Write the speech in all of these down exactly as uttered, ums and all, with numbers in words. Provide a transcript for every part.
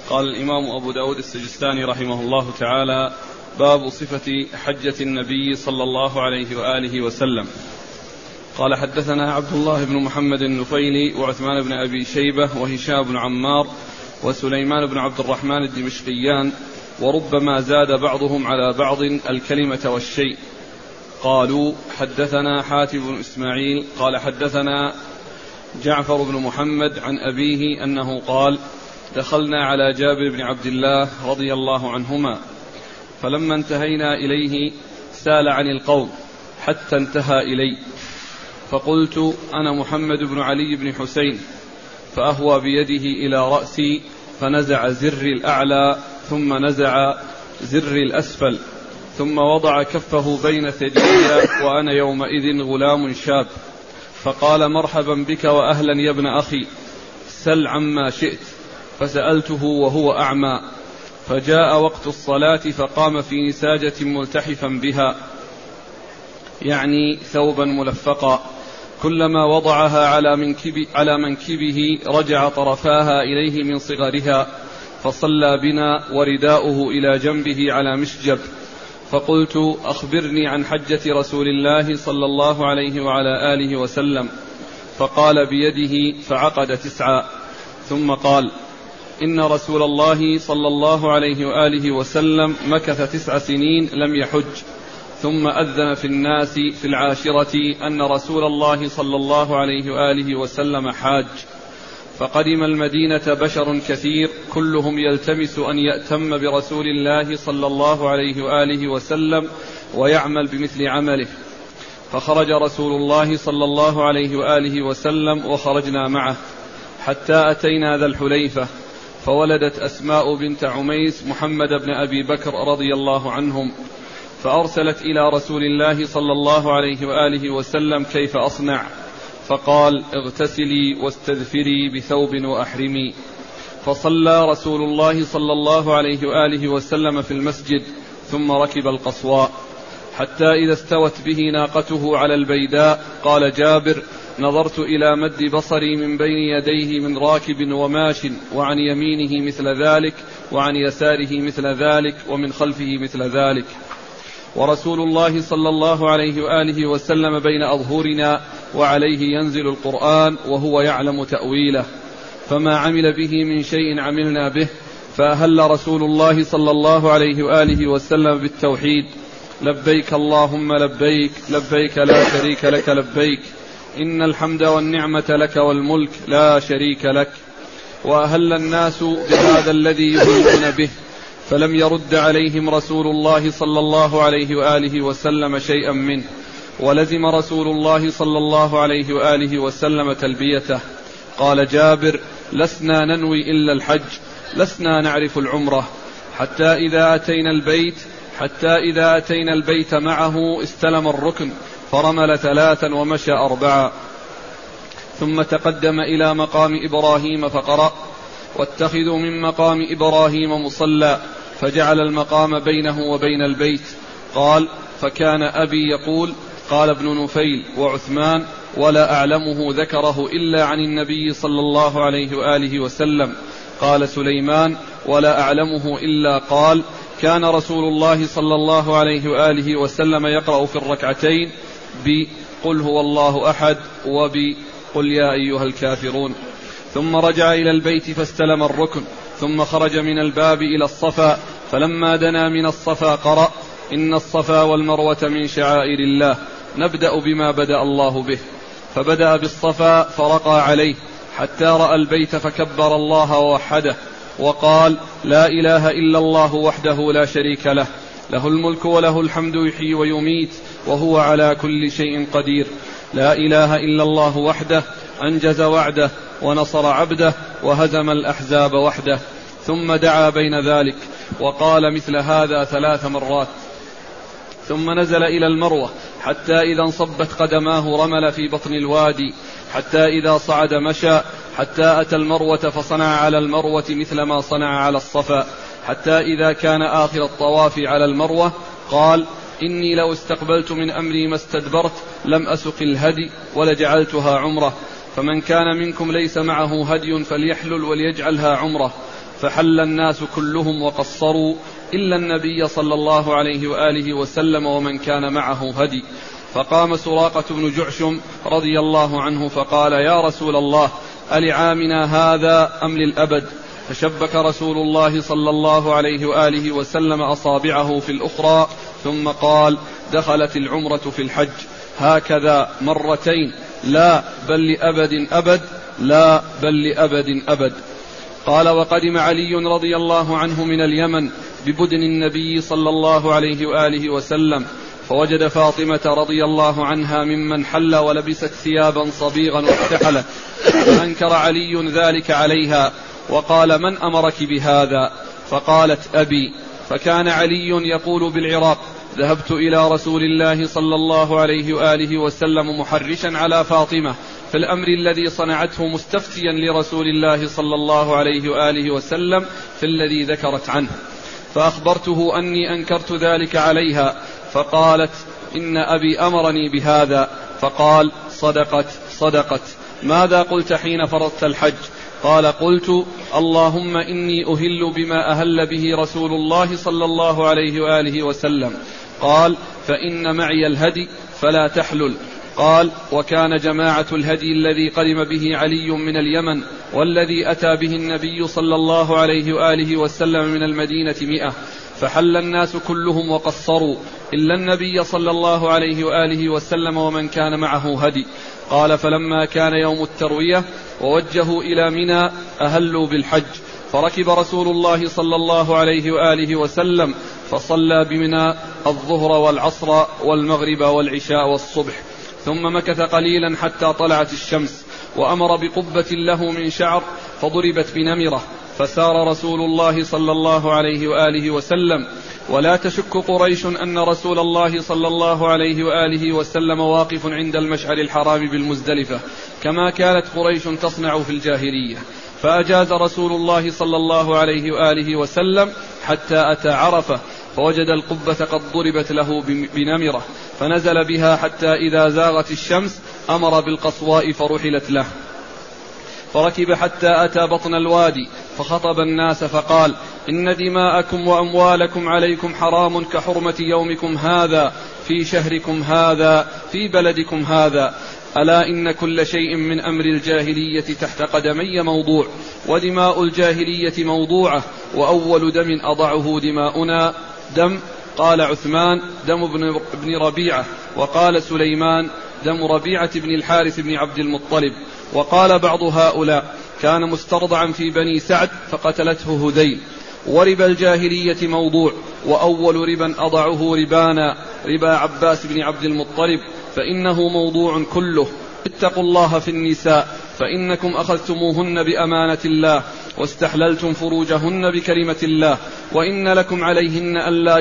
قال الإمام أبو داود السجستاني رحمه الله تعالى: باب صفة حجة النبي صلى الله عليه وآله وسلم. قال: حدثنا عبد الله بن محمد النفيلي وعثمان بن أبي شيبة وهشام بن عمار وسليمان بن عبد الرحمن الدمشقيان، وربما زاد بعضهم على بعض الكلمة والشيء. قالوا: حدثنا حاتم بن إسماعيل قال: حدثنا جعفر بن محمد عن أبيه أنه قال: دخلنا على جابر بن عبد الله رضي الله عنهما، فلما انتهينا إليه سال عن القوم حتى انتهى إلي، فقلت: أنا محمد بن علي بن حسين، فأهوى بيده إلى رأسي فنزع زري الأعلى ثم نزع زري الأسفل، ثم وضع كفه بين ثديي وأنا يومئذ غلام شاب، فقال: مرحبا بك وأهلا يا ابن أخي، سل عما شئت. فسألته وهو أعمى، فجاء وقت الصلاة فقام في نساجة ملتحفا بها، يعني ثوبا ملفقا، كلما وضعها على, منكب على منكبه رجع طرفاها إليه من صغرها، فصلى بنا ورداؤه إلى جنبه على مشجب. فقلت: أخبرني عن حجة رسول الله صلى الله عليه وعلى آله وسلم. فقال بيده فعقد تسعا، ثم قال: إن رسول الله صلى الله عليه وآله وسلم مكث تسع سنين لم يحج، ثم أذن في الناس في العاشرة أن رسول الله صلى الله عليه وآله وسلم حاج، فقدم المدينة بشر كثير كلهم يلتمس أن يأتم برسول الله صلى الله عليه وآله وسلم ويعمل بمثل عمله، فخرج رسول الله صلى الله عليه وآله وسلم وخرجنا معه حتى أتينا ذا الحليفة، فولدت أسماء بنت عميس محمد بن أبي بكر رضي الله عنهم، فأرسلت إلى رسول الله صلى الله عليه وآله وسلم كيف أصنع، فقال: اغتسلي واستذفري بثوب وأحرمي. فصلى رسول الله صلى الله عليه وآله وسلم في المسجد، ثم ركب القصواء حتى إذا استوت به ناقته على البيداء، قال جابر: نظرت إلى مد بصري من بين يديه من راكب وماش، وعن يمينه مثل ذلك، وعن يساره مثل ذلك، ومن خلفه مثل ذلك، ورسول الله صلى الله عليه وآله وسلم بين أظهرنا، وعليه ينزل القرآن وهو يعلم تأويله، فما عمل به من شيء عملنا به. فأهل رسول الله صلى الله عليه وآله وسلم بالتوحيد: لبيك اللهم لبيك، لبيك لا شريك لك لبيك، إن الحمد والنعمة لك والملك لا شريك لك. وأهل الناس بهذا الذي يهلون به، فلم يرد عليهم رسول الله صلى الله عليه وآله وسلم شيئا منه، ولزم رسول الله صلى الله عليه وآله وسلم تلبيته. قال جابر: لسنا ننوي إلا الحج، لسنا نعرف العمرة، حتى إذا أتينا البيت حتى إذا أتينا البيت معه استلم الركن، فرمل ثلاثا ومشى أربعا، ثم تقدم إلى مقام إبراهيم فقرأ: واتخذوا من مقام إبراهيم مصلى، فجعل المقام بينه وبين البيت. قال: فكان أبي يقول، قال ابن نفيل وعثمان: ولا أعلمه ذكره إلا عن النبي صلى الله عليه وآله وسلم. قال سليمان: ولا أعلمه إلا قال: كان رسول الله صلى الله عليه وآله وسلم يقرأ في الركعتين بقل هو الله أحد وبقل يا أيها الكافرون. ثم رجع إلى البيت فاستلم الركن، ثم خرج من الباب إلى الصفا، فلما دنا من الصفا قرأ: إن الصفا والمروة من شعائر الله، نبدأ بما بدأ الله به. فبدأ بالصفا فرقى عليه حتى رأى البيت فكبر الله ووحده، وقال: لا إله إلا الله وحده لا شريك له، له الملك وله الحمد يحيي ويميت وهو على كل شيء قدير، لا إله إلا الله وحده، أنجز وعده ونصر عبده وهزم الأحزاب وحده. ثم دعا بين ذلك وقال مثل هذا ثلاث مرات، ثم نزل إلى المروة حتى إذا انصبت قدماه رمل في بطن الوادي، حتى إذا صعد مشى، حتى أتى المروة فصنع على المروة مثل ما صنع على الصفا، حتى إذا كان آخر الطواف على المروة قال: إني لو استقبلت من أمري ما استدبرت لم أسق الهدي ولجعلتها عمرة، فمن كان منكم ليس معه هدي فليحلل وليجعلها عمرة. فحل الناس كلهم وقصروا إلا النبي صلى الله عليه وآله وسلم ومن كان معه هدي. فقام سراقة بن جعشم رضي الله عنه فقال: يا رسول الله، ألعامنا هذا أم للأبد؟ فشبك رسول الله صلى الله عليه وآله وسلم أصابعه في الأخرى ثم قال: دخلت العمرة في الحج هكذا مرتين، لا بل لأبد أبد، لا بل لأبد أبد. قال: وقدم علي رضي الله عنه من اليمن ببدن النبي صلى الله عليه وآله وسلم، فوجد فاطمة رضي الله عنها ممن حل ولبست ثيابا صبيغا واكتحلت، فأنكر علي ذلك عليها وقال: من أمرك بهذا؟ فقالت: أبي. فكان علي يقول بالعراق: ذهبت إلى رسول الله صلى الله عليه وآله وسلم محرشا على فاطمة في الأمر الذي صنعته، مستفتيا لرسول الله صلى الله عليه وآله وسلم في الذي ذكرت عنه، فأخبرته أني أنكرت ذلك عليها، فقالت: إن أبي أمرني بهذا. فقال: صدقت صدقت. ماذا قلت حين فرضت الحج؟ قال: قلت: اللهم إني أهل بما أهل به رسول الله صلى الله عليه وآله وسلم. قال: فإن معي الهدي فلا تحلل. قال: وكان جماعة الهدي الذي قدم به علي من اليمن والذي أتى به النبي صلى الله عليه وآله وسلم من المدينة مئة، فحل الناس كلهم وقصروا إلا النبي صلى الله عليه وآله وسلم ومن كان معه هدي. قال: فلما كان يوم التروية ووجهوا إلى منى أهلوا بالحج، فركب رسول الله صلى الله عليه وآله وسلم فصلى بمنى الظهر والعصر والمغرب والعشاء والصبح، ثم مكث قليلا حتى طلعت الشمس، وأمر بقبة له من شعر فضربت بنمرة، فسار رسول الله صلى الله عليه وآله وسلم. ولا تشك قريش أن رسول الله صلى الله عليه وآله وسلم واقف عند المشعر الحرام بالمزدلفة كما كانت قريش تصنع في الجاهلية، فأجاز رسول الله صلى الله عليه وآله وسلم حتى أتى عرفة، فوجد القبة قد ضربت له بنمرة، فنزل بها حتى إذا زاغت الشمس أمر بالقصواء فرحلت له، فركب حتى أتى بطن الوادي فخطب الناس فقال: إن دماءكم وأموالكم عليكم حرام كحرمة يومكم هذا في شهركم هذا في بلدكم هذا، ألا إن كل شيء من أمر الجاهلية تحت قدمي موضوع، ودماء الجاهلية موضوعة، وأول دم أضعه دماؤنا دم. قال عثمان: دم ابن ربيعة. وقال سليمان: دم ربيعة بن الحارث بن عبد المطلب. وقال بعض هؤلاء: كان مسترضعا في بني سعد فقتلته هذيل. وربا الجاهلية موضوع، وأول ربا أضعه ربانا ربا عباس بن عبد المطلب، فإنه موضوع كله. اتقوا الله في النساء، فإنكم أخذتموهن بأمانة الله واستحللتم فروجهن بكلمة الله، وإن لكم عليهن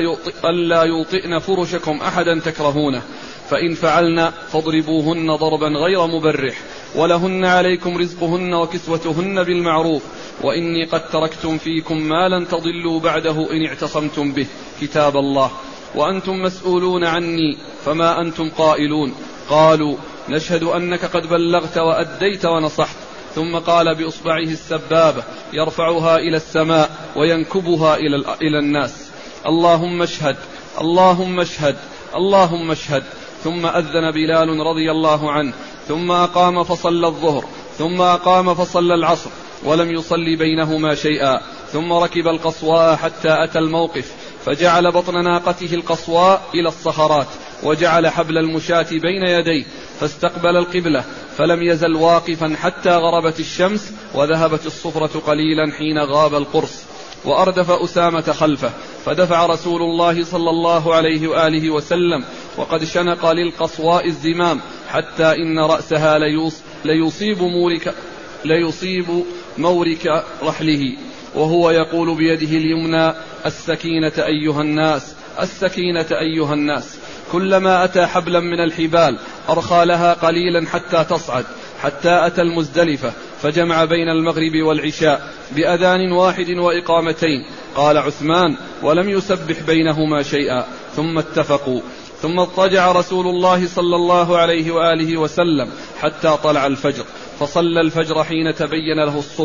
ألا يوطئن فرشكم أحدا تكرهونه، فإن فعلن فاضربوهن ضربا غير مبرح، ولهن عليكم رزقهن وكسوتهن بالمعروف، وإني قد تركتم فيكم ما لن تضلوا بعده إن اعتصمتم به، كتاب الله، وأنتم مسؤولون عني، فما أنتم قائلون؟ قالوا: نشهد أنك قد بلغت وأديت ونصحت. ثم قال بإصبعه السبابة يرفعها إلى السماء وينكبها إلى الناس: اللهم اشهد، اللهم اشهد، اللهم اشهد. ثم أذن بلال رضي الله عنه، ثم أقام فصلى الظهر، ثم أقام فصلى العصر، ولم يصلي بينهما شيئا، ثم ركب القصواء حتى أتى الموقف، فجعل بطن ناقته القصواء إلى الصخرات، وجعل حبل المشاة بين يديه، فاستقبل القبلة، فلم يزل واقفا حتى غربت الشمس وذهبت الصفرة قليلا حين غاب القرص، وأردف أسامة خلفه، فدفع رسول الله صلى الله عليه وآله وسلم وقد شنق للقصواء الزمام، حتى إن رأسها ليصيب مورك, ليصيب مورك رحله، وهو يقول بيده اليمنى: السكينة أيها الناس، السكينة أيها الناس. كلما أتى حبلا من الحبال أرخى لها قليلا حتى تصعد، حتى أتى المزدلفة فجمع بين المغرب والعشاء بأذان واحد وإقامتين. قال عثمان: ولم يسبح بينهما شيئا، ثم اتفقوا. ثم اضطجع رسول الله صلى الله عليه وآله وسلم حتى طلع الفجر، فصلى الفجر حين تبين له الصبح،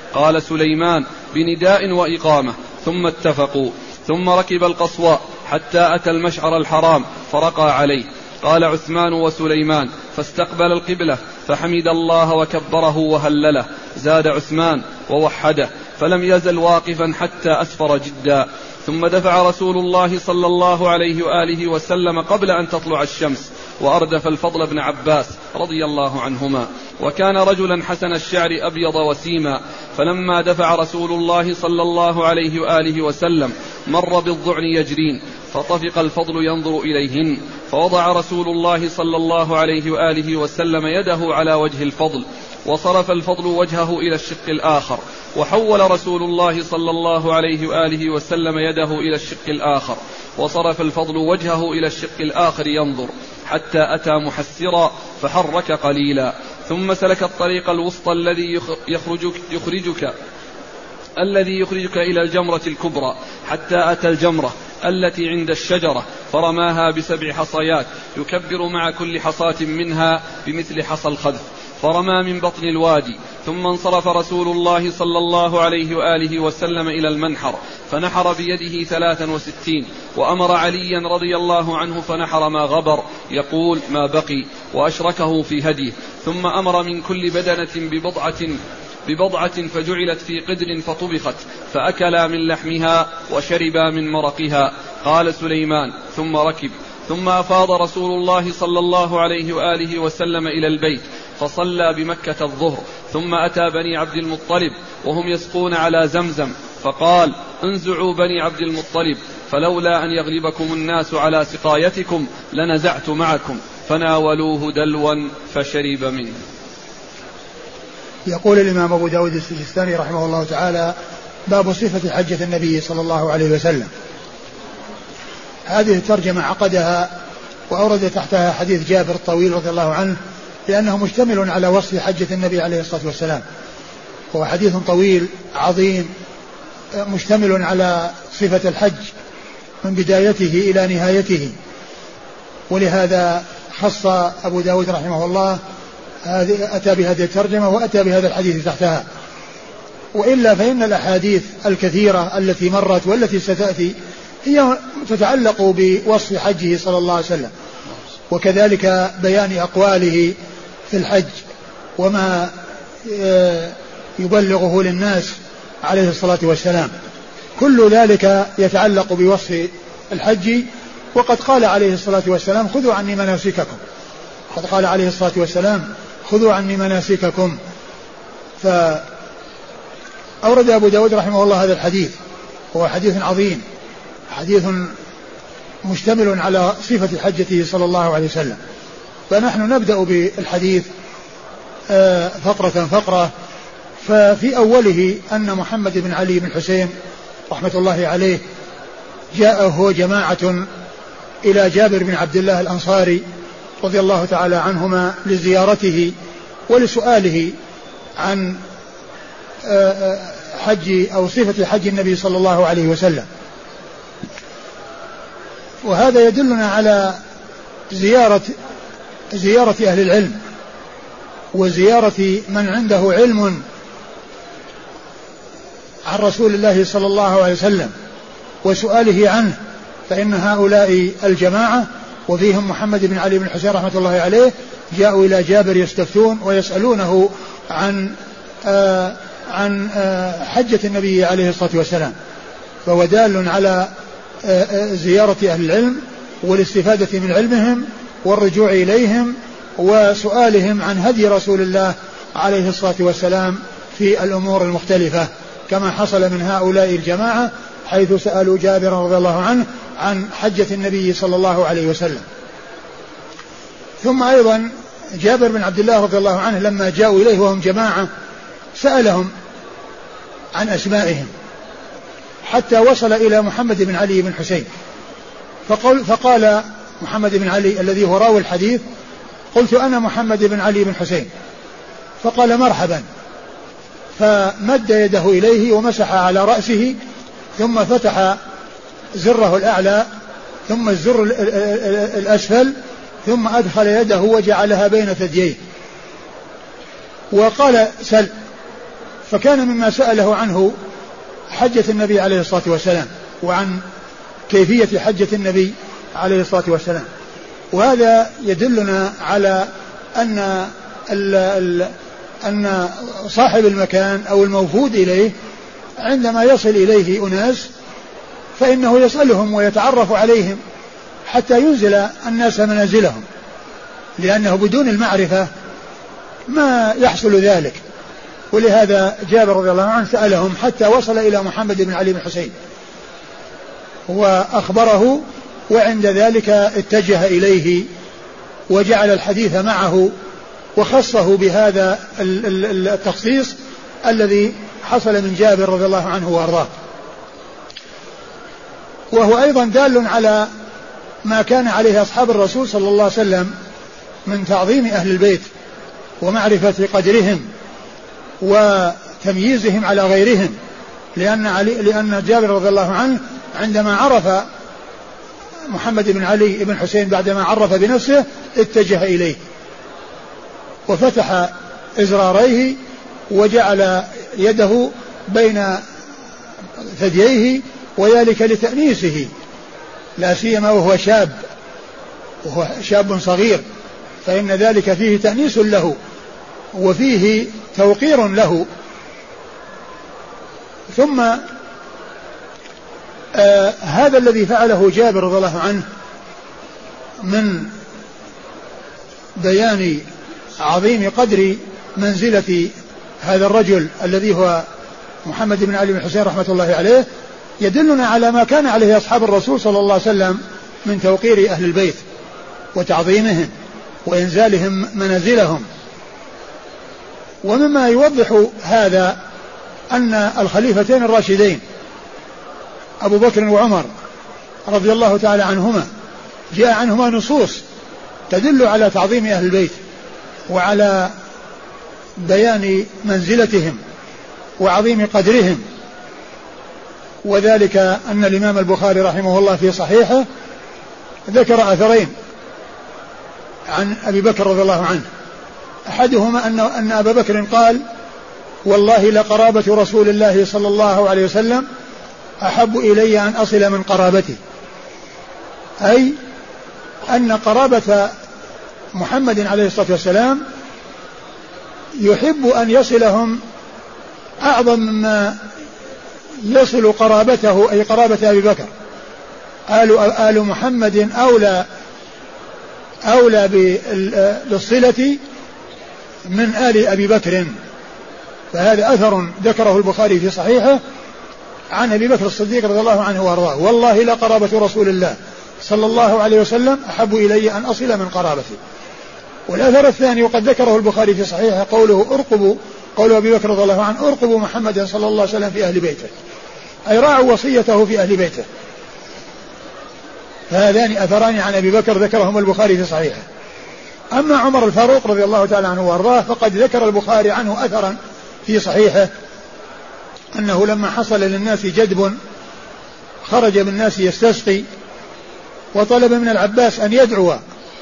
قال سليمان بنداء وإقامة ثم اتفقوا. ثم ركب القصواء حتى أتى المشعر الحرام فرقى عليه. قال عثمان وسليمان فاستقبل القبلة فحمد الله وكبره وهلله. زاد عثمان ووحده فلم يزل واقفا حتى أسفر جدا. ثم دفع رسول الله صلى الله عليه وآله وسلم قبل أن تطلع الشمس وأردف الفضل بن عباس رضي الله عنهما، وكان رجلا حسن الشعر أبيض وسيما. فلما دفع رسول الله صلى الله عليه وآله وسلم مر بالضعن يجرين فطفق الفضل ينظر إليهن، فوضع رسول الله صلى الله عليه وآله وسلم يده على وجه الفضل وصرف الفضل وجهه إلى الشق الآخر، وحول رسول الله صلى الله عليه وآله وسلم يده إلى الشق الآخر وصرف الفضل وجهه إلى الشق الآخر ينظر حتى أتى محسرا فحرك قليلا، ثم سلك الطريق الوسطى الذي يخرجك, يخرجك الذي يخرجك إلى الجمرة الكبرى حتى أتى الجمرة التي عند الشجرة فرماها بسبع حصيات يكبر مع كل حصاة منها بمثل حصى الخذف، فرمى من بطن الوادي. ثم انصرف رسول الله صلى الله عليه وآله وسلم إلى المنحر فنحر بيده ثلاثا وستين، وأمر عليا رضي الله عنه فنحر ما غبر يقول ما بقي وأشركه في هديه. ثم أمر من كل بدنة ببضعة ببضعة فجعلت في قدر فطبخت فأكلا من لحمها وشربا من مرقها. قال سليمان ثم ركب. ثم أفاض رسول الله صلى الله عليه وآله وسلم إلى البيت فصلى بمكة الظهر، ثم أتى بني عبد المطلب وهم يسقون على زمزم فقال انزعوا بني عبد المطلب فلولا أن يغلبكم الناس على سقايتكم لنزعت معكم، فناولوه دلوا فشرب منه. يقول الإمام أبو داود السجستاني رحمه الله تعالى باب صفة حجة النبي صلى الله عليه وسلم. هذه الترجمة عقدها وأورد تحتها حديث جابر الطويل رضي الله عنه لأنه مشتمل على وصف حجة النبي عليه الصلاة والسلام، هو حديث طويل عظيم مشتمل على صفة الحج من بدايته إلى نهايته، ولهذا خص أبو داود رحمه الله أتى بهذه الترجمة وأتى بهذا الحديث تحتها. وإلا فإن الأحاديث الكثيرة التي مرت والتي ستأتي هي تتعلق بوصف حجه صلى الله عليه وسلم، وكذلك بيان أقواله في الحج وما يبلغه للناس عليه الصلاة والسلام، كل ذلك يتعلق بوصف الحج. وقد قال عليه الصلاة والسلام خذوا عني مناسككم، قد قال عليه الصلاة والسلام خذوا عني مناسككم. فأورد أبو داود رحمه الله هذا الحديث، هو حديث عظيم، حديث مشتمل على صفة حجته صلى الله عليه وسلم. فنحن نبدأ بالحديث فقرة فقرة. ففي أوله أن محمد بن علي بن حسين رحمة الله عليه جاء هو جماعة إلى جابر بن عبد الله الأنصاري رضي الله تعالى عنهما لزيارته ولسؤاله عن حج أو صفة حج النبي صلى الله عليه وسلم. وهذا يدلنا على زيارة زيارة أهل العلم وزيارة من عنده علم عن رسول الله صلى الله عليه وسلم وسؤاله عنه، فإن هؤلاء الجماعة وفيهم محمد بن علي بن حسين رحمة الله عليه جاءوا إلى جابر يستفتون ويسألونه عن آه عن آه حجة النبي عليه الصلاة والسلام. فهو دال على آه آه زيارة أهل العلم والاستفادة من علمهم والرجوع إليهم وسؤالهم عن هدي رسول الله عليه الصلاة والسلام في الأمور المختلفة، كما حصل من هؤلاء الجماعة حيث سألوا جابر رضي الله عنه عن حجة النبي صلى الله عليه وسلم. ثم أيضا جابر بن عبد الله رضي الله عنه لما جاءوا إليه وهم جماعة سألهم عن أسمائهم حتى وصل إلى محمد بن علي بن حسين، فقال, فقال محمد بن علي الذي هو راوي الحديث قلت أنا محمد بن علي بن حسين، فقال مرحبا، فمد يده إليه ومسح على رأسه ثم فتح زره الأعلى ثم الزر الأسفل ثم أدخل يده وجعلها بين ثدييه وقال سل، فكان مما سأله عنه حجة النبي عليه الصلاة والسلام وعن كيفية حجة النبي عليه الصلاة والسلام. وهذا يدلنا على أن ال ال أن صاحب المكان أو الموفود إليه عندما يصل إليه أناس فإنه يسألهم ويتعرف عليهم حتى ينزل الناس منازلهم، لأنه بدون المعرفة ما يحصل ذلك. ولهذا جابر رضي الله عنه سألهم حتى وصل إلى محمد بن علي بن حسين وأخبره، وعند ذلك اتجه إليه وجعل الحديث معه وخصه بهذا التخصيص الذي حصل من جابر رضي الله عنه وأرضاه. وهو أيضا دال على ما كان عليه أصحاب الرسول صلى الله عليه وسلم من تعظيم أهل البيت ومعرفة قدرهم وتمييزهم على غيرهم، لأن, علي لأن جابر رضي الله عنه عندما عرف محمد بن علي بن حسين بعدما عرف بنفسه اتجه إليه وفتح إزراريه وجعل يده بين ثدييه، وذلك لتأنيسه لا سيما وهو شاب وهو شاب صغير، فإن ذلك فيه تأنيس له وفيه توقير له. ثم آه هذا الذي فعله جابر رضي الله عنه من بيان عظيم قدر منزلة هذا الرجل الذي هو محمد بن علي بن حسين رحمة الله عليه يدلنا على ما كان عليه أصحاب الرسول صلى الله عليه وسلم من توقير أهل البيت وتعظيمهم وإنزالهم منازلهم. ومما يوضح هذا أن الخليفتين الراشدين أبو بكر وعمر رضي الله تعالى عنهما جاء عنهما نصوص تدل على تعظيم أهل البيت وعلى بيان منزلتهم وعظيم قدرهم. وذلك أن الإمام البخاري رحمه الله في صحيحه ذكر أثرين عن أبي بكر رضي الله عنه، أحدهما أن, أن أبا بكر قال: والله لقرابة رسول الله صلى الله عليه وسلم أحب إلي أن أصل من قرابتي، أي أن قرابة محمد عليه الصلاة والسلام يحب أن يصلهم أعظم مما يصل قرابته، أي قرابة أبي بكر. آل, آل محمد أولى أولى بالصلة من آل أبي بكر. فهذا أثر ذكره البخاري في صحيحه عن أبي بكر الصديق رضي الله عنه وأرضاه: والله لقرابة رسول الله صلى الله عليه وسلم أحب إلي أن أصل من قرابتي. والأثر الثاني وقد ذكره البخاري في صحيحه قوله أرقبوا قول أبي بكر رضي الله عنه: أرقبوا محمدا صلى الله عليه وسلم في أهل بيته، أي راعوا وصيته في أهل بيته. فهذان أثران عن أبي بكر ذكرهما البخاري في صحيحه. أما عمر الفاروق رضي الله تعالى عنه وأرضاه فقد ذكر البخاري عنه أثرا في صحيحه أنه لما حصل للناس جدب خرج بالناس يستسقي وطلب من العباس أن يدعو،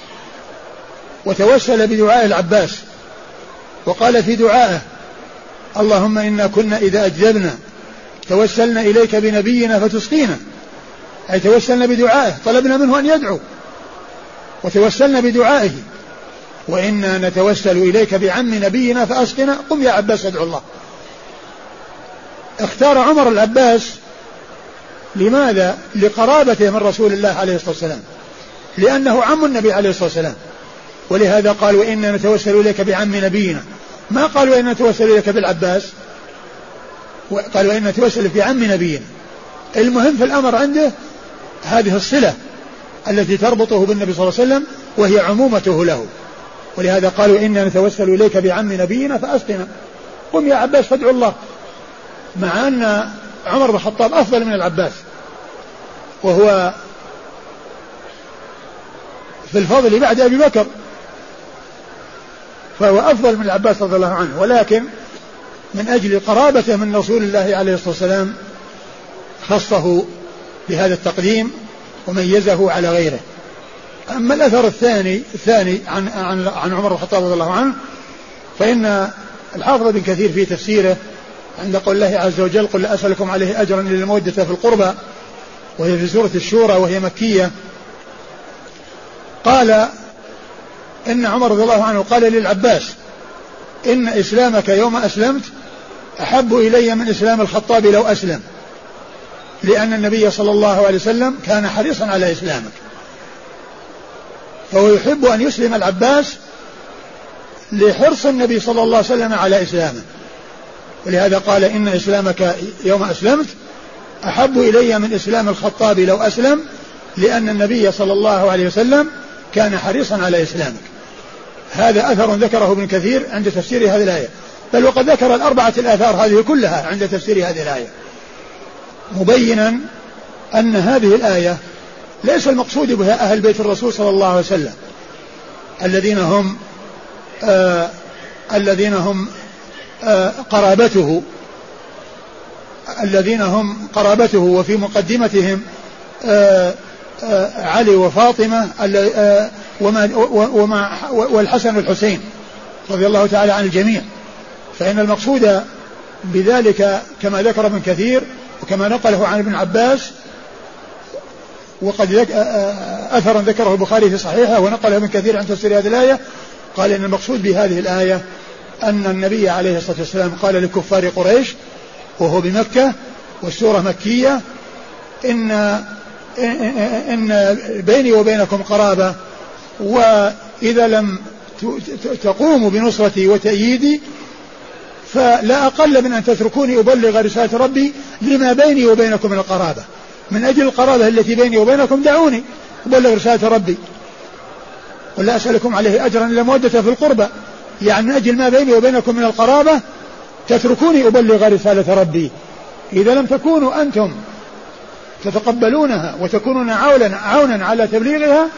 وتوسل بدعاء العباس وقال في دعائه: اللهم إنا كنا إذا أجدبنا توسلنا إليك بنبينا فتسقينا، أي توسلنا بدعائه، طلبنا منه أن يدعو وتوسلنا بدعائه، وإنا نتوسل إليك بعم نبينا فأسقنا، قم يا عباس ادعو الله. اختار عمر العباس لماذا؟ لقرابته من رسول الله عليه الصلاة والسلام، لأنه عم النبي عليه الصلاة والسلام، ولهذا قال: وإنا نتوسل إليك بعم نبينا، ما قال وإنا نتوسل إليك بالعباس، قال وإنا نتوسل بعم نبينا. المهم في الأمر عنده هذه الصلة التي تربطه بالنبي صلى الله عليه وسلم وهي عمومته له، ولهذا قالوا: إنا نتوسل إليك بعم نبينا فأسقنا، قم يا عباس فادعو الله، مع أن عمر بن الخطاب أفضل من العباس، وهو في الفضل بعد أبي بكر، فهو أفضل من العباس رضي الله عنه، ولكن من أجل قرابته من رسول الله عليه الصلاة والسلام خصه بهذا التقديم وميزه على غيره. أما الأثر الثاني الثاني عن عن عن عمر بن الخطاب رضي الله عنه فإن الحافظ بن كثير في تفسيره عند قول الله عز وجل قل لا أسألكم عليه أجرا إلا المودة في القربى، وهي في سورة الشورى وهي مكية. قال إن عمر رضي الله عنه قال للعباس إن إسلامك يوم أسلمت أحب إلي من إسلام الخطاب لو أسلم، لأن النبي صلى الله عليه وسلم كان حريصا على إسلامك، فهو يحب أن يسلم العباس لحرص النبي صلى الله عليه وسلم على إسلامه، ولهذا قال إن إسلامك يوم أسلمت أحب إلي من إسلام الخطاب لو أسلم، لأن النبي صلى الله عليه وسلم كان حريصا على إسلامك. هذا أثر ذكره ابن كثير عند تفسير هذه الآية، بل وقد ذكر الأربعة الآثار هذه كلها عند تفسير هذه الآية، مبينا أن هذه الآية ليس المقصود بها أهل بيت الرسول صلى الله عليه وسلم الذين هم آه الذين هم آه قرابته الذين هم قرابته وفي مقدمتهم آه آه علي وفاطمة آه وما وما والحسن والحسين رضي الله تعالى عن الجميع. فإن المقصود بذلك كما ذكر ابن كثير وكما نقله عن ابن عباس، وقد أثرا ذكره البخاري في صحيحه ونقله ابن كثير عن تفسير هذه الآية، قال إن المقصود بهذه الآية أن النبي عليه الصلاة والسلام قال لكفار قريش وهو بمكة والسورة مكية إن, إن بيني وبينكم قرابة، وإذا لم تقوموا بنصرتي وتأييدي فلا أقل من أن تتركوني أبلغ رسالة ربي لما بيني وبينكم من القرابة، من أجل القرابة التي بيني وبينكم دعوني أبلغ رسالة ربي ولا أسألكم عليه أجرا إلا مودة في القربى، يعني من أجل ما بيني وبينكم من القرابة تتركوني أبلغ رسالة ربي. إذا لم تكونوا أنتم تتقبلونها وتكونون عونا, عونا على تبليغها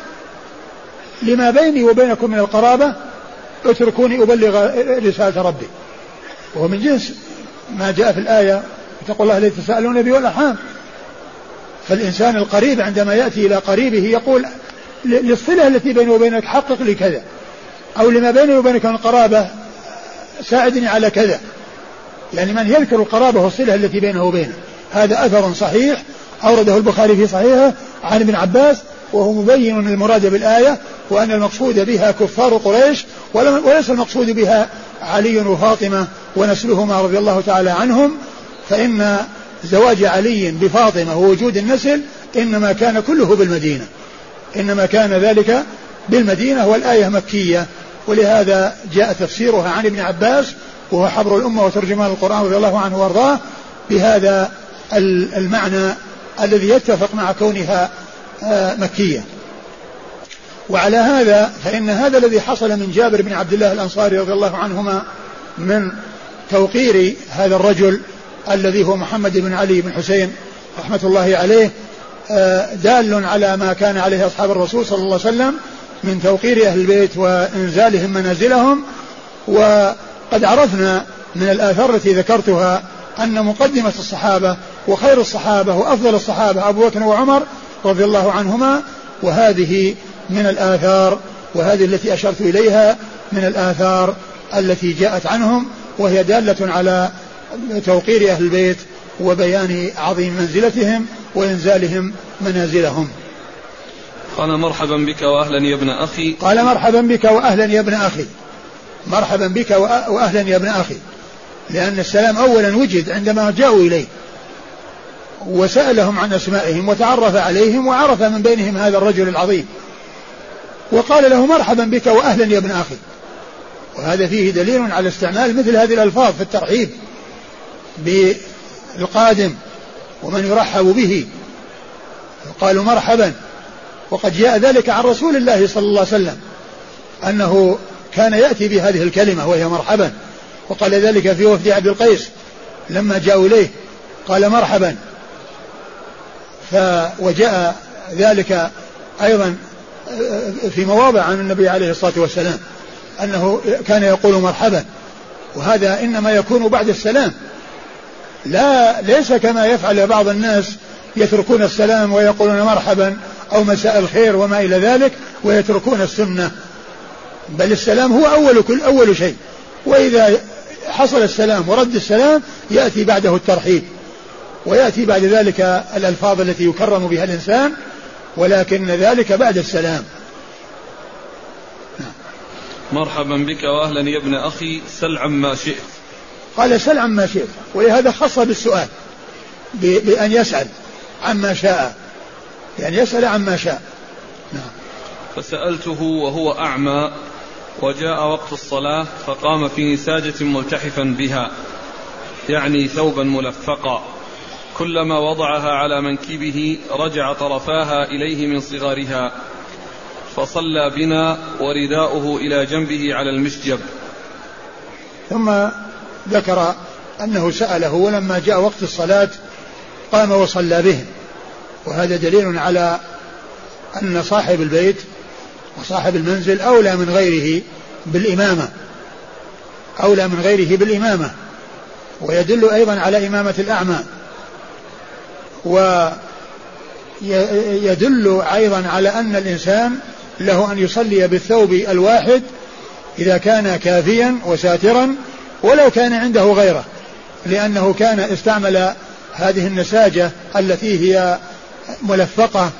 لما بيني وبينكم من القرابة اتركوني أبلغ رسالة ربي. وهو من جنس ما جاء في الآية اتقوا الله الذي تساءلون به والأرحام. فالإنسان القريب عندما يأتي إلى قريبه يقول للصلة التي بيني وبينك حقق لي كذا، أو لما بيني وبينك من القرابة ساعدني على كذا، يعني من يذكر القرابة والصلة التي بينه وبينه. هذا أثر صحيح أورده البخاري في صحيحه عن ابن عباس، وهو مبين المراد بالآية وأن المقصود بها كفار قريش وليس المقصود بها علي وفاطمة ونسلهما رضي الله تعالى عنهم، فإن زواج علي بفاطمة ووجود النسل إنما كان كله بالمدينة، إنما كان ذلك بالمدينة، والآية مكية، ولهذا جاء تفسيرها عن ابن عباس وهو حبر الأمة وترجمان القرآن رضي الله عنه وارضاه بهذا المعنى الذي يتفق مع كونها مكية. وعلى هذا فإن هذا الذي حصل من جابر بن عبد الله الأنصاري رضي الله عنهما من توقير هذا الرجل الذي هو محمد بن علي بن حسين رحمة الله عليه دال على ما كان عليه أصحاب الرسول صلى الله عليه وسلم من توقير أهل البيت وإنزالهم منازلهم. وقد عرفنا من الآثار التي ذكرتها أن مقدمة الصحابة وخير الصحابة وأفضل الصحابة أبو بكر وعمر رضي الله عنهما، وهذه من الآثار وهذه التي أشرت إليها من الآثار التي جاءت عنهم، وهي دالة على توقير أهل البيت وبيان عظيم منزلتهم وإنزالهم منازلهم. قال مرحبا بك وأهلا يا ابن أخي. قال مرحبا بك وأهلا يا ابن أخي، مرحبا بك وأهلا يا ابن أخي، لأن السلام أولا وجد عندما جاءوا إليه وسألهم عن أسمائهم وتعرف عليهم وعرف من بينهم هذا الرجل العظيم، وقال له مرحبا بك وأهلا يا ابن أخي. وهذا فيه دليل على استعمال مثل هذه الألفاظ في الترحيب بالقادم ومن يرحب به، قالوا مرحبا. وقد جاء ذلك عن رسول الله صلى الله عليه وسلم أنه كان يأتي بهذه الكلمة وهي مرحبا، وقال ذلك في وفد عبد القيس لما جاءوا إليه قال مرحبا. وجاء ذلك أيضا في مواضع عن النبي عليه الصلاة والسلام أنه كان يقول مرحبا، وهذا إنما يكون بعد السلام، لا ليس كما يفعل بعض الناس يتركون السلام ويقولون مرحبا أو مساء الخير وما إلى ذلك ويتركون السنة، بل السلام هو أول كل أول شيء، وإذا حصل السلام ورد السلام يأتي بعده الترحيب، ويأتي بعد ذلك الألفاظ التي يكرم بها الإنسان، ولكن ذلك بعد السلام. مرحبا بك وأهلا يا ابن أخي، سل عما شئت. قال سل عما شئت، ولهذا خص بالسؤال بأن يسأل عما شاء، يعني يسأل عما شاء. نعم. فسألته وهو أعمى وجاء وقت الصلاة فقام في نساجة ملتحفا بها، يعني ثوبا ملفقا، كلما وضعها على منكبه رجع طرفاها إليه من صغرها، فصلى بنا ورداؤه إلى جنبه على المشجب. ثم ذكر أنه سأله، ولما جاء وقت الصلاة قام وصلى بهم، وهذا دليل على أن صاحب البيت وصاحب المنزل أولى من غيره بالإمامة، أولى من غيره بالإمامة، ويدل أيضا على إمامة الأعمى، ويدل أيضا على أن الإنسان له أن يصلي بالثوب الواحد إذا كان كافيا وساترا ولو كان عنده غيره، لأنه كان استعمل هذه النساجة التي هي ملفقة،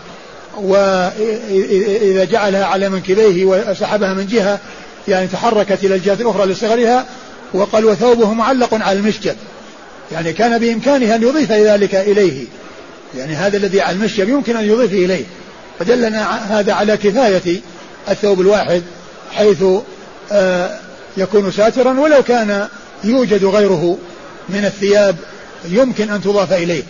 وإذا جعلها على منكبيه وسحبها من جهة يعني تحركت إلى الجهة الأخرى لصغرها، وقال وثوبه معلق على المشجب، يعني كان بإمكانه أن يضيف ذلك إليه، يعني هذا الذي على المشجب يمكن أن يضيف إليه، فدلنا هذا على كفاية الثوب الواحد حيث آه يكون ساترا، ولو كان يوجد غيره من الثياب يمكن أن تضاف إليه.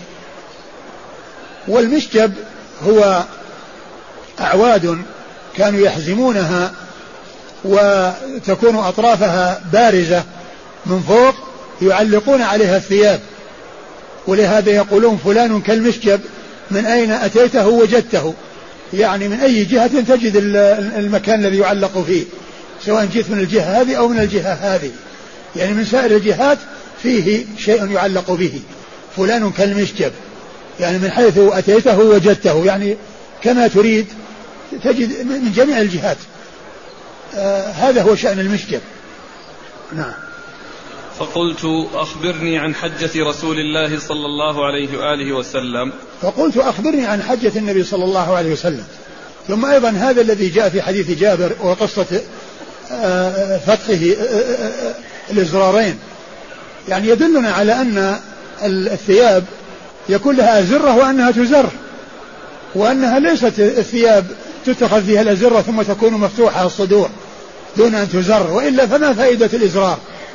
والمشجب هو أعواد كانوا يحزمونها وتكون أطرافها بارزة من فوق يعلقون عليها الثياب، ولهذا يقولون فلان كالمشجب، من أين أتيته وجدته، يعني من أي جهة تجد المكان الذي يعلق فيه، سواء جئت من الجهة هذه أو من الجهة هذه، يعني من سائر الجهات فيه شيء يعلق به. فلان كالمشجب يعني من حيث أتيته وجدته، يعني كما تريد تجد من جميع الجهات. آه هذا هو شأن المشجب. نعم. فقلت أخبرني عن حجة رسول الله صلى الله عليه وآله وسلم. فقلت أخبرني عن حجة النبي صلى الله عليه وسلم. ثم أيضا هذا الذي جاء في حديث جابر وقصة فتحه الإزرارين يعني يدلنا على أن الثياب يكون لها أزرة وأنها تزر، وأنها ليست الثياب تتخذ فيها الأزرة ثم تكون مفتوحة الصدور دون أن تزر، وإلا فما فائدة الإزرار.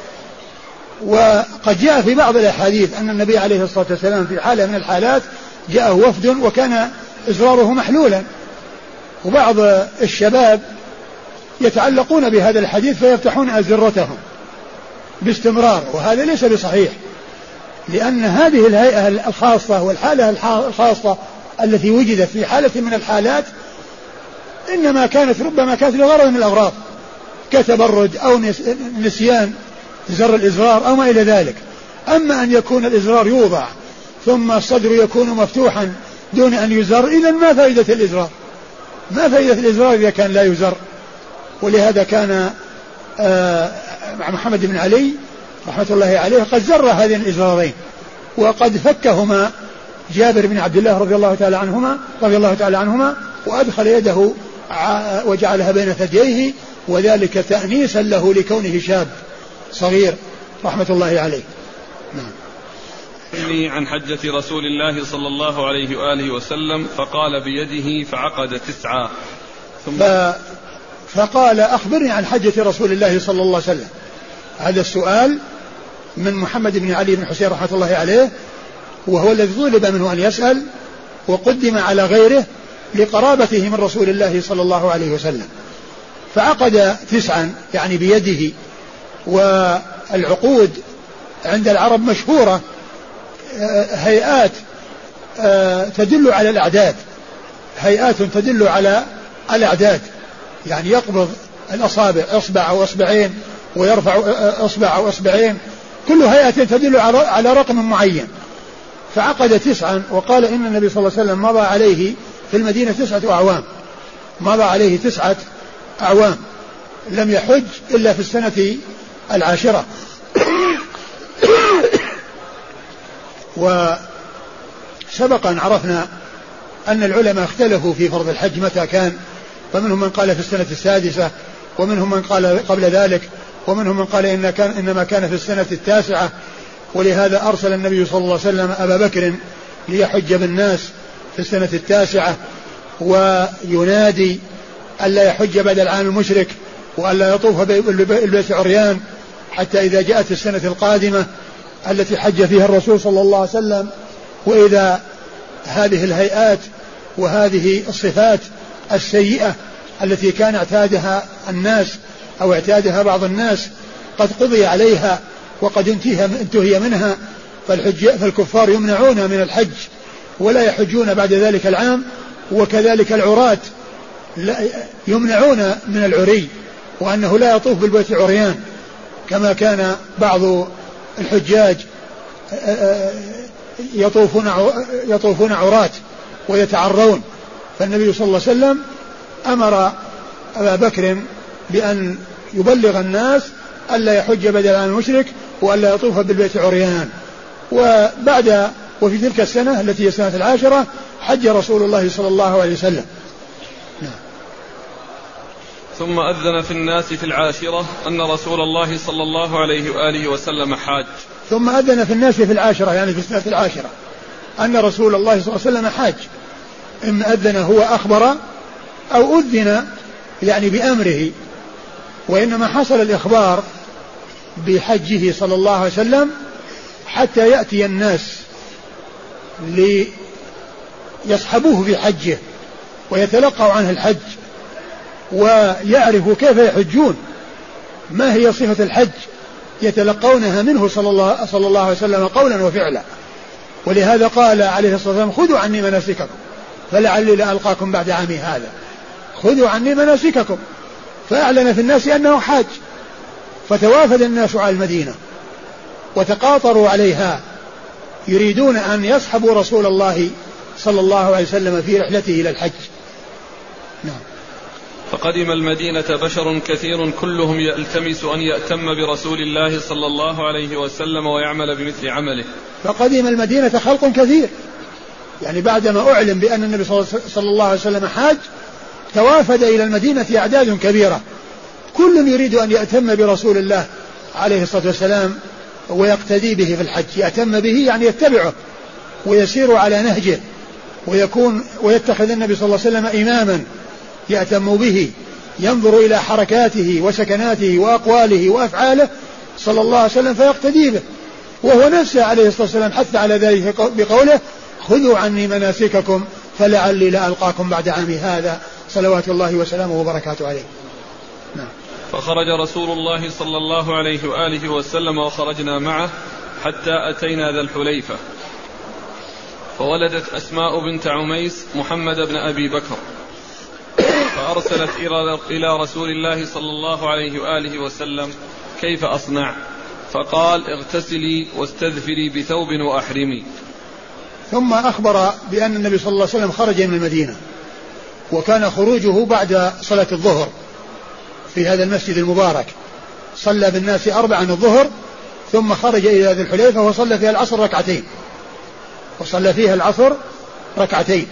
وقد جاء في بعض الأحاديث أن النبي عليه الصلاة والسلام في حالة من الحالات جاءه وفد وكان إزراره محلولا، وبعض الشباب يتعلقون بهذا الحديث فيفتحون أزرتهم باستمرار، وهذا ليس بصحيح، لأن هذه الهيئة الخاصة والحالة الخاصة التي وجدت في حالة من الحالات إنما كانت ربما كانت لغرض من الأغراض كتبرج أو نسيان زر الإزرار أو ما إلى ذلك. أما أن يكون الإزرار يوضع ثم الصدر يكون مفتوحا دون أن يزر، إذن ما فائدة الإزرار؟ ما فائدة الإزرار إذا كان لا يزر؟ ولهذا كان آه محمد بن علي رحمة الله عليه قد زر هذين الإزرارين، وقد فكهما جابر بن عبد الله رضي الله تعالى عنهما رضي الله تعالى عنهما وأدخل يده وجعلها بين ثدييه، وذلك تأنيسا له لكونه شاب صغير رحمة الله عليه. نعم. عن حجة رسول الله صلى الله عليه وآله وسلم فقال بيده فعقد تسعة ثم ف... فقال أخبرني عن حجة رسول الله صلى الله عليه وسلم. هذا السؤال من محمد بن علي بن حسين رحمة الله عليه، وهو الذي طلب منه أن يسأل وقدم على غيره لقرابته من رسول الله صلى الله عليه وسلم. فعقد تسعا يعني بيده، والعقود عند العرب مشهورة هيئات تدل على الأعداد، هيئات تدل على الأعداد، يعني يقبض الأصابع إصبع أو إصبعين ويرفع إصبع أو إصبعين، كل هيئة تدل على رقم معين. فعقد تسعا، وقال إن النبي صلى الله عليه وسلم مضى عليه في المدينة تسعة أعوام، مضى عليه تسعة أعوام، لم يحج إلا في السنة العاشرة وسبق أن عرفنا أن العلماء اختلفوا في فرض الحج متى كان، فمنهم من قال في السنة السادسة، ومنهم من قال قبل ذلك، ومنهم من قال إن كان إنما كان في السنة التاسعة. ولهذا أرسل النبي صلى الله عليه وسلم أبا بكر ليحج بالناس في السنة التاسعة، وينادي ألا يحج بعد العام المشرك، وألا يطوف بالبيت عريان، حتى إذا جاءت السنة القادمة التي حج فيها الرسول صلى الله عليه وسلم، وإذا هذه الهيئات وهذه الصفات السيئة التي كان اعتادها الناس أو اعتادها بعض الناس قد قضي عليها وقد انتهي منها، فالكفار يمنعون من الحج ولا يحجون بعد ذلك العام، وكذلك العراة يمنعون من العري، وأنه لا يطوف بالبيت عريان كما كان بعض الحجاج يطوفون يطوفون عراة ويتعرون. فالنبي صلى الله عليه وسلم أمر أبا بكر بأن يبلغ الناس ألا يحج بدل عن المشرك وألا يطوف بالبيت عريان. وبعد وفي تلك السنة التي هي السنة العاشرة حج رسول الله صلى الله عليه وسلم. نعم. ثم أذن في الناس في العاشرة أن رسول الله صلى الله عليه وآله وسلم حاج. ثم أذن في الناس في العاشرة يعني في السنة العاشرة أن رسول الله صلى الله عليه وسلم حاج. إما أذن هو أخبر أو أذن يعني بأمره، وإنما حصل الإخبار بحجه صلى الله عليه وسلم حتى يأتي الناس ليصحبوه في حجه ويتلقوا عنه الحج ويعرفوا كيف يحجون، ما هي صفة الحج يتلقونها منه صلى الله, صلى الله عليه وسلم قولا وفعلا. ولهذا قال عليه الصلاة والسلام خذوا عني مناسككم فلعلي لألقاكم بعد عامي هذا، خذوا عني مناسككم. فأعلن في الناس أنه حاج، فتوافد الناس على المدينة وتقاطروا عليها يريدون أن يصحبوا رسول الله صلى الله عليه وسلم في رحلته إلى الحج. نعم. فقدم المدينة بشر كثير كلهم يلتمس أن يأتم برسول الله صلى الله عليه وسلم ويعمل بمثل عمله. فقدم المدينة خلق كثير، يعني بعدما أعلم بأن النبي صلى الله عليه وسلم حاج توافد إلى المدينة أعداد كبيرة كل يريد أن يأتم برسول الله عليه الصلاة والسلام ويقتدي به في الحج. يأتم به يعني يتبعه ويسير على نهجه ويكون ويتخذ النبي صلى الله عليه وسلم إماما يأتم به، ينظر إلى حركاته وسكناته وأقواله وأفعاله صلى الله عليه وسلم فيقتدي به. وهو نفسه عليه الصلاة والسلام حث على ذلك بقوله خذوا عني مناسككم فلعلي لألقاكم بعد عامي هذا صلوات الله وسلامه وبركاته عليه. نعم. فخرج رسول الله صلى الله عليه وآله وسلم وخرجنا معه حتى أتينا ذا الحليفة، فولدت أسماء بنت عميس محمد بن أبي بكر، فأرسلت إلى رسول الله صلى الله عليه وآله وسلم كيف أصنع؟ فقال اغتسلي واستذفري بثوب وأحرمي. ثم أخبر بأن النبي صلى الله عليه وسلم خرج من المدينة، وكان خروجه بعد صلاة الظهر في هذا المسجد المبارك، صلى بالناس أربعا الظهر ثم خرج إلى ذي الحليفة وصلى فيها العصر ركعتين وصلى فيها العصر ركعتين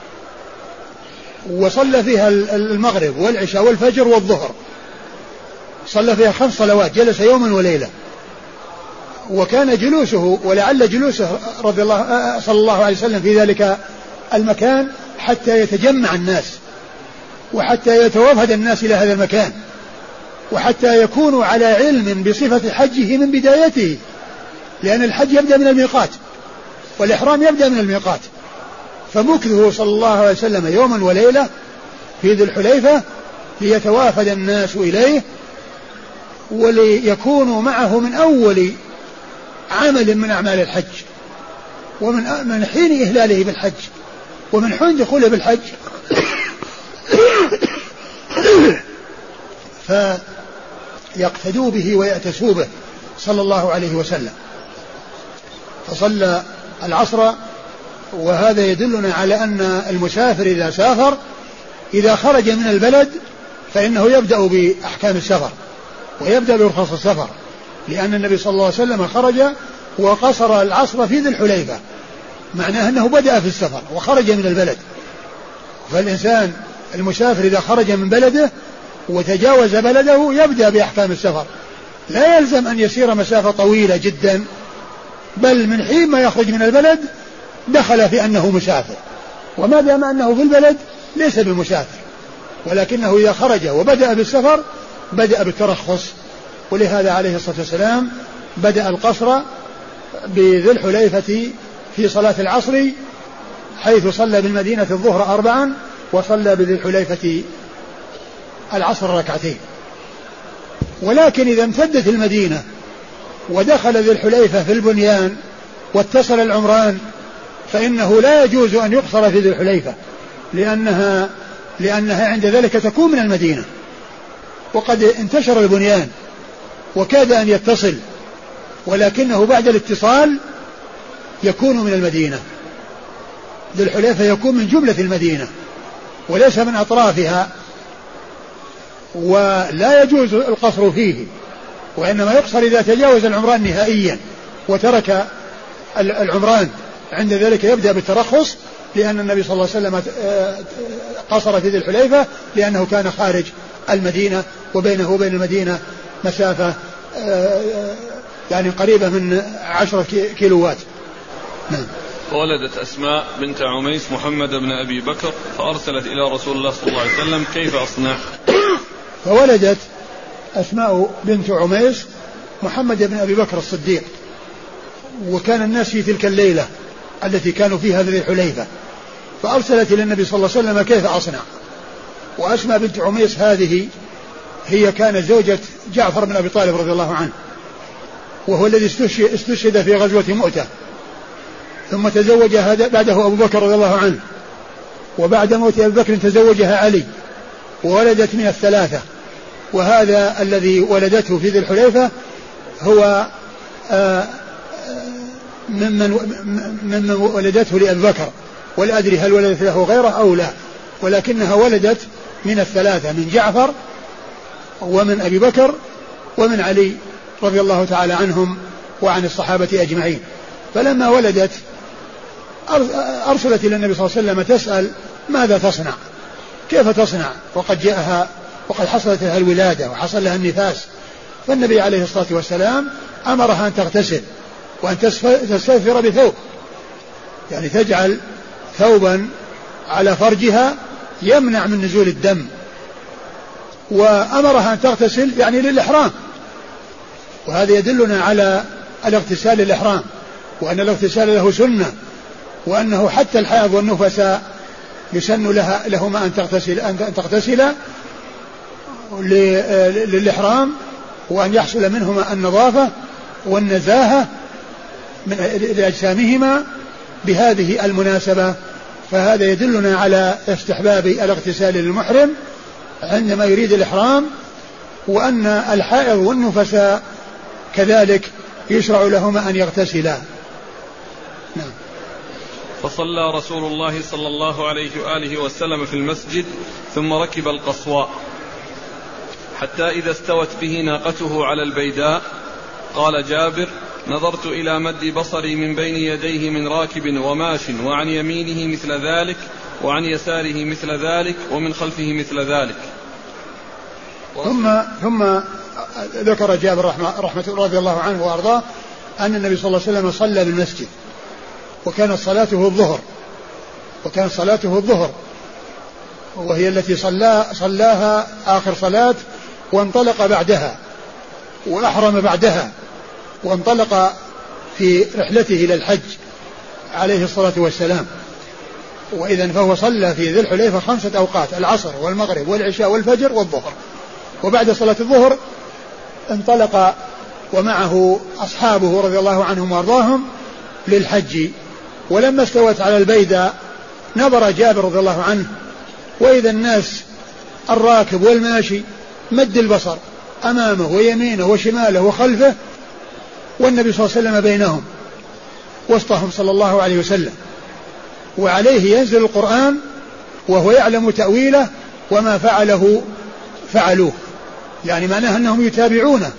وصلى فيها المغرب والعشاء والفجر والظهر، صلى فيها خمس صلوات، جلس يوما وليلة. وكان جلوسه ولعل جلوسه رضي الله صلى الله عليه وسلم في ذلك المكان حتى يتجمع الناس وحتى يتوافد الناس إلى هذا المكان وحتى يكونوا على علم بصفة حجه من بدايته، لأن الحج يبدأ من الميقات والإحرام يبدأ من الميقات. فمكثه صلى الله عليه وسلم يوما وليلة في ذي الحليفة ليتوافد الناس إليه وليكونوا معه من أول عمل من أعمال الحج ومن من حين إهلاله بالحج ومن حين دخوله بالحج فيقتدوا به ويأتسوا به صلى الله عليه وسلم. فصلى العصر، وهذا يدلنا على أن المسافر إذا سافر إذا خرج من البلد فإنه يبدأ بأحكام السفر ويبدأ برخص السفر، لأن النبي صلى الله عليه وسلم خرج وقصر العصر في ذي الحليفة، معناه أنه بدأ في السفر وخرج من البلد. فالإنسان المسافر إذا خرج من بلده وتجاوز بلده يبدأ بأحكام السفر، لا يلزم أن يسير مسافة طويلة جدا، بل من حين ما يخرج من البلد دخل في أنه مسافر، وما دام أنه في البلد ليس بمسافر، ولكنه إذا خرج وبدأ بالسفر بدأ بالترخص. ولهذا عليه الصلاة والسلام بدأ القصر بذي الحليفة في صلاة العصر، حيث صلى بالمدينة الظهر أربعا وصلى بذي الحليفة العصر ركعتين. ولكن إذا امتدت المدينة ودخل ذي الحليفة في البنيان واتصل العمران فإنه لا يجوز أن يقصر في ذي الحليفة، لأنها, لأنها عند ذلك تكون من المدينة، وقد انتشر البنيان وكاد أن يتصل، ولكنه بعد الاتصال يكون من المدينة. ذي الحليفة يكون من جملة المدينة وليس من أطرافها، ولا يجوز القصر فيه، وإنما يقصر إذا تجاوز العمران نهائيا وترك العمران، عند ذلك يبدأ بالترخص، لأن النبي صلى الله عليه وسلم قصر في ذي الحليفة لأنه كان خارج المدينة وبينه وبين المدينة مسافة يعني قريبة من عشرة كيلوات. نعم. ولدت أسماء بنت عميس محمد بن أبي بكر فأرسلت إلى رسول الله صلى الله عليه وسلم كيف أصنع؟ فولدت أسماء بنت عميس محمد بن أبي بكر الصديق، وكان الناس في تلك الليلة التي كانوا فيها ذي الحليفة، فأرسلت إلى النبي صلى الله عليه وسلم كيف أصنع. وأسماء بنت عميس هذه هي كانت زوجة جعفر بن أبي طالب رضي الله عنه، وهو الذي استشهد في غزوة مؤتة، ثم تزوجها بعده أبو بكر رضي الله عنه، وبعد موت أبي بكر تزوجها علي، وولدت من الثلاثة. وهذا الذي ولدته في ذي الحليفة هو ممن ممن ولدته لأبي بكر، ولا أدري هل ولدت له غيره أو لا، ولكنها ولدت من الثلاثة، من جعفر ومن أبي بكر ومن علي رضي الله تعالى عنهم وعن الصحابة أجمعين. فلما ولدت أرسلت إلى النبي صلى الله عليه وسلم تسأل ماذا تصنع، كيف تصنع، وقد جاءها وقد حصلت لها الولادة وحصل لها النفاس. فالنبي عليه الصلاة والسلام أمرها أن تغتسل وأن تستثفر بثوب، يعني تجعل ثوبا على فرجها يمنع من نزول الدم، وأمرها أن تغتسل يعني للإحرام. وهذا يدلنا على الاغتسال للإحرام، وأن الاغتسال له سنة، وأنه حتى الحائض والنفساء يسن لها لهما أن تغتسل أن تغتسل للإحرام، وأن يحصل منهما النظافة والنزاهة من لأجسامهما بهذه المناسبة. فهذا يدلنا على استحباب الاغتسال للمحرم عندما يريد الإحرام، وأن الحائض والنفساء كذلك يشرع لهما أن يغتسلا. نعم. فصلى رسول الله صلى الله عليه وآله وسلم في المسجد ثم ركب القصواء حتى إذا استوت به ناقته على البيداء. قال جابر: نظرت إلى مد بصري من بين يديه من راكب وماش، وعن يمينه مثل ذلك، وعن يساره مثل ذلك، ومن خلفه مثل ذلك. ثم ثم ذكر جابر رحمة, رحمة رضي الله عنه وأرضاه أن النبي صلى الله عليه وسلم صلى بالمسجد، وكانت صلاته الظهر وكانت صلاته الظهر وهي التي صلى صلاها آخر صلاة، وانطلق بعدها وأحرم بعدها، وانطلق في رحلته إلى الحج عليه الصلاة والسلام. وإذن فهو صلى في ذي الحليفة خمسة أوقات: العصر والمغرب والعشاء والفجر والظهر. وبعد صلاة الظهر انطلق ومعه أصحابه رضي الله عنهم وارضاهم للحج. ولما استوت على البيداء نظر جابر رضي الله عنه، وإذا الناس الراكب والماشي مد البصر أمامه ويمينه وشماله وخلفه، والنبي صلى الله عليه وسلم بينهم وسطهم صلى الله عليه وسلم، وعليه ينزل القرآن وهو يعلم تأويله، وما فعله فعلوه، يعني معناه أنهم يتابعونه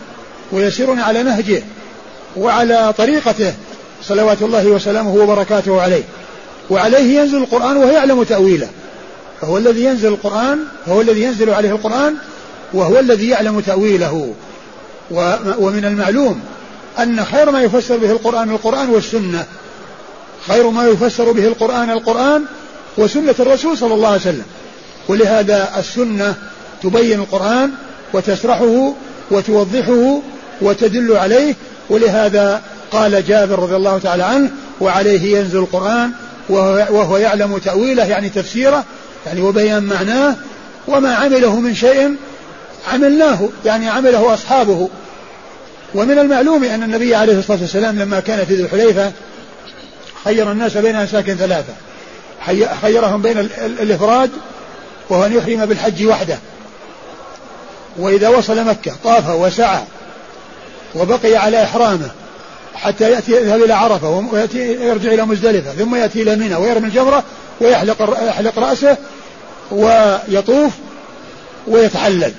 ويسيرون على نهجه وعلى طريقته صلوات الله وسلامه وبركاته عليه. وعليه ينزل القرآن وهو يعلم تأويله، فهو الذي ينزل القرآن، هو الذي ينزل عليه القرآن وهو الذي يعلم تأويله. ومن المعلوم أن خير ما يفسر به القرآن القرآن والسنة، خير ما يفسر به القرآن القرآن وسنة الرسول صلى الله عليه وسلم. ولهذا السنة تبين القرآن وتشرحه وتوضحه وتدل عليه. ولهذا قال جابر رضي الله تعالى عنه: وعليه ينزل القرآن وهو يعلم تأويله، يعني تفسيره، يعني وبيان معناه. وما عمله من شيء عملناه، يعني عمله أصحابه. ومن المعلوم أن النبي عليه الصلاة والسلام لما كان في ذي الحليفة خير الناس بين أماكن ثلاثة، خيرهم بين الإفراد وهو أن يحرم بالحج وحده، وإذا وصل مكة طاف وسعى وبقي على إحرامه حتى يأتي يذهب إلى عرفة ويرجع إلى مزدلفة، ثم يأتي إلى منى ويرمي الجمرة ويحلق يحلق رأسه ويطوف ويتحلل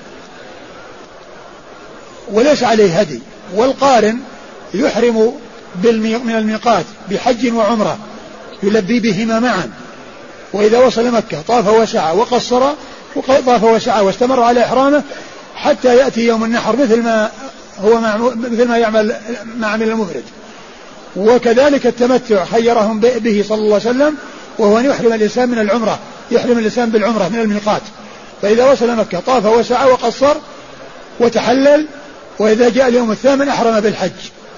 وليس عليه هدي. والقارن يحرم من الميقات بحج وعمرة يلبي بهما معا، وإذا وصل مكة طاف وسعى وقصر طاف وسعى واستمر على إحرامه حتى يأتي يوم النحر مثل ما هو مثل ما يعمل ما عمل المفرد. وكذلك التمتع خيرهم به صلى الله عليه وسلم، وهو أن يحرم الإنسان من العمرة، يحرم الإنسان بالعمرة من الميقات، فإذا وصل مكة طاف وسعى وقصر وتحلل، وإذا جاء اليوم الثامن أحرم بالحج،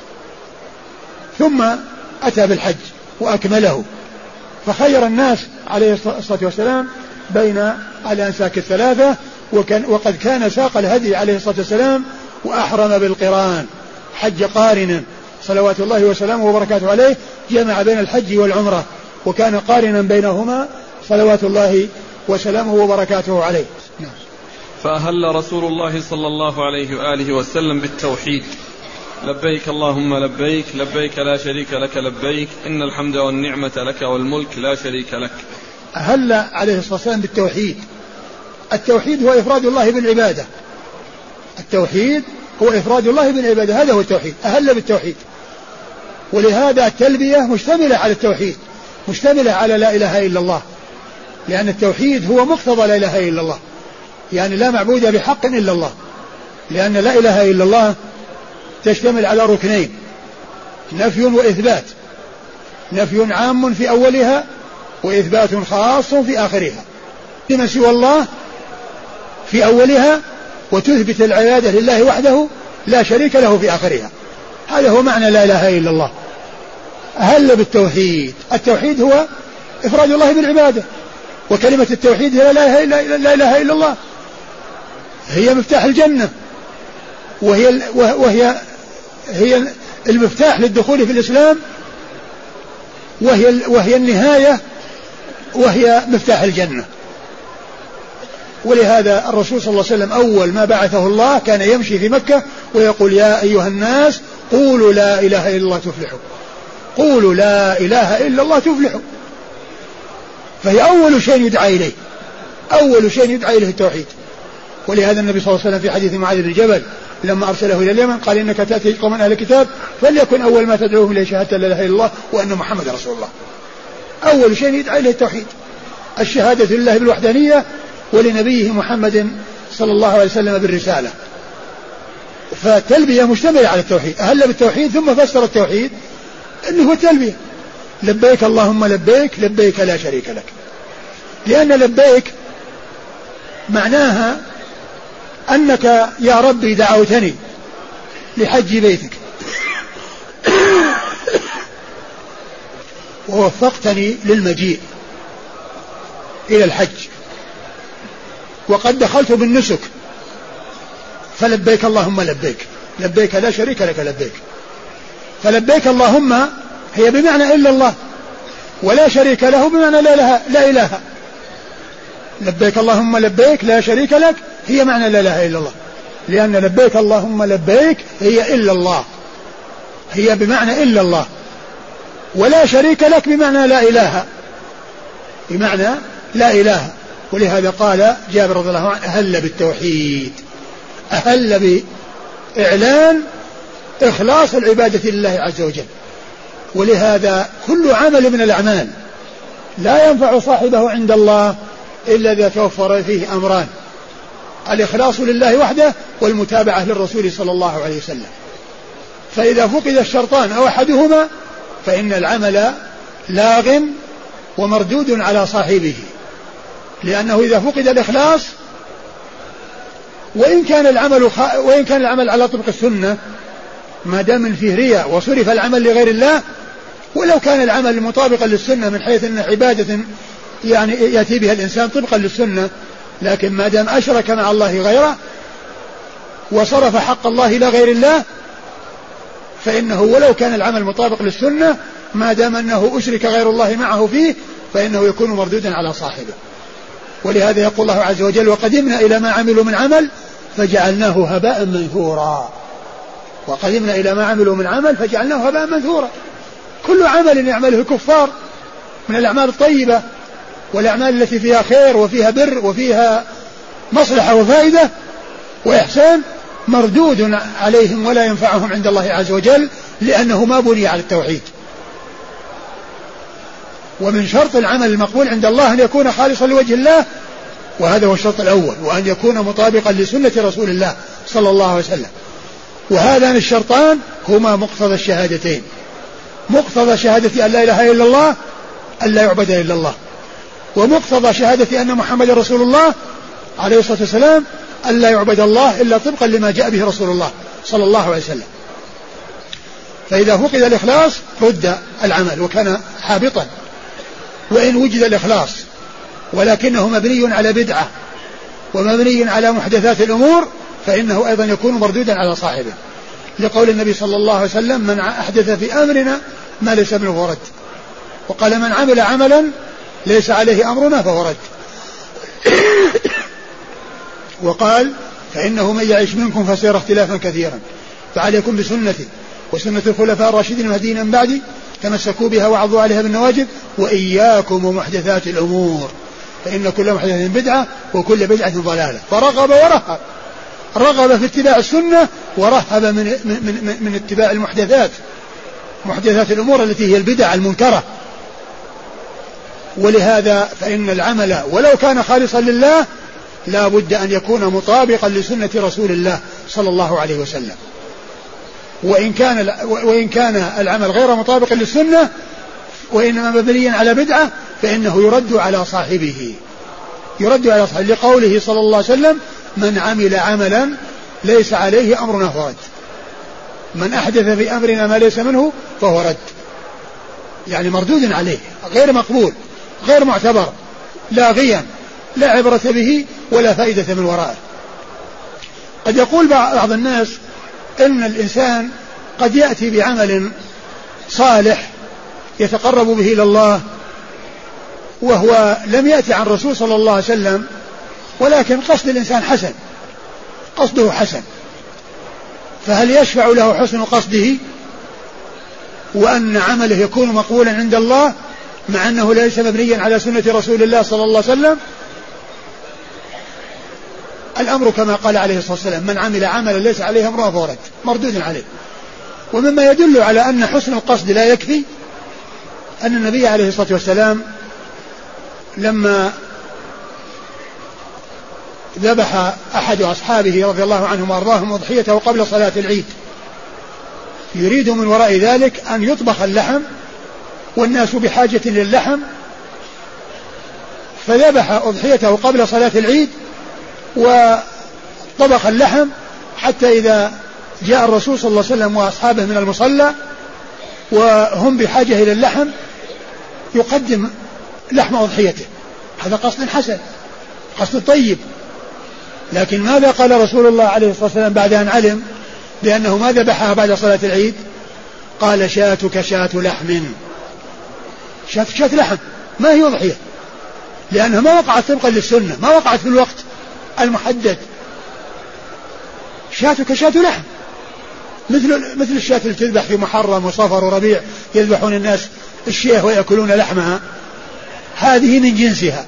ثم أتى بالحج وأكمله. فخير الناس عليه الصلاة والسلام بين الأنساك الثلاثة، وكان وقد كان ساق الهدي عليه الصلاة والسلام وأحرم بالقران، حج قارنا صلوات الله وسلامه وبركاته عليه، جمع بين الحج والعمرة وكان قارنا بينهما صلوات الله وسلامه وبركاته عليه. نعم. فأهل رسول الله صلى الله عليه وآله وسلم بالتوحيد: لبيك اللهم لبيك، لبيك لا شريك لك لبيك، إن الحمد والنعمة لك والملك لا شريك لك. أهل عليه الصلاة والسلام بالتوحيد. التوحيد هو إفراد الله بالعبادة، التوحيد هو إفراد الله بالعبادة، هذا هو التوحيد، أهل بالتوحيد. ولهذا التلبية مشتملة على التوحيد، مشتملة على لا إله إلا الله، لأن التوحيد هو مقتضى لا إله إلا الله، يعني لا معبود بحق إلا الله، لأن لا إله إلا الله تشتمل على ركنين: نفي وإثبات، نفي عام في أولها وإثبات خاص في آخرها. لما سوى الله في أولها، وتثبت العبادة لله وحده لا شريك له في آخرها. هذا هو معنى لا إله إلا الله. أهل بالتوحيد. التوحيد هو إفراد الله بالعبادة، وكلمة التوحيد هي لا إله إلا الله، هي مفتاح الجنة، وهي وهي هي المفتاح للدخول في الإسلام، وهي وهي النهاية، وهي مفتاح الجنة. ولهذا الرسول صلى الله عليه وسلم أول ما بعثه الله كان يمشي في مكة ويقول: يا أيها الناس قولوا لا إله إلا الله تفلحوا، قولوا لا إله إلا الله تفلحوا. فهي أول شيء يدعى إليه، أول شيء يدعى إليه التوحيد. ولهذا النبي صلى الله عليه وسلم في حديث معاذ بن جبل لما أرسله إلى اليمن قال: إنك تأتي قوما أهل الكتاب فليكن أول ما تدعوهم إليه شهادة لا إله إلا الله وأن محمد رسول الله. أول شيء يدعى إليه التوحيد، الشهادة لله بالوحدانية ولنبيه محمد صلى الله عليه وسلم بالرسالة. فالتلبية مشتملة على التوحيد. أهل بالتوحيد ثم فسر التوحيد أنه هو التلبية: لبيك اللهم لبيك، لبيك لا شريك لك. لأن لبيك معناها أنك يا ربي دعوتني لحج بيتك ووفقتني للمجيء إلى الحج، وقد دخلت بالنسك، فلبيك اللهم لبيك، لبيك لا شريك لك لبيك. فلبيك اللهم هي بمعنى إلا الله، ولا شريك له بمعنى لا إله, لا إله. لبيك اللهم لبيك لا شريك لك هي معنى لا إله إلا الله، لأن لبيك اللهم لبيك هي إلا الله، هي بمعنى إلا الله، ولا شريك لك بمعنى لا إله، بمعنى لا إله. ولهذا قال جابر رضي الله عنه: أهل بالتوحيد، أهل بإعلان إخلاص العبادة لله عز وجل. ولهذا كل عمل من الأعمال لا ينفع صاحبه عند الله إلا إذا توفر فيه أمران: الإخلاص لله وحده والمتابعة للرسول صلى الله عليه وسلم. فإذا فقد الشرطان أو أحدهما فإن العمل لاغ ومردود على صاحبه، لأنه إذا فقد الإخلاص وإن كان العمل خ... وإن كان العمل على طبق السنة ما دام فيه رياء وصرف العمل لغير الله، ولو كان العمل مطابقا للسنة من حيث أن عبادة يعني يأتي بها الإنسان طبقا للسنة، لكن ما دام أشرك مع الله غيره وصرف حق الله إلى غير الله فإنه ولو كان العمل مطابق للسنة ما دام أنه أشرك غير الله معه فيه فإنه يكون مردودا على صاحبه. ولهذا يقول الله عز وجل: وقدمنا إلى ما عملوا من عمل فجعلناه هباء منثورا. وقدمنا إلى ما عملوا من عمل فجعلناه هباء منثورا. كل عمل يعمله الكفار من الأعمال الطيبة والأعمال التي فيها خير وفيها بر وفيها مصلحة وفائدة وإحسان مردود عليهم ولا ينفعهم عند الله عز وجل، لأنه ما بني على التوحيد. ومن شرط العمل المقبول عند الله أن يكون خالصا لوجه الله، وهذا هو الشرط الأول، وأن يكون مطابقا لسنة رسول الله صلى الله عليه وسلم. وهذان الشرطان هما مقتضى الشهادتين. مقتضى شهادة أن لا إله إلا الله أن لا يعبد إلا الله، ومقتضى شهادة أن محمد رسول الله عليه الصلاة والسلام أن لا يعبد الله إلا طبقا لما جاء به رسول الله صلى الله عليه وسلم. فإذا فقد الإخلاص رد العمل وكان حابطا. وإن وجد الإخلاص ولكنه مبني على بدعة ومبني على محدثات الأمور فإنه أيضا يكون مردودا على صاحبه، لقول النبي صلى الله عليه وسلم: من أحدث في أمرنا ما ليس منه فهو رد. وقال: من عمل عملا ليس عليه أمرنا فهو رد. وقال: فإنه من يعيش منكم فسيرى اختلافا كثيرا فعليكم بسنتي وسنة الخلفاء الراشدين المهديين من بعدي تمسكوا بها وعضوا عليها بالنواجذ وإياكم ومحدثات الأمور فإن كل محدثة بدعة وكل بدعة ضلالة. فرغب ورهب، رغب في اتباع السنة ورهب من, من, من, من اتباع المحدثات، محدثات الأمور التي هي البدع المنكرة. ولهذا فإن العمل ولو كان خالصا لله لا بد أن يكون مطابقا لسنة رسول الله صلى الله عليه وسلم. وإن كان, وإن كان العمل غير مطابق للسنة وإنما مبنيا على بدعة فإنه يرد على صاحبه، يرد على صاحبه، لقوله صلى الله عليه وسلم: من عمل عملا ليس عليه أمرنا فهو رد. من أحدث في أمرنا ما ليس منه فهو رد، يعني مردود عليه، غير مقبول، غير معتبر، لاغيا، لا عبرة به ولا فائدة من ورائه. قد يقول بعض الناس إن الإنسان قد يأتي بعمل صالح يتقرب به إلى الله وهو لم يأتي عن الرسول صلى الله عليه وسلم، ولكن قصد الإنسان حسن، قصده حسن، فهل يشفع له حسن قصده وأن عمله يكون مقبولا عند الله مع أنه ليس مبنيا على سنة رسول الله صلى الله عليه وسلم؟ الأمر كما قال عليه الصلاة والسلام: من عمل عملا ليس عليه أمرنا فهو رد، مردود عليه. ومما يدل على أن حسن القصد لا يكفي أن النبي عليه الصلاة والسلام لما ذبح أحد أصحابه رضي الله عنهم وأرضاهم أضحيته قبل صلاة العيد يريد من وراء ذلك أن يطبخ اللحم والناس بحاجة للحم، فذبح أضحيته قبل صلاة العيد وطبخ اللحم حتى إذا جاء الرسول صلى الله عليه وسلم وأصحابه من المصلى وهم بحاجة إلى اللحم يقدم لحم أضحيته. هذا قصد حسن، قصد طيب. لكن ماذا قال رسول الله عليه الصلاة والسلام بعد أن علم بأنه ما ذبحها بعد صلاة العيد؟ قال: شاتك شات لحم. شات شات لحم ما هي أضحية، لأنها ما وقعت طبقا للسنة، ما وقعت في الوقت المحدد. شاتك شات لحم مثل مثل الشاة اللي تذبح في محرم وصفر وربيع، يذبحون الناس الشياه ويأكلون لحمها، هذه من جنسها.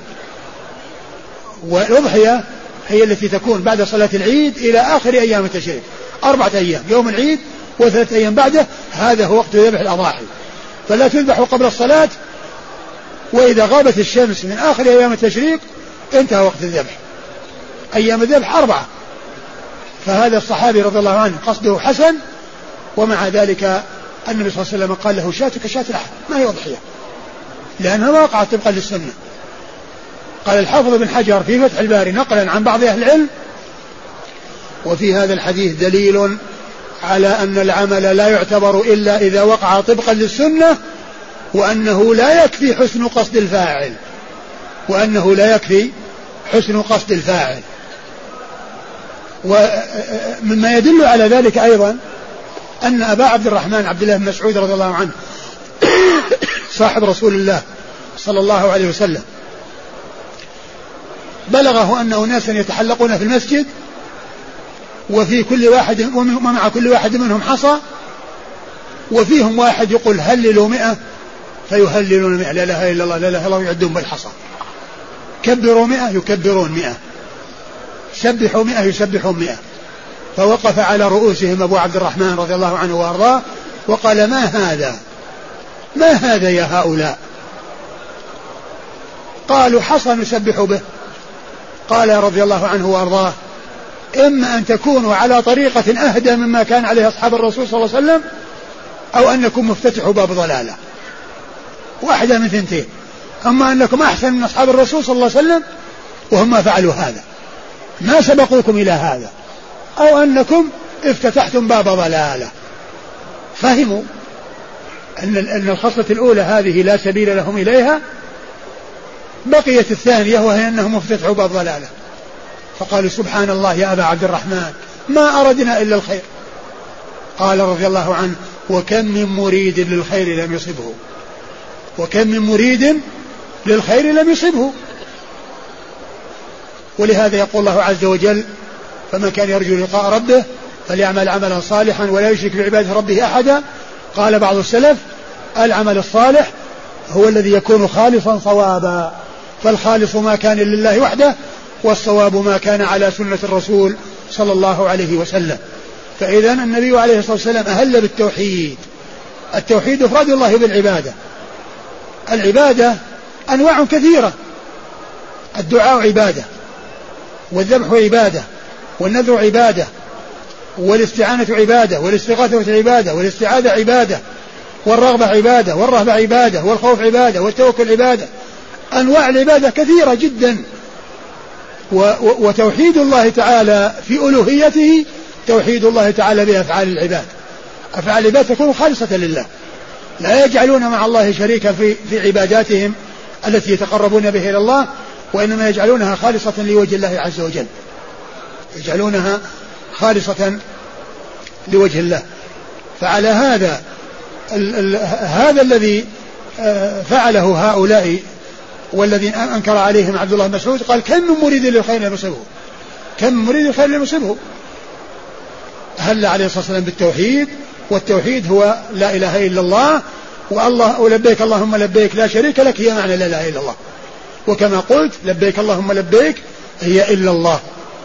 والأضحية هي التي تكون بعد صلاة العيد إلى آخر أيام التشريق، أربعة أيام: يوم العيد وثلاثة أيام بعده، هذا هو وقت ذبح الأضاحي. فلا تذبح قبل الصلاة، وإذا غابت الشمس من آخر أيام التشريق انتهى وقت الذبح. أيام الذبح أربعة. فهذا الصحابي رضي الله عنه قصده حسن، ومع ذلك النبي صلى الله عليه وسلم قال له شاتك شات لحم ما هي أضحية، لأنها ما وقعت طبقا للسنة. قال الحافظ بن حجر في فتح الباري نقلا عن بعض أهل العلم: وفي هذا الحديث دليل على أن العمل لا يعتبر إلا إذا وقع طبقا للسنة، وأنه لا يكفي حسن قصد الفاعل وأنه لا يكفي حسن قصد الفاعل. ومما يدل على ذلك أيضا أن أبا عبد الرحمن عبد الله بن مسعود رضي الله عنه صاحب رسول الله صلى الله عليه وسلم بلغه أن أناسا يتحلقون في المسجد، وفي كل واحد ومع كل واحد منهم حصى، وفيهم واحد يقول هللوا مئة فيهللون مئة، لا إله إلا الله لا إله إلا الله، يعدون بالحصى. كبروا مئة يكبرون مئة، سبحوا مئة يسبحون مئة. فوقف على رؤوسهم أبو عبد الرحمن رضي الله عنه وأرضاه وقال: ما هذا ما هذا يا هؤلاء؟ قالوا: حصى نسبح به. قال رضي الله عنه وأرضاه: إما أن تكونوا على طريقة أهدى مما كان عليه أصحاب الرسول صلى الله عليه وسلم، أو أنكم مفتتحوا باب ضلالة، واحدة من ثنتين. أما أنكم أحسن من أصحاب الرسول صلى الله عليه وسلم وهم ما فعلوا هذا، ما سبقوكم إلى هذا، أو أنكم افتتحتم باب ضلالة. فهموا أن الخصلة الأولى هذه لا سبيل لهم إليها، بقيت الثانية وهي أنهم افتتحوا باب ضلالة. فقالوا: سبحان الله يا أبا عبد الرحمن، ما أردنا إلا الخير. قال رضي الله عنه: وكم من مريد للخير لم يصبه وكم من مريد للخير لم يصبه. ولهذا يقول الله عز وجل: فمن كان يرجو لقاء ربه فليعمل عملا صالحا ولا يشرك بعبادة ربه أحدا. قال بعض السلف: العمل الصالح هو الذي يكون خالصا صوابا، فالخالص ما كان لله وحده، والصواب ما كان على سنة الرسول صلى الله عليه وسلم. فإذا النبي عليه الصلاة والسلام أهل بالتوحيد. التوحيد إفراد الله بالعبادة. العبادة أنواع كثيرة، الدعاء عبادة، والذبح عبادة، والنذر عبادة، والاستعانة عبادة، والاستغاثة عبادة، والاستعاذة عبادة، والرغبة عبادة، والرهبة عبادة، والخوف عبادة، والتوكل عبادة. أنواع العبادة كثيرة جدا. وتوحيد الله تعالى في ألوهيته توحيد الله تعالى بأفعال العباد. أفعال العباد تكون خالصة لله، لا يجعلون مع الله شريكا في, في عباداتهم التي يتقربون به إلى الله، وإنما يجعلونها خالصة لوجه الله عز وجل، يجعلونها خالصة لوجه الله. فعلى هذا ال ال هذا الذي فعله هؤلاء والذي أنكر عليهم عبد الله بن مسعود، قال: كم من مريد للخير لم يصبه كم من مريد للخير لم يصبه. هل عليه الصلاة والسلام بالتوحيد، والتوحيد هو لا إله إلا الله، والله ولبيك اللهم لبيك لا شريك لك، هي معنى لا إله إلا الله. وكما قلت لبيك اللهم لبيك هي إلا الله،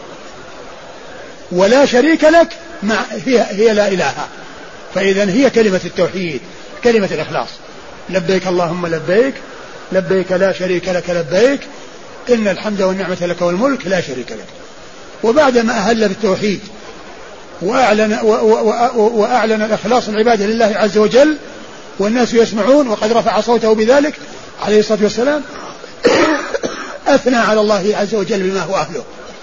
ولا شريك لك مع هي, هي لا إله. فإذا هي كلمة التوحيد، كلمة الإخلاص. لبيك اللهم لبيك لبيك لا شريك لك لبيك إن الحمد والنعمة لك والملك لا شريك لك. وبعدما أهل بالتوحيد وأعلن, وأعلن الإخلاص العبادة لله عز وجل والناس يسمعون، وقد رفع صوته بذلك عليه الصلاة والسلام، أثنى على الله عز وجل بما هو أهله،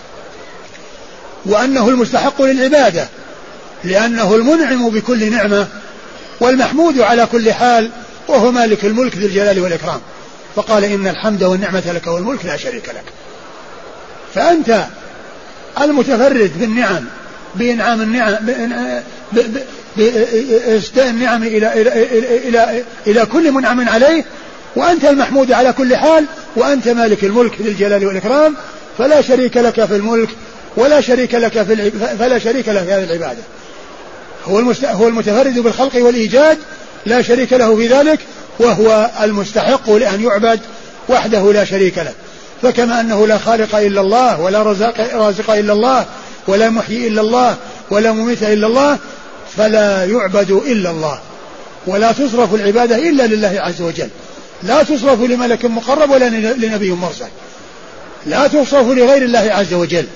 وأنه المستحق للعبادة، لأنه المنعم بكل نعمة والمحمود على كل حال، وهو مالك الملك ذي الجلال والإكرام. فقال: إن الحمد والنعمة لك والملك لا شريك لك. فأنت المتفرد بالنعم، بإنعام النعم، بإسداء النعم إلى, إلى, إلى, إلى, إلى كل منعم عليه، وأنت المحمود على كل حال، وأنت مالك الملك ذي الجلال والإكرام، فلا شريك لك في الملك ولا شريك لك في العب... فلا شريك له في هذه العبادة. هو, المست... هو المتفرد بالخلق والإيجاد، لا شريك له في ذلك، وهو المستحق لأن يعبد وحده لا شريك له. فكما أنه لا خالق إلا الله، ولا رازق, رازق إلا الله، ولا محيي إلا الله، ولا مميت إلا الله، فلا يعبد إلا الله، ولا تصرف العبادة إلا لله عز وجل، لا تصرف لملك مقرب ولا لنبي مرسل، لا تصرف لغير الله عز وجل.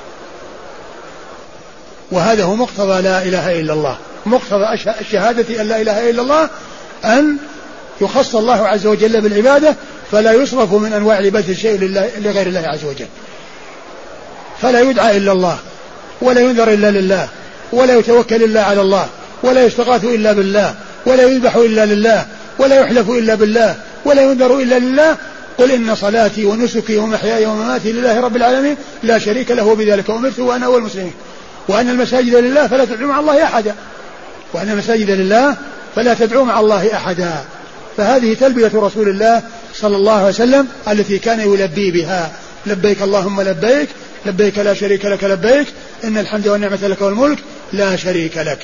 وهذا هو مقتضى لا إله إلا الله، مقتضى الشهادة أن لا إله إلا الله أن يخص الله عز وجل بالعبادة، فلا يصرف من أنواع العبادة شيء لغير الله عز وجل، فلا يدعى إلا الله، ولا ينذر إلا لله، ولا يتوكل إلا على الله، ولا يستغاث إلا بالله، ولا يذبح إلا لله، ولا يحلف إلا بالله، ولا ينذر إلا لله. قل إن صلاتي ونسكي ومحياي ومماتي لله رب العالمين لا شريك له وبذلك أمرت وأنا أول المسلمين، وأن المساجد لله فلا تدعوا مع الله أحدا، وأن المساجد لله فلا تدعوا مع الله أحدا. فهذه تلبية رسول الله صلى الله عليه وسلم التي كان يلبي بها: لبيك اللهم لبيك، لبيك لا شريك لك لبيك، إن الحمد والنعمة لك والملك لا شريك لك.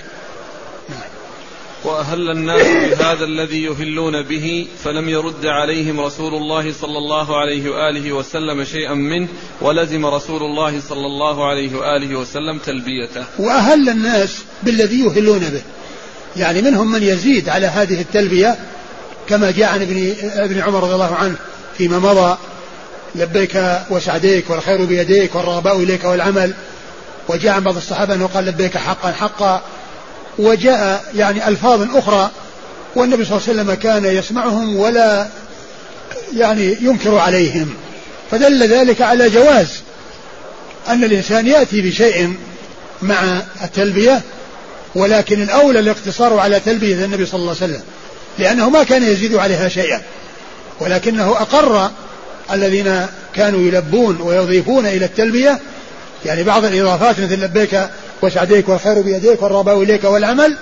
وأهل الناس بهذا الذي يهلون به، فلم يرد عليهم رسول الله صلى الله عليه وآله وسلم شيئا منه، ولزم رسول الله صلى الله عليه وآله وسلم تلبيته. وأهل الناس بالذي يهلون به، يعني منهم من يزيد على هذه التلبية كما جاء عن ابن, ابن عمر رضي الله عنه فيما مضى: لبيك وسعديك والخير بيديك والرغباء إليك والعمل. وجاء عن بعض الصحابة أنه قال: لبيك حقا حقا. وجاء يعني ألفاظ أخرى، والنبي صلى الله عليه وسلم كان يسمعهم ولا يعني ينكر عليهم، فدل ذلك على جواز أن الإنسان يأتي بشيء مع التلبية، ولكن الأولى الاقتصار على تلبية النبي صلى الله عليه وسلم، لأنه ما كان يزيد عليها شيئا، ولكنه أقر الذين كانوا يلبون ويضيفون إلى التلبية يعني بعض الإضافات مثل لبيك وسعديك والخير بيديك والرغباء إليك والعمل،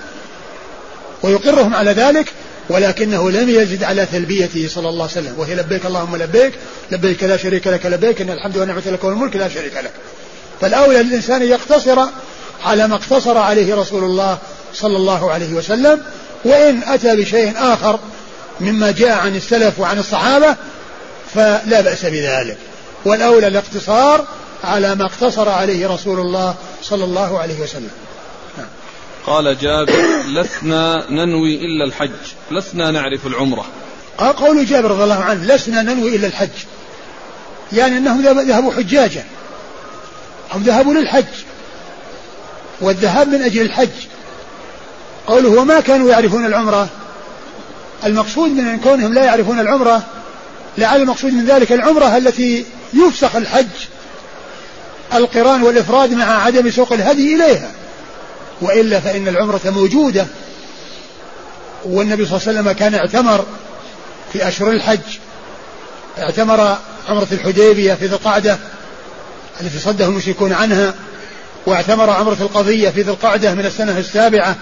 ويقرهم على ذلك، ولكنه لم يزد على تلبيته صلى الله عليه وسلم، وهي لبيك اللهم لبيك، لبيك لا شريك لك لبيك، إن الحمد والنعمة لك والملك لا شريك لك. فالأولى للإنسان يقتصر على ما اقتصر عليه رسول الله صلى الله عليه وسلم، وإن أتى بشيء آخر مما جاء عن السلف وعن الصحابة فلا بأس بذلك، والأولى الاقتصار على ما اقتصر عليه رسول الله صلى الله عليه وسلم. قال جابر: لسنا ننوي إلا الحج، لسنا نعرف العمرة. قول جابر رضي الله عنه: لسنا ننوي إلا الحج، يعني أنهم ذهبوا حجاجا، هم ذهبوا للحج، والذهاب من أجل الحج. قوله وما كانوا يعرفون العمرة، المقصود من أن كونهم لا يعرفون العمرة لعل المقصود من ذلك العمرة التي يفسخ الحج القران والإفراد مع عدم سوق الهدي إليها، وإلا فإن العمرة موجودة، والنبي صلى الله عليه وسلم كان اعتمر في أشهر الحج، اعتمر عمرة الحديبية في ذي القعدة التي صده المشركون عنها، واعتمر عمرة القضية في ذي القعدة من السنة السابعة،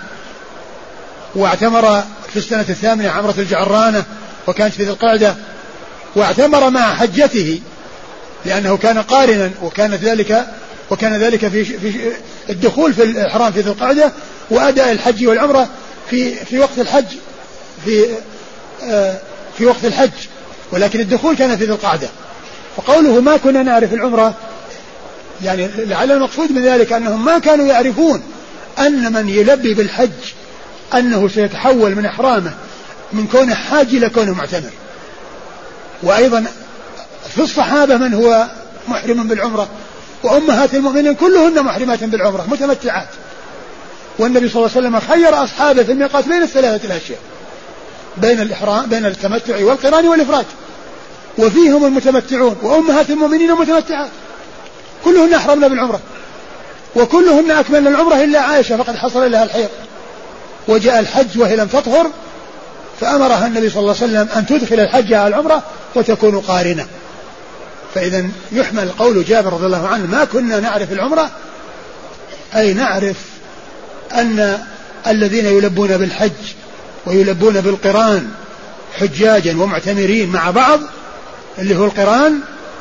واعتمر في السنة الثامنة عمرة الجعرانة وكانت في ذي القعدة، واعتمر مع حجته لأنه كان قارنا، وكان ذلك وكان ذلك في في الدخول في الإحرام في ذي القعدة، وأداء الحج والعمرة في في وقت الحج في آه في وقت الحج، ولكن الدخول كان في ذي القعدة. فقوله ما كنا نعرف العمرة يعني لعل المقصود من ذلك أنهم ما كانوا يعرفون أن من يلبي بالحج أنه سيتحول من إحرامه من كونه حاج إلى كونه معتمر. وأيضا في الصحابة من هو محرم بالعمرة، وأمهات المؤمنين كلهن محرمات بالعمرة متمتعات، والنبي صلى الله عليه وسلم خير أصحابه في الميقات بين الثلاثة الأشياء، بين الإحرام بين التمتع والقران والإفراد، وفيهم المتمتعون وأمهات المؤمنين متمتعات كلهن أحرمنا بالعمرة، وكلهن أكملن العمرة إلا عائشة فقد حصل لها الحيض، وجاء الحج وهي لم تطهر، فأمرها النبي صلى الله عليه وسلم أن تدخل الحج على العمرة وتكون قارنة. فإذا يحمل قول جابر رضي الله عنه ما كنا نعرف العمرة، أي نعرف أن الذين يلبون بالحج ويلبون بالقران حجاجا ومعتمرين مع بعض اللي هو القران،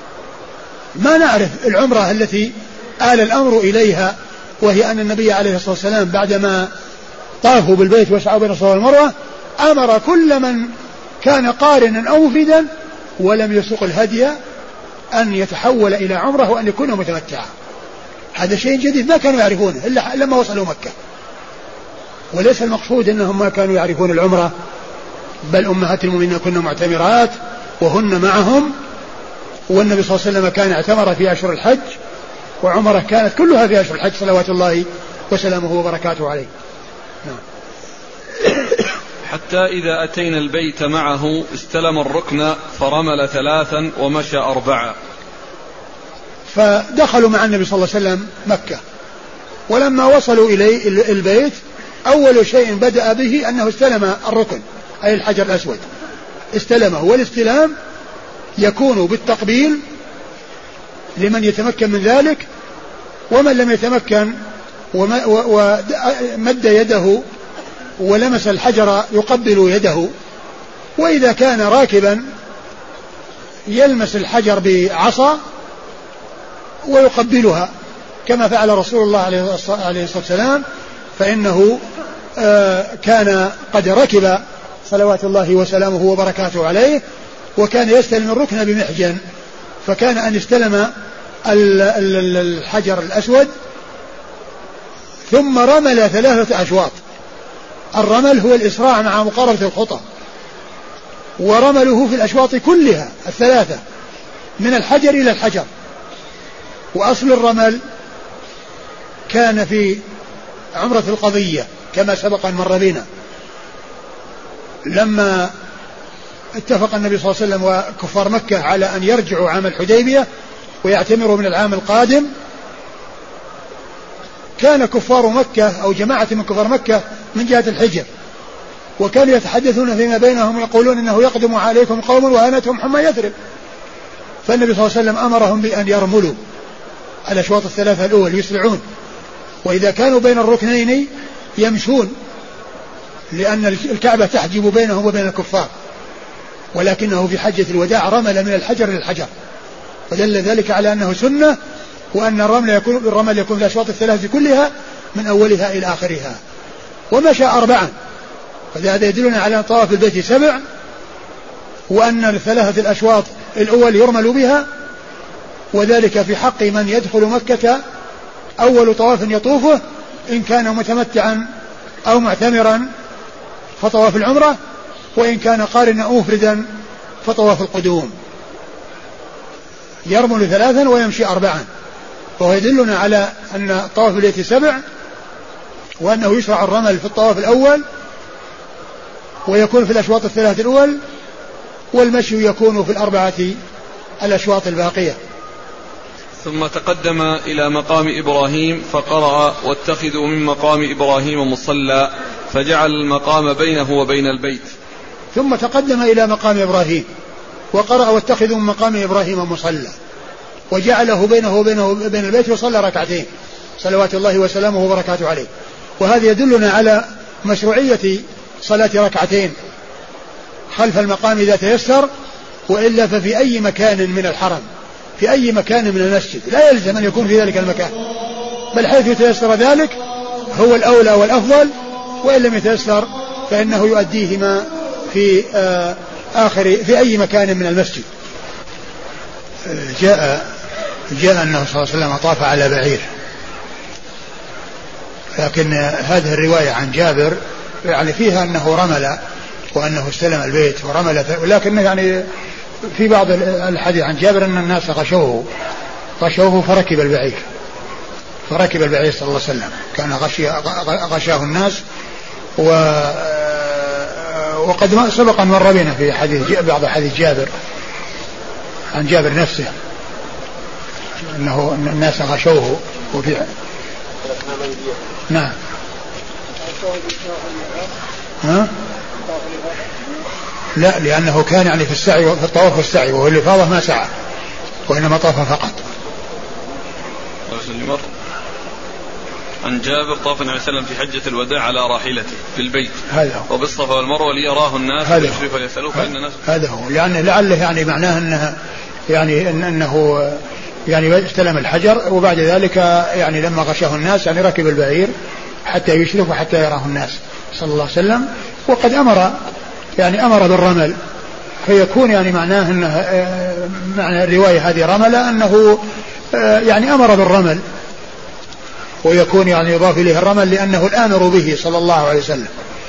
ما نعرف العمرة التي آل الأمر إليها، وهي أن النبي عليه الصلاة والسلام بعدما طافوا بالبيت وسعوا بين الصفا والمروة أمر كل من كان قارنا أو مفردا ولم يسوق الهدي أن يتحول إلى عمره وأن يكون متمتعا. هذا شيء جديد ما كانوا يعرفونه إلا لما وصلوا مكة. وليس المقصود أنهم ما كانوا يعرفون العمرة، بل أمهات المؤمنين كن معتمرات وهن معهم، والنبي صلى الله عليه وسلم كان اعتمر في أشهر الحج، وعمره كانت كلها في أشهر الحج صلوات الله وسلامه وبركاته عليه. حتى إذا أتينا البيت معه استلم الركن فرمل ثلاثا ومشى أربعة. فدخلوا مع النبي صلى الله عليه وسلم مكة، ولما وصلوا إليه البيت أول شيء بدأ به أنه استلم الركن أي الحجر الأسود، استلمه، والاستلام يكون بالتقبيل لمن يتمكن من ذلك، ومن لم يتمكن ومد يده ولمس الحجر يقبل يده، وإذا كان راكبا يلمس الحجر بعصا ويقبلها كما فعل رسول الله عليه الصلاة والسلام، فإنه كان قد ركب صلوات الله وسلامه وبركاته عليه، وكان يستلم الركن بمحجن، فكان أن يستلم الحجر الأسود ثم رمل ثلاثة أشواط. الرمل هو الإسراع مع مقاربة الخطى، ورمله في الأشواط كلها الثلاثة من الحجر إلى الحجر. وأصل الرمل كان في عمرة القضية كما سبق أن مر بنا، لما اتفق النبي صلى الله عليه وسلم وكفار مكة على أن يرجعوا عام الحديبية ويعتمروا من العام القادم، كان كفار مكة أو جماعة من كفار مكة من جهة الحجر، وكانوا يتحدثون فيما بينهم يقولون إنه يقدم عليكم قوم وهانتهم حمى يثرب، فالنبي صلى الله عليه وسلم أمرهم بأن يرملوا الأشواط الثلاثة الأول يسرعون، وإذا كانوا بين الركنين يمشون لأن الكعبة تحجب بينهم وبين الكفار، ولكنه في حجة الوداع رمل من الحجر للحجر، ودل ذلك على أنه سنة، وأن الرمل يكون, الرمل يكون في الأشواط الثلاثة كلها من أولها إلى آخرها. ومشى أربعا، فهذا يدلنا على أن طواف البيت سبع، وأن الثلاثة الأشواط الأول يرمل بها، وذلك في حق من يدخل مكة أول طواف يطوفه إن كان متمتعا أو معتمرا فطواف العمرة، وإن كان قارنا أو مفردا فطواف القدوم. يرمل ثلاثا ويمشي أربعا، وهو يدلنا على أن طواف البيت سبع، وأنه يشرع الرمل في الطواف الأول ويكون في الأشواط الثلاثة الأول، والمشي يكون في الأربعة الأشواط الباقية. ثم تقدم إلى مقام إبراهيم فقرأ واتخذوا من مقام إبراهيم مصلى، فجعل المقام بينه وبين البيت. ثم تقدم إلى مقام إبراهيم وقرأ واتخذوا من مقام إبراهيم مصلى، وجعله بينه وبينه بين البيت وصلى ركعتين صلوات الله وسلامه وبركاته عليه. وهذا يدلنا على مشروعية صلاة ركعتين خلف المقام إذا تيسر، وإلا ففي أي مكان من الحرم، في أي مكان من المسجد، لا يلزم أن يكون في ذلك المكان، بل حيث يتيسر ذلك هو الأولى والأفضل، وإن لم يتيسر فإنه يؤديهما في آخر في أي مكان من المسجد. جاء جاء أنه صلى الله عليه وسلم طاف على بعير، لكن هذه الرواية عن جابر يعني فيها أنه رمل وأنه استلم البيت ورمل، ولكن يعني في بعض الحديث عن جابر أن الناس غشوه غشوه فركب البعير فركب البعير صلى الله عليه وسلم، كان غشي غشاه الناس. و وقد سبق أن مر بنا في حديث بعض حديث جابر عن جابر نفسه أنه الناس غشوه. وفي نعم ها؟ لا، لأنه كان يعني في السعي في الطواف والسعي، وهو الإفاضة ما سعى وإنما طاف فقط. عن جابر طاف النبي صلى الله عليه وسلم في حجة الوداع على راحلته في البيت هذا وبالصفا والمروة ليراه الناس ويشرف ويسألوه، فإن الناس هذا هو، يعني لعله يعني معناه أنه يعني إن أنه يعني استلم الحجر، وبعد ذلك يعني لما غشاه الناس يعني ركب البعير حتى يشرف وحتى يراه الناس صلى الله عليه وسلم. وقد أمر يعني أمر بالرمل، فيكون يعني معناه أنه معنى الرواية هذه رمل أنه يعني أمر بالرمل، ويكون يعني يضاف إليه الرمل لأنه الآمر به صلى الله عليه وسلم.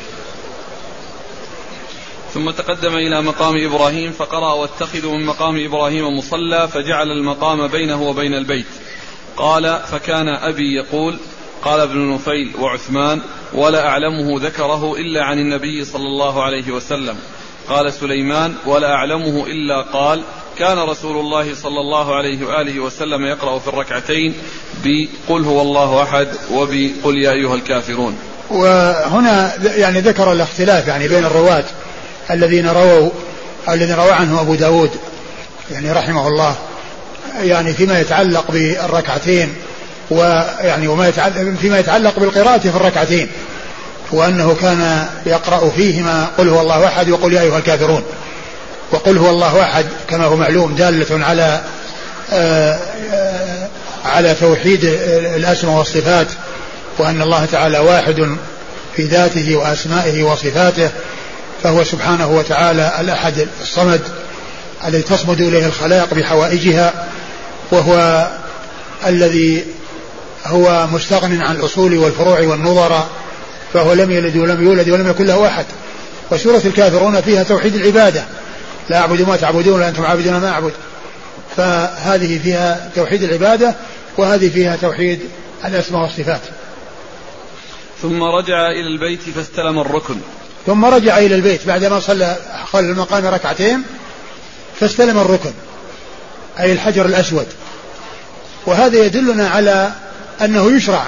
ثم تقدم إلى مقام إبراهيم فقرأ واتخذوا من مقام إبراهيم مصلى فجعل المقام بينه وبين البيت. قال فكان أبي يقول قال ابن نفيل وعثمان ولا أعلمه ذكره إلا عن النبي صلى الله عليه وسلم. قال سليمان ولا أعلمه إلا قال كان رسول الله صلى الله عليه وآله وسلم يقرأ في الركعتين بقل هو الله أحد وبقل يا أيها الكافرون. وهنا يعني ذكر الاختلاف يعني بين الرواة الذين رووا الذين روى عنه أبو داود يعني رحمه الله يعني فيما يتعلق بالركعتين ويعني وما يتعلق فيما يتعلق بالقراءة في الركعتين وأنه كان يقرأ فيهما قل هو الله أحد وقل يا أيها الكافرون. وقل هو الله أحد كما هو معلوم دالة على آآ آآ على توحيد الأسماء والصفات وأن الله تعالى واحد في ذاته وأسمائه وصفاته فهو سبحانه وتعالى الأحد الصمد الذي تصمد إليه الخلائق بحوائجها وهو الذي هو مستغن عن الأصول والفروع والنظر فهو لم يلد ولم يولد ولم يكن له أحد. وسورة الكافرون فيها توحيد العبادة لا أعبد ما تعبدون ولا أنتم عابدون ما أعبد فهذه فيها توحيد العبادة وهذه فيها توحيد الأسماء والصفات. ثم رجع إلى البيت فاستلم الركن. ثم رجع إلى البيت بعدما صلى خلف المقام ركعتين فاستلم الركن أي الحجر الأسود. وهذا يدلنا على أنه يشرع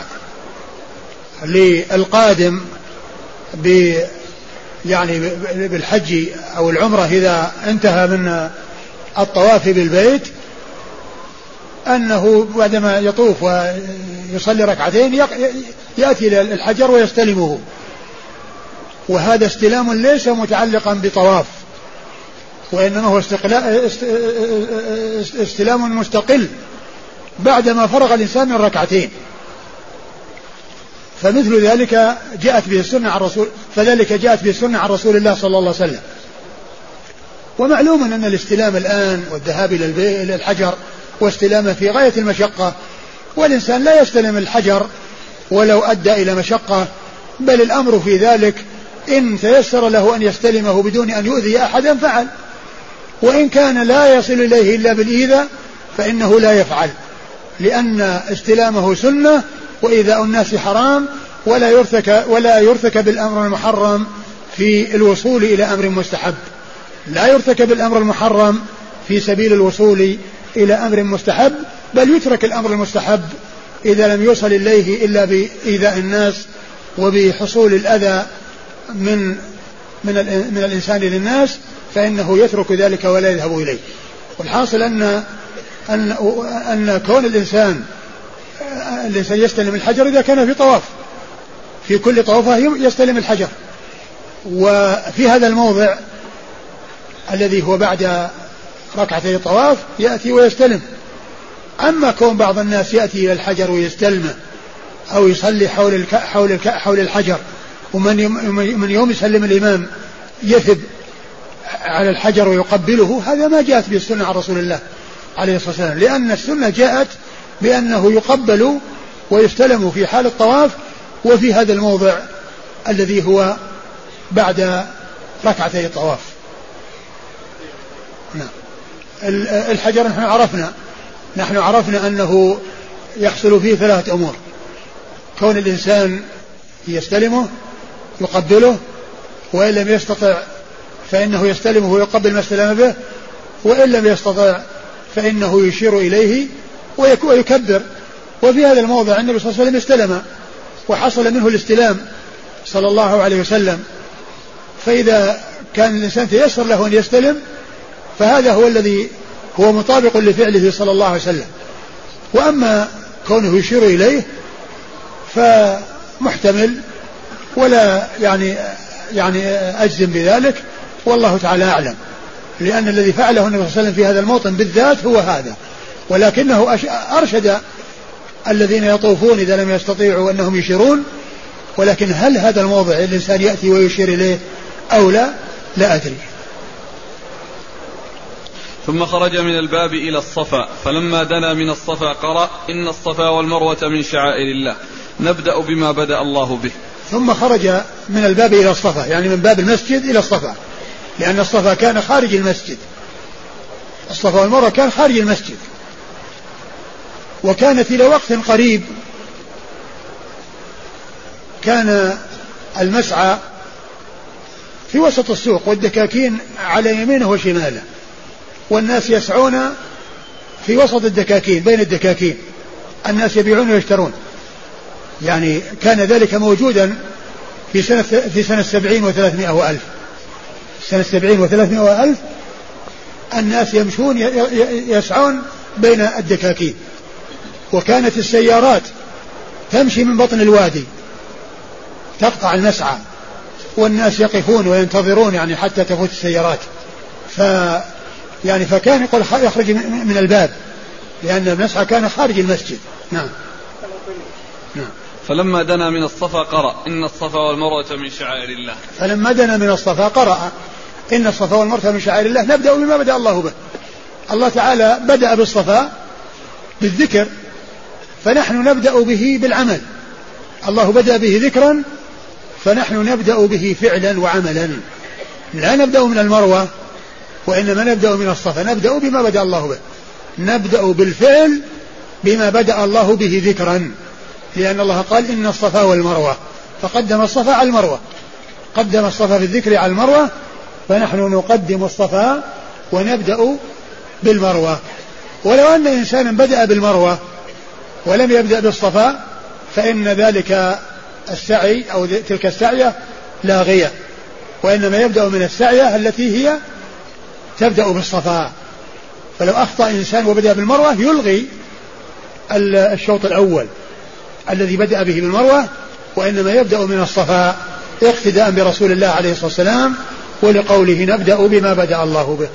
للقادم ب يعني بالحج أو العمرة إذا انتهى من الطواف بالبيت أنه بعدما يطوف ويصلي ركعتين يأتي إلى الحجر ويستلمه. وهذا استلام ليس متعلقا بطواف وإنما هو استلام مستقل بعدما فرغ الإنسان من ركعتين. فمثل ذلك جاءت به السنة عن رسول فذلك جاءت به السنة عن رسول الله صلى الله عليه وسلم. ومعلوم أن الاستلام الآن والذهاب إلى الحجر واستلامه في غاية المشقة والإنسان لا يستلم الحجر ولو أدى إلى مشقة بل الأمر في ذلك إن تيسر له أن يستلمه بدون أن يؤذي أحدا فعل وإن كان لا يصل إليه إلا بالإيذاء فإنه لا يفعل لأن استلامه سنة وإيذاء الناس حرام ولا يرتكب ولا يرتكب الأمر المحرم في الوصول إلى أمر مستحب. لا يرتكب الأمر المحرم في سبيل الوصول إلى أمر مستحب بل يترك الأمر المستحب إذا لم يوصل إليه إلا بإيذاء الناس وبحصول الأذى من من من الإنسان للناس فإنه يترك ذلك ولا يذهب إليه. والحاصل أن أن أن كون الإنسان الإنسان يستلم الحجر إذا كان في طواف في كل طوافه يستلم الحجر. وفي هذا الموضع الذي هو بعد ركعتي الطواف يأتي ويستلم. أما كون بعض الناس يأتي إلى الحجر ويستلمه أو يصلي حول الك حول الك حول الحجر ومن من يوم يسلم الإمام يثب على الحجر ويقبله هذا ما جاءت به السنة عن رسول الله عليه الصلاة والسلام لأن السنة جاءت بأنه يقبل ويستلم في حال الطواف وفي هذا الموضع الذي هو بعد ركعتي الطواف. نعم. الحجر نحن عرفنا نحن عرفنا أنه يحصل فيه ثلاثة أمور كون الإنسان يستلمه يقبله وإن لم يستطع فإنه يستلمه ويقبل ما استلم به وإن لم يستطع فإنه يشير إليه ويكبر. وفي هذا الموضع النبي صلى الله عليه وسلم استلم وحصل منه الاستلام صلى الله عليه وسلم. فإذا كان الإنسان تيسر له أن يستلم فهذا هو الذي هو مطابق لفعله صلى الله عليه وسلم. وأما كونه يشير إليه فمحتمل ولا يعني يعني أجزم بذلك والله تعالى أعلم لأن الذي فعله النبي صلى الله عليه وسلم في هذا الموطن بالذات هو هذا. ولكنه أرشد الذين يطوفون إذا لم يستطيعوا أنهم يشيرون ولكن هل هذا الموضع الإنسان يأتي ويشير إليه أو لا لا أدري. ثم خرج من الباب إلى الصفا فلما دنا من الصفا قرأ إن الصفا والمروة من شعائر الله نبدأ بما بدأ الله به. ثم خرج من الباب إلى الصفا، يعني من باب المسجد إلى الصفا، لأن الصفا كان خارج المسجد، الصفا والمروة كان خارج المسجد، وكانت إلى وقت قريب كان المسعى في وسط السوق والدكاكين على يمينه وشماله، والناس يسعون في وسط الدكاكين، بين الدكاكين الناس يبيعون ويشترون. يعني كان ذلك موجودا في سنة في سنة سبعين وثلاثمائة وألف، سنة سبعين وثلاثمائة وألف الناس يمشون يسعون بين الدكاكين، وكانت السيارات تمشي من بطن الوادي تقطع المسعى، والناس يقفون وينتظرون يعني حتى تفوت السيارات. ف يعني فكان يقول يخرج من الباب، لأن المسعى كان خارج المسجد. نعم. نعم. فلما دنا من الصفا قرأ إن الصفا والمروة من شعائر الله. فلما دنا من الصفا قرأ إن الصفا والمروة من شعائر الله. نبدأ بما بدأ الله به. الله تعالى بدأ بالصفا بالذكر، فنحن نبدأ به بالعمل. الله بدأ به ذكرا، فنحن نبدأ به فعلا وعملا، لا نبدأ من المروة وإنما نبدأ من الصفا. نبدأ بما بدأ الله به، نبدأ بالفعل بما بدأ الله به ذكرا، لأن الله قال إن الصفا والمروة، فقدم الصفا على المروة، قدم الصفا في الذكر على المروة، فنحن نقدم الصفا ونبدأ بالمروة. ولو أن إنسانا بدأ بالمروة ولم يبدأ بالصفا فإن ذلك السعي أو تلك السعية لاغية، وإنما يبدأ من السعية التي هي تبدأ بالصفا. فلو أخطأ إنسان وبدأ بالمروة يلغي الشوط الأول الذي بدأ به بالمروة، وإنما يبدأ من الصفا اقتداء برسول الله عليه الصلاة والسلام، ولقوله نبدأ بما بدأ الله به.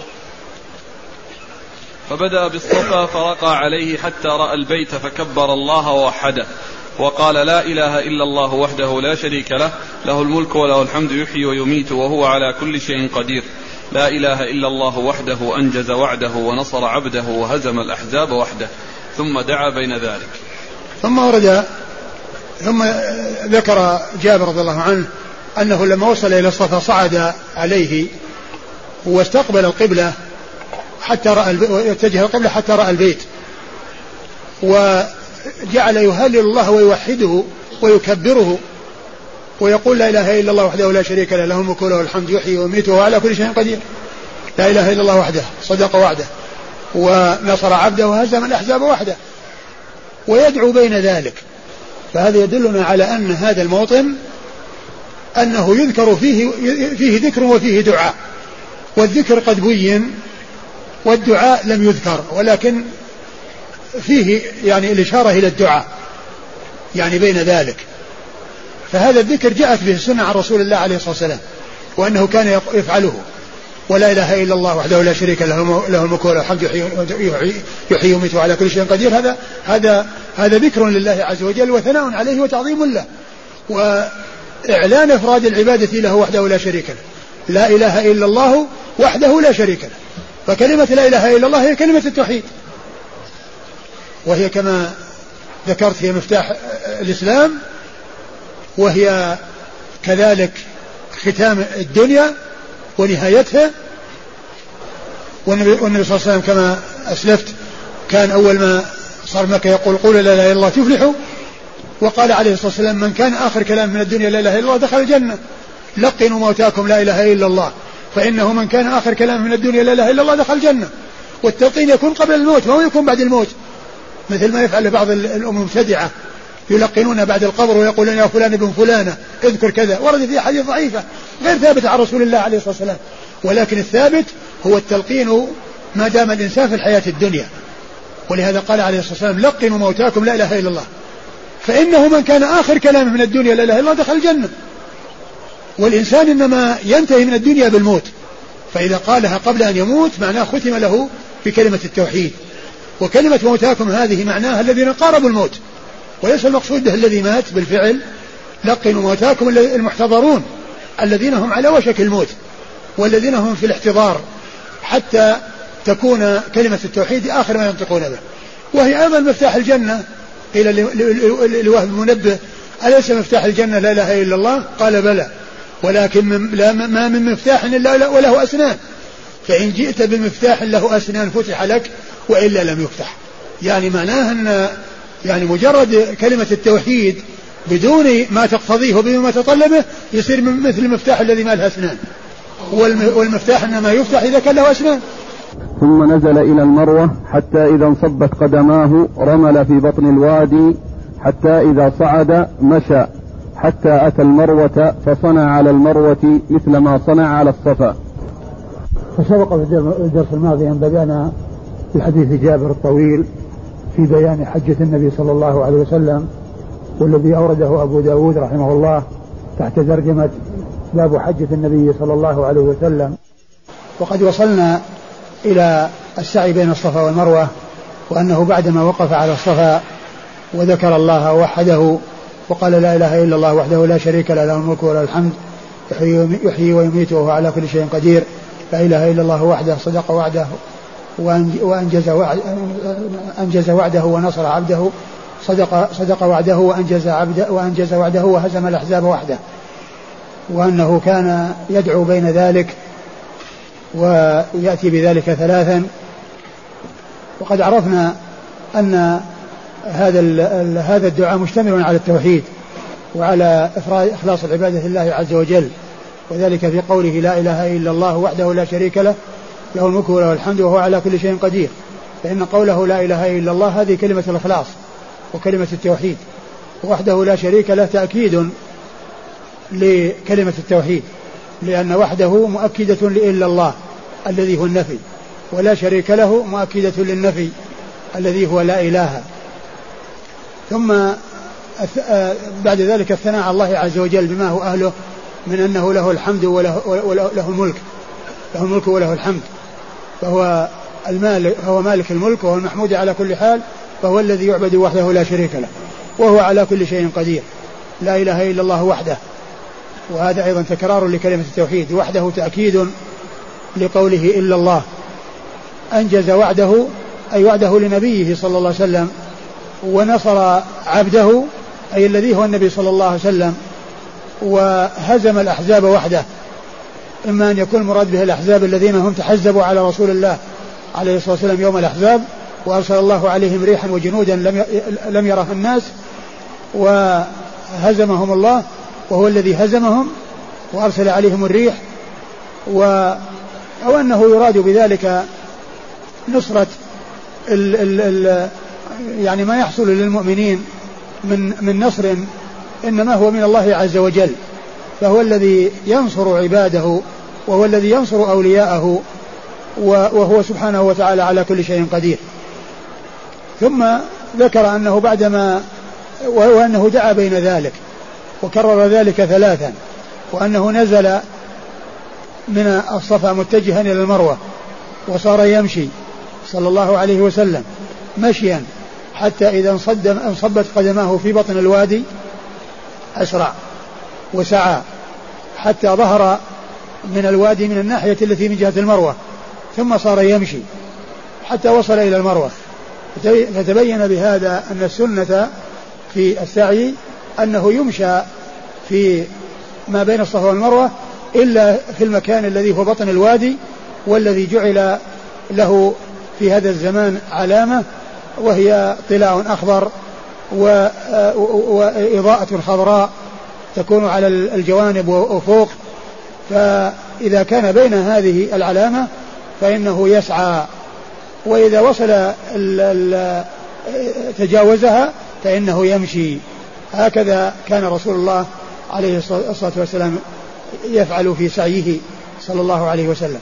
فبدأ بالصفا فرقى عليه حتى رأى البيت فكبر الله ووحده وقال لا إله إلا الله وحده لا شريك له، له الملك وله الحمد يحيي ويميت وهو على كل شيء قدير، لا إله إلا الله وحده أنجز وعده ونصر عبده وهزم الأحزاب وحده. ثم دعا بين ذلك. ثم ورد ثم ذكر جابر رضي الله عنه أنه لما وصل إلى الصفا صعد عليه واستقبل القبلة حتى رأى اتجه القبلة حتى رأى البيت، وجعل يهلل الله ويوحده ويكبره ويقول لا إله إلا الله وحده لا شريك له، له الملك وله الحمد يحيي ويميت وهو على كل شيء قدير، لا إله إلا الله وحده صدق وعده ونصر عبده وهزم الأحزاب وحده، ويدعو بين ذلك. فهذا يدلنا على أن هذا الموطن أنه يذكر فيه فيه ذكر وفيه دعاء، والذكر قد بين والدعاء لم يذكر، ولكن فيه يعني الإشارة إلى الدعاء يعني بين ذلك. فهذا الذكر جاءت به السنة عن رسول الله عليه الصلاة والسلام، وأنه كان يفعله، ولا إله إلا الله وحده لا شريك له، له الملك وله الحمد يحيي ويميت وعلى كل شيء قدير. هذا هذا هذا ذكر لله عز وجل وثناء عليه وتعظيم له وإعلان إفراد العبادة له وحده لا شريك له، لا إله إلا الله وحده لا شريك له. فكلمة لا إله إلا الله هي كلمة التوحيد، وهي كما ذكرت هي مفتاح الإسلام، وهي كذلك ختام الدنيا ونهايتها. والنبي صلى الله عليه وسلم كما أسلفت كان أول ما صار مكة يقول قولوا لا إله إلا الله تفلحوا، وقال عليه الصلاة والسلام من كان آخر كلام من الدنيا لا إله إلا الله دخل الجنة، لقنوا موتاكم لا إله إلا الله فإنه من كان آخر كلام من الدنيا لا إله إلا الله دخل الجنة. والتلقين يكون قبل الموت ما يكون بعد الموت، مثل ما يفعل بعض الأمم المبتدعة يلقنون بعد القبر ويقولون يا فلان ابن فلانة اذكر كذا، ورد في حديث ضعيفة غير ثابت عن رسول الله عليه الصلاة والسلام. ولكن الثابت هو التلقين ما دام الإنسان في الحياة الدنيا، ولهذا قال عليه الصلاة والسلام لقنوا موتاكم لا إله إلا الله فإنه من كان آخر كلام من الدنيا لا إله إلا الله دخل الجنة. والإنسان إنما ينتهي من الدنيا بالموت، فإذا قالها قبل أن يموت معناه ختم له بكلمة التوحيد. وكلمة موتاكم هذه معناها الذين قاربوا الموت، وليس المقصود به الذي مات بالفعل. لقنوا موتاكم المحتضرون الذين هم على وشك الموت والذين هم في الاحتضار حتى تكون كلمة التوحيد آخر ما ينطقون به، وهي أيضا مفتاح الجنة. قيل لوهب المنبه أليس مفتاح الجنة لا إله إلا الله؟ قال بلى، ولكن ما من مفتاح إلا وله أسنان، فإن جئت بمفتاح له أسنان فتح لك وإلا لم يفتح. يعني معناه أن يعني مجرد كلمة التوحيد بدون ما تقتضيه وبما تطلبه يصير مثل المفتاح الذي ما له أسنان، والمفتاح إنما يفتح إذا كان له أسنان. ثم نزل إلى المروة حتى إذا انصبت قدماه رمل في بطن الوادي حتى إذا صعد مشى حتى أتى المروة فصنع على المروة مثل ما صنع على الصفا. فسبق في الدرس الماضي أن بدأنا في حديث جابر الطويل في بيان حجة النبي صلى الله عليه وسلم، والذي أورده أبو داود رحمه الله تحت ترجمة باب حجة النبي صلى الله عليه وسلم. وقد وصلنا إلى السعي بين الصفا والمروة، وأنه بعدما وقف على الصفا وذكر الله وحده وقال لا إله إلا الله وحده لا شريك له له الملك وله الحمد يحيي ويميت وهو على كل شيء قدير، لا إله إلا الله وحده صدق وعده وأنجز وأنجز وعده ونصر عبده، صدق صدق وعده وأنجز عبده وأنجز وعده وهزم الأحزاب وحده، وأنه كان يدعو بين ذلك ويأتي بذلك ثلاثا. وقد عرفنا أن هذا هذا الدعاء مشتمل على التوحيد وعلى إخلاص العبادة لله عز وجل، وذلك في قوله لا إله إلا الله وحده لا شريك له له الملك وله الحمد وهو على كل شيء قدير. فإن قوله لا إله إلا الله هذه كلمة الإخلاص وكلمة التوحيد، وحده لا شريك له تأكيد لكلمة التوحيد، لأن وحده مؤكدة لإلا الله الذي هو النفي، ولا شريك له مؤكدة للنفي الذي هو لا إله. ثم بعد ذلك الثناء على الله عز وجل بما هو أهله من أنه له الحمد وله, وله الملك له الملك وله الحمد، فهو المالك هو مالك الملك وهو المحمود على كل حال، فهو الذي يعبد وحده لا شريك له وهو على كل شيء قدير، لا إله إلا الله وحده. وهذا أيضا تكرار لكلمة التوحيد، وحده تأكيد لقوله إلا الله. أنجز وعده أي وعده لنبيه صلى الله عليه وسلم، ونصر عبده أي الذي هو النبي صلى الله عليه وسلم، وهزم الأحزاب وحده. إما أن يكون مراد به الأحزاب الذين هم تحزبوا على رسول الله عليه الصلاة والسلام يوم الأحزاب، وأرسل الله عليهم ريحا وجنودا لم يرها الناس وهزمهم الله، وهو الذي هزمهم وأرسل عليهم الريح، و أو أنه يراد بذلك نصرة ال ال ال يعني ما يحصل للمؤمنين من من نصر إنما هو من الله عز وجل، فهو الذي ينصر عباده وهو الذي ينصر أولياءه، وهو سبحانه وتعالى على كل شيء قدير. ثم ذكر أنه بعدما وأنه دعا بين ذلك وكرر ذلك ثلاثا، وأنه نزل من الصفا متجها إلى المروة وصار يمشي صلى الله عليه وسلم مشيا حتى إذا انصبت قدماه في بطن الوادي أسرع وسعى حتى ظهر من الوادي من الناحية التي من جهة المروة، ثم صار يمشي حتى وصل إلى المروة. فتبين بهذا أن السنة في السعي أنه يمشى في ما بين الصفا والمروة إلا في المكان الذي هو بطن الوادي، والذي جعل له في هذا الزمان علامة وهي طلاء أخضر وإضاءة خضراء تكون على الجوانب وفوق، فإذا كان بين هذه العلامة فإنه يسعى، وإذا وصل تجاوزها فإنه يمشي. هكذا كان رسول الله عليه الصلاة والسلام يفعل في سعيه صلى الله عليه وسلم،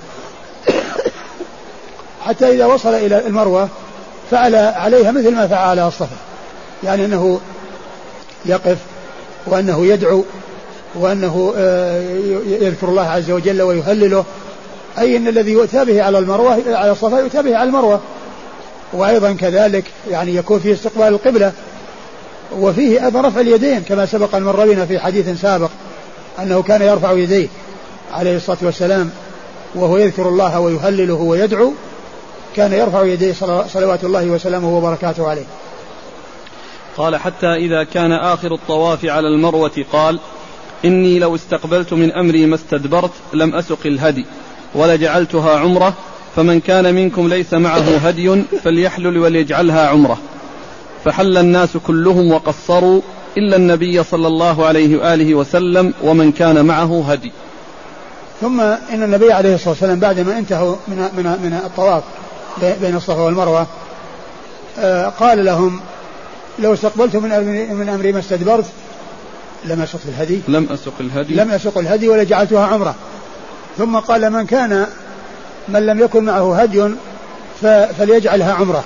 حتى إذا وصل إلى المروة فعل عليها مثل ما فعل على الصفا، يعني أنه يقف وأنه يدعو وأنه يذكر الله عز وجل ويهلله، أي أن الذي يؤتى به على المروة على الصفا يؤتى به على المروة. وأيضا كذلك يعني يكون فيه استقبال القبلة، وفيه أيضا رفع اليدين كما سبق المر بنا في حديث سابق أنه كان يرفع يديه عليه الصلاة والسلام وهو يذكر الله ويهلله ويدعو، كان يرفع يديه صلوات الله وسلامه وبركاته عليه. قال حتى إذا كان آخر الطواف على المروة قال إني لو استقبلت من أمري ما استدبرت لم أسق الهدي ولجعلتها عمرة فمن كان منكم ليس معه هدي فليحلل وليجعلها عمرة. فحل الناس كلهم وقصروا إلا النبي صلى الله عليه وآله وسلم ومن كان معه هدي. ثم إن النبي عليه الصلاة والسلام بعدما انتهوا من, من, من الطواف بين الصفا والمروة قال لهم لو استقبلت من أمري, من أمري ما استدبرت لم أسق الهدي لم أسق الهدي لم أسق الهدي ولجعلتها عمرة. ثم قال من كان من لم يكن معه هدي فليجعلها عمرة.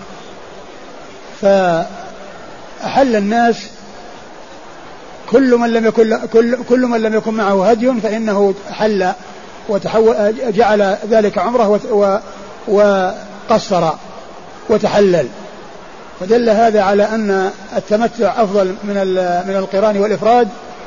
فأحل الناس كل من لم يكن كل, كل من لم يكن معه هدي فإنه حل وتحول جعل ذلك عمرة وقصر وتحلل. فدل هذا على أن التمتع أفضل من من القران والإفراد،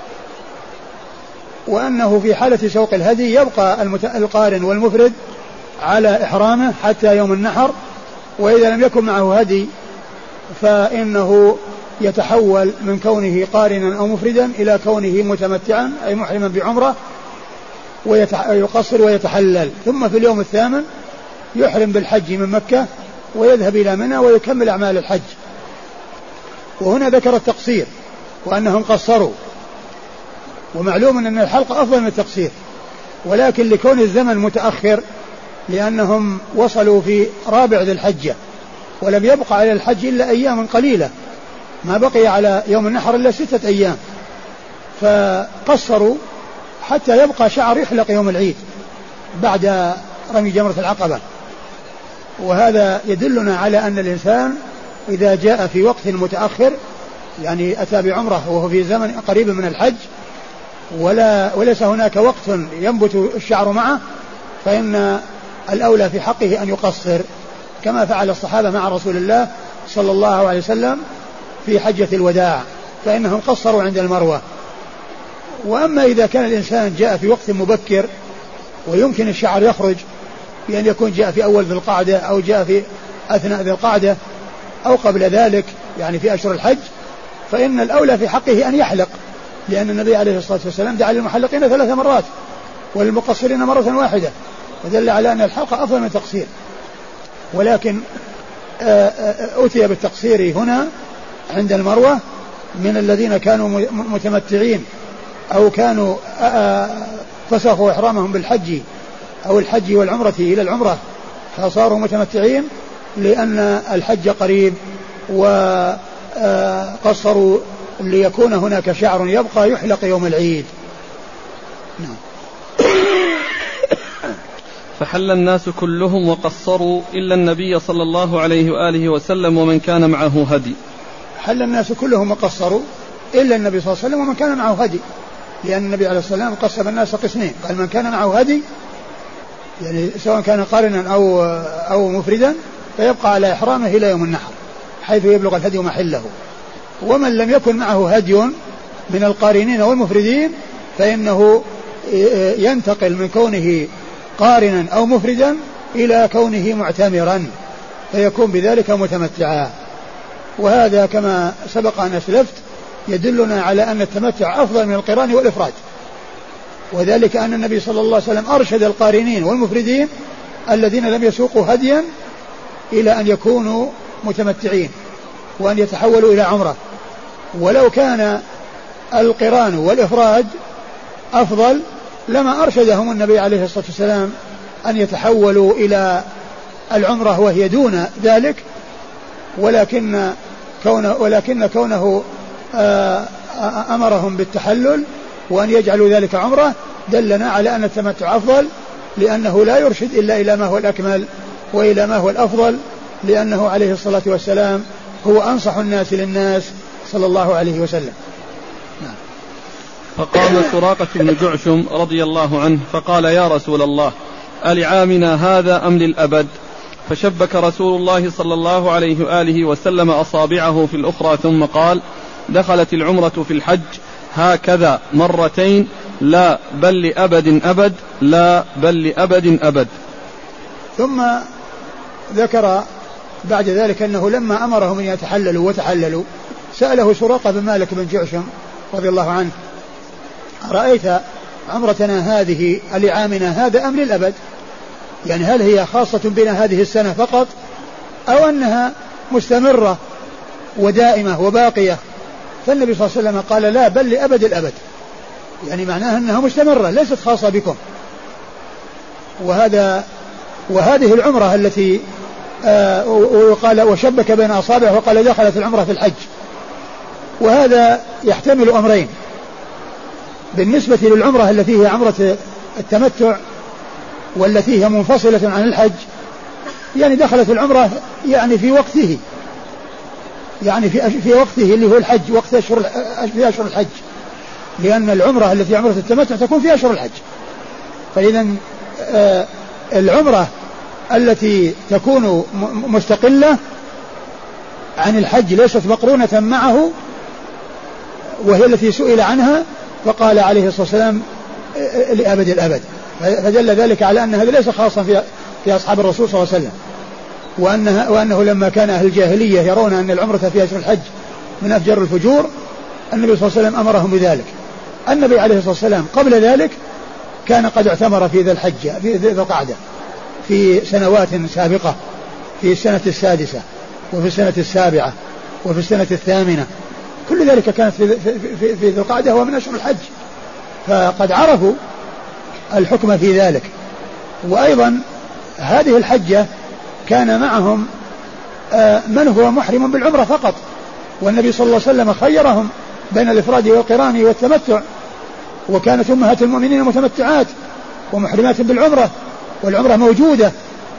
وأنه في حالة سوق الهدي يبقى القارن والمفرد على إحرامه حتى يوم النحر، وإذا لم يكن معه هدي فإنه يتحول من كونه قارنا أو مفردا إلى كونه متمتعا أي محرما بعمرة ويقصر ويتحلل. ثم في اليوم الثامن يحرم بالحج من مكة ويذهب إلى منى ويكمل أعمال الحج. وهنا ذكر التقصير وأنهم قصروا، ومعلوم أن الحلق أفضل من التقصير، ولكن لكون الزمن متأخر لأنهم وصلوا في رابع ذي الحجة ولم يبقى على الحج إلا أيام قليلة، ما بقي على يوم النحر إلا ستة أيام، فقصروا حتى يبقى شعر يحلق يوم العيد بعد رمي جمرة العقبة. وهذا يدلنا على أن الإنسان إذا جاء في وقت متأخر يعني أتى بعمره وهو في زمن قريب من الحج ولا وليس هناك وقت ينبت الشعر معه، فإن الأولى في حقه أن يقصر كما فعل الصحابة مع رسول الله صلى الله عليه وسلم في حجة الوداع، فإنهم قصروا عند المروة. وأما إذا كان الإنسان جاء في وقت مبكر ويمكن الشعر يخرج بأن يكون جاء في أول ذي القعدة أو جاء في أثناء ذي القعدة أو قبل ذلك يعني في أشهر الحج، فإن الأولى في حقه أن يحلق، لأن النبي عليه الصلاة والسلام دعا للمحلقين ثلاث مرات وللمقصرين مرة واحدة، ودل على أن الحلق أفضل من التقصير. ولكن أتي بالتقصير هنا عند المروة من الذين كانوا متمتعين أو كانوا فسخوا إحرامهم بالحج أو الحج والعمرة إلى العمرة فصاروا متمتعين لأن الحج قريب، وقصروا ليكون هناك شعر يبقى يحلق يوم العيد. نعم. فحل الناس كلهم وقصروا إلا النبي صلى الله عليه وآله وسلم ومن كان معه هدي. حل الناس كلهم وقصروا إلا النبي صلى الله عليه وسلم ومن كان معه هدي، لأن النبي عليه الصلاة والسلام قسم الناس قسمين، قال من كان معه هدي يعني سواء كان قارنا أو, أو مفردا فيبقى على إحرامه إلى يوم النحر حيث يبلغ الهدي محله، ومن لم يكن معه هدي من القارنين والمفردين فإنه ينتقل من كونه قارنا أو مفردا إلى كونه معتمرا فيكون بذلك متمتعا. وهذا كما سبق أن أسلفت يدلنا على أن التمتع أفضل من القران والإفراد، وذلك أن النبي صلى الله عليه وسلم أرشد القارنين والمفردين الذين لم يسوقوا هديا إلى أن يكونوا متمتعين وأن يتحولوا إلى عمرة. ولو كان القران والإفراد أفضل لما أرشدهم النبي عليه الصلاة والسلام أن يتحولوا إلى العمرة وهي دون ذلك، ولكن كونه, ولكن كونه أمرهم بالتحلل وأن يجعلوا ذلك عمرة دلنا على أن التمتع أفضل، لأنه لا يرشد إلا إلى ما هو الأكمل وإلى ما هو الأفضل، لأنه عليه الصلاة والسلام هو أنصح الناس للناس صلى الله عليه وسلم. نعم. فقام سراقة بن جعشم رضي الله عنه فقال يا رسول الله ألعامنا هذا أم للأبد؟ فشبك رسول الله صلى الله عليه وآله وسلم أصابعه في الأخرى ثم قال دخلت العمرة في الحج هكذا مرتين لا بل لأبد أبد لا بل لأبد أبد. ثم ذكر بعد ذلك أنه لما أمرهم أن يتحللوا وتحللوا سأله سراقة بن مالك بن جعشم رضي الله عنه: رأيت عمرتنا هذه لعامنا هذا أم للأبد؟ يعني هل هي خاصة بنا هذه السنة فقط أو أنها مستمرة ودائمة وباقية؟ فالنبي صلى الله عليه وسلم قال: لا، بل لأبد الأبد، يعني معناها أنها مستمرة ليست خاصة بكم. وهذا وهذه العمرة التي آه وقال وشبك بين أصابعه وقال: دخلت العمرة في الحج. وهذا يحتمل أمرين بالنسبة للعمرة التي هي عمرة التمتع والتي هي منفصلة عن الحج، يعني دخلت العمرة يعني في وقته، يعني في في وقته اللي هو الحج، وقت أشهر في أشهر الحج، لأن العمرة التي عمرة التمتع تكون في أشهر الحج. فإذا آه العمرة التي تكون مستقلة عن الحج ليست مقرونة معه، وهي التي سئل عنها فقال عليه الصلاة والسلام: لأبد الأبد. فدل ذلك على أن هذا ليس خاصا في في أصحاب الرسول صلى الله عليه وسلم، وأنه, وأنه لما كان أهل الجاهلية يرون أن العمرة في أشهر الحج من أفجر الفجور، النبي صلى الله عليه وسلم أمرهم بذلك. النبي عليه الصلاة والسلام قبل ذلك كان قد اعتمر في ذي الحجة في ذي القعدة في سنوات سابقة، في السنة السادسة وفي السنة السابعة وفي السنة الثامنة، كل ذلك كانت في في في ذي القعدة هو من أشهر الحج، فقد عرفوا الحكم في ذلك. وأيضا هذه الحجة كان معهم من هو محرم بالعمرة فقط، والنبي صلى الله عليه وسلم خيرهم بين الإفراد والقران والتمتع، وكانت أمهات المؤمنين متمتعات ومحرمات بالعمرة، والعمرة موجودة.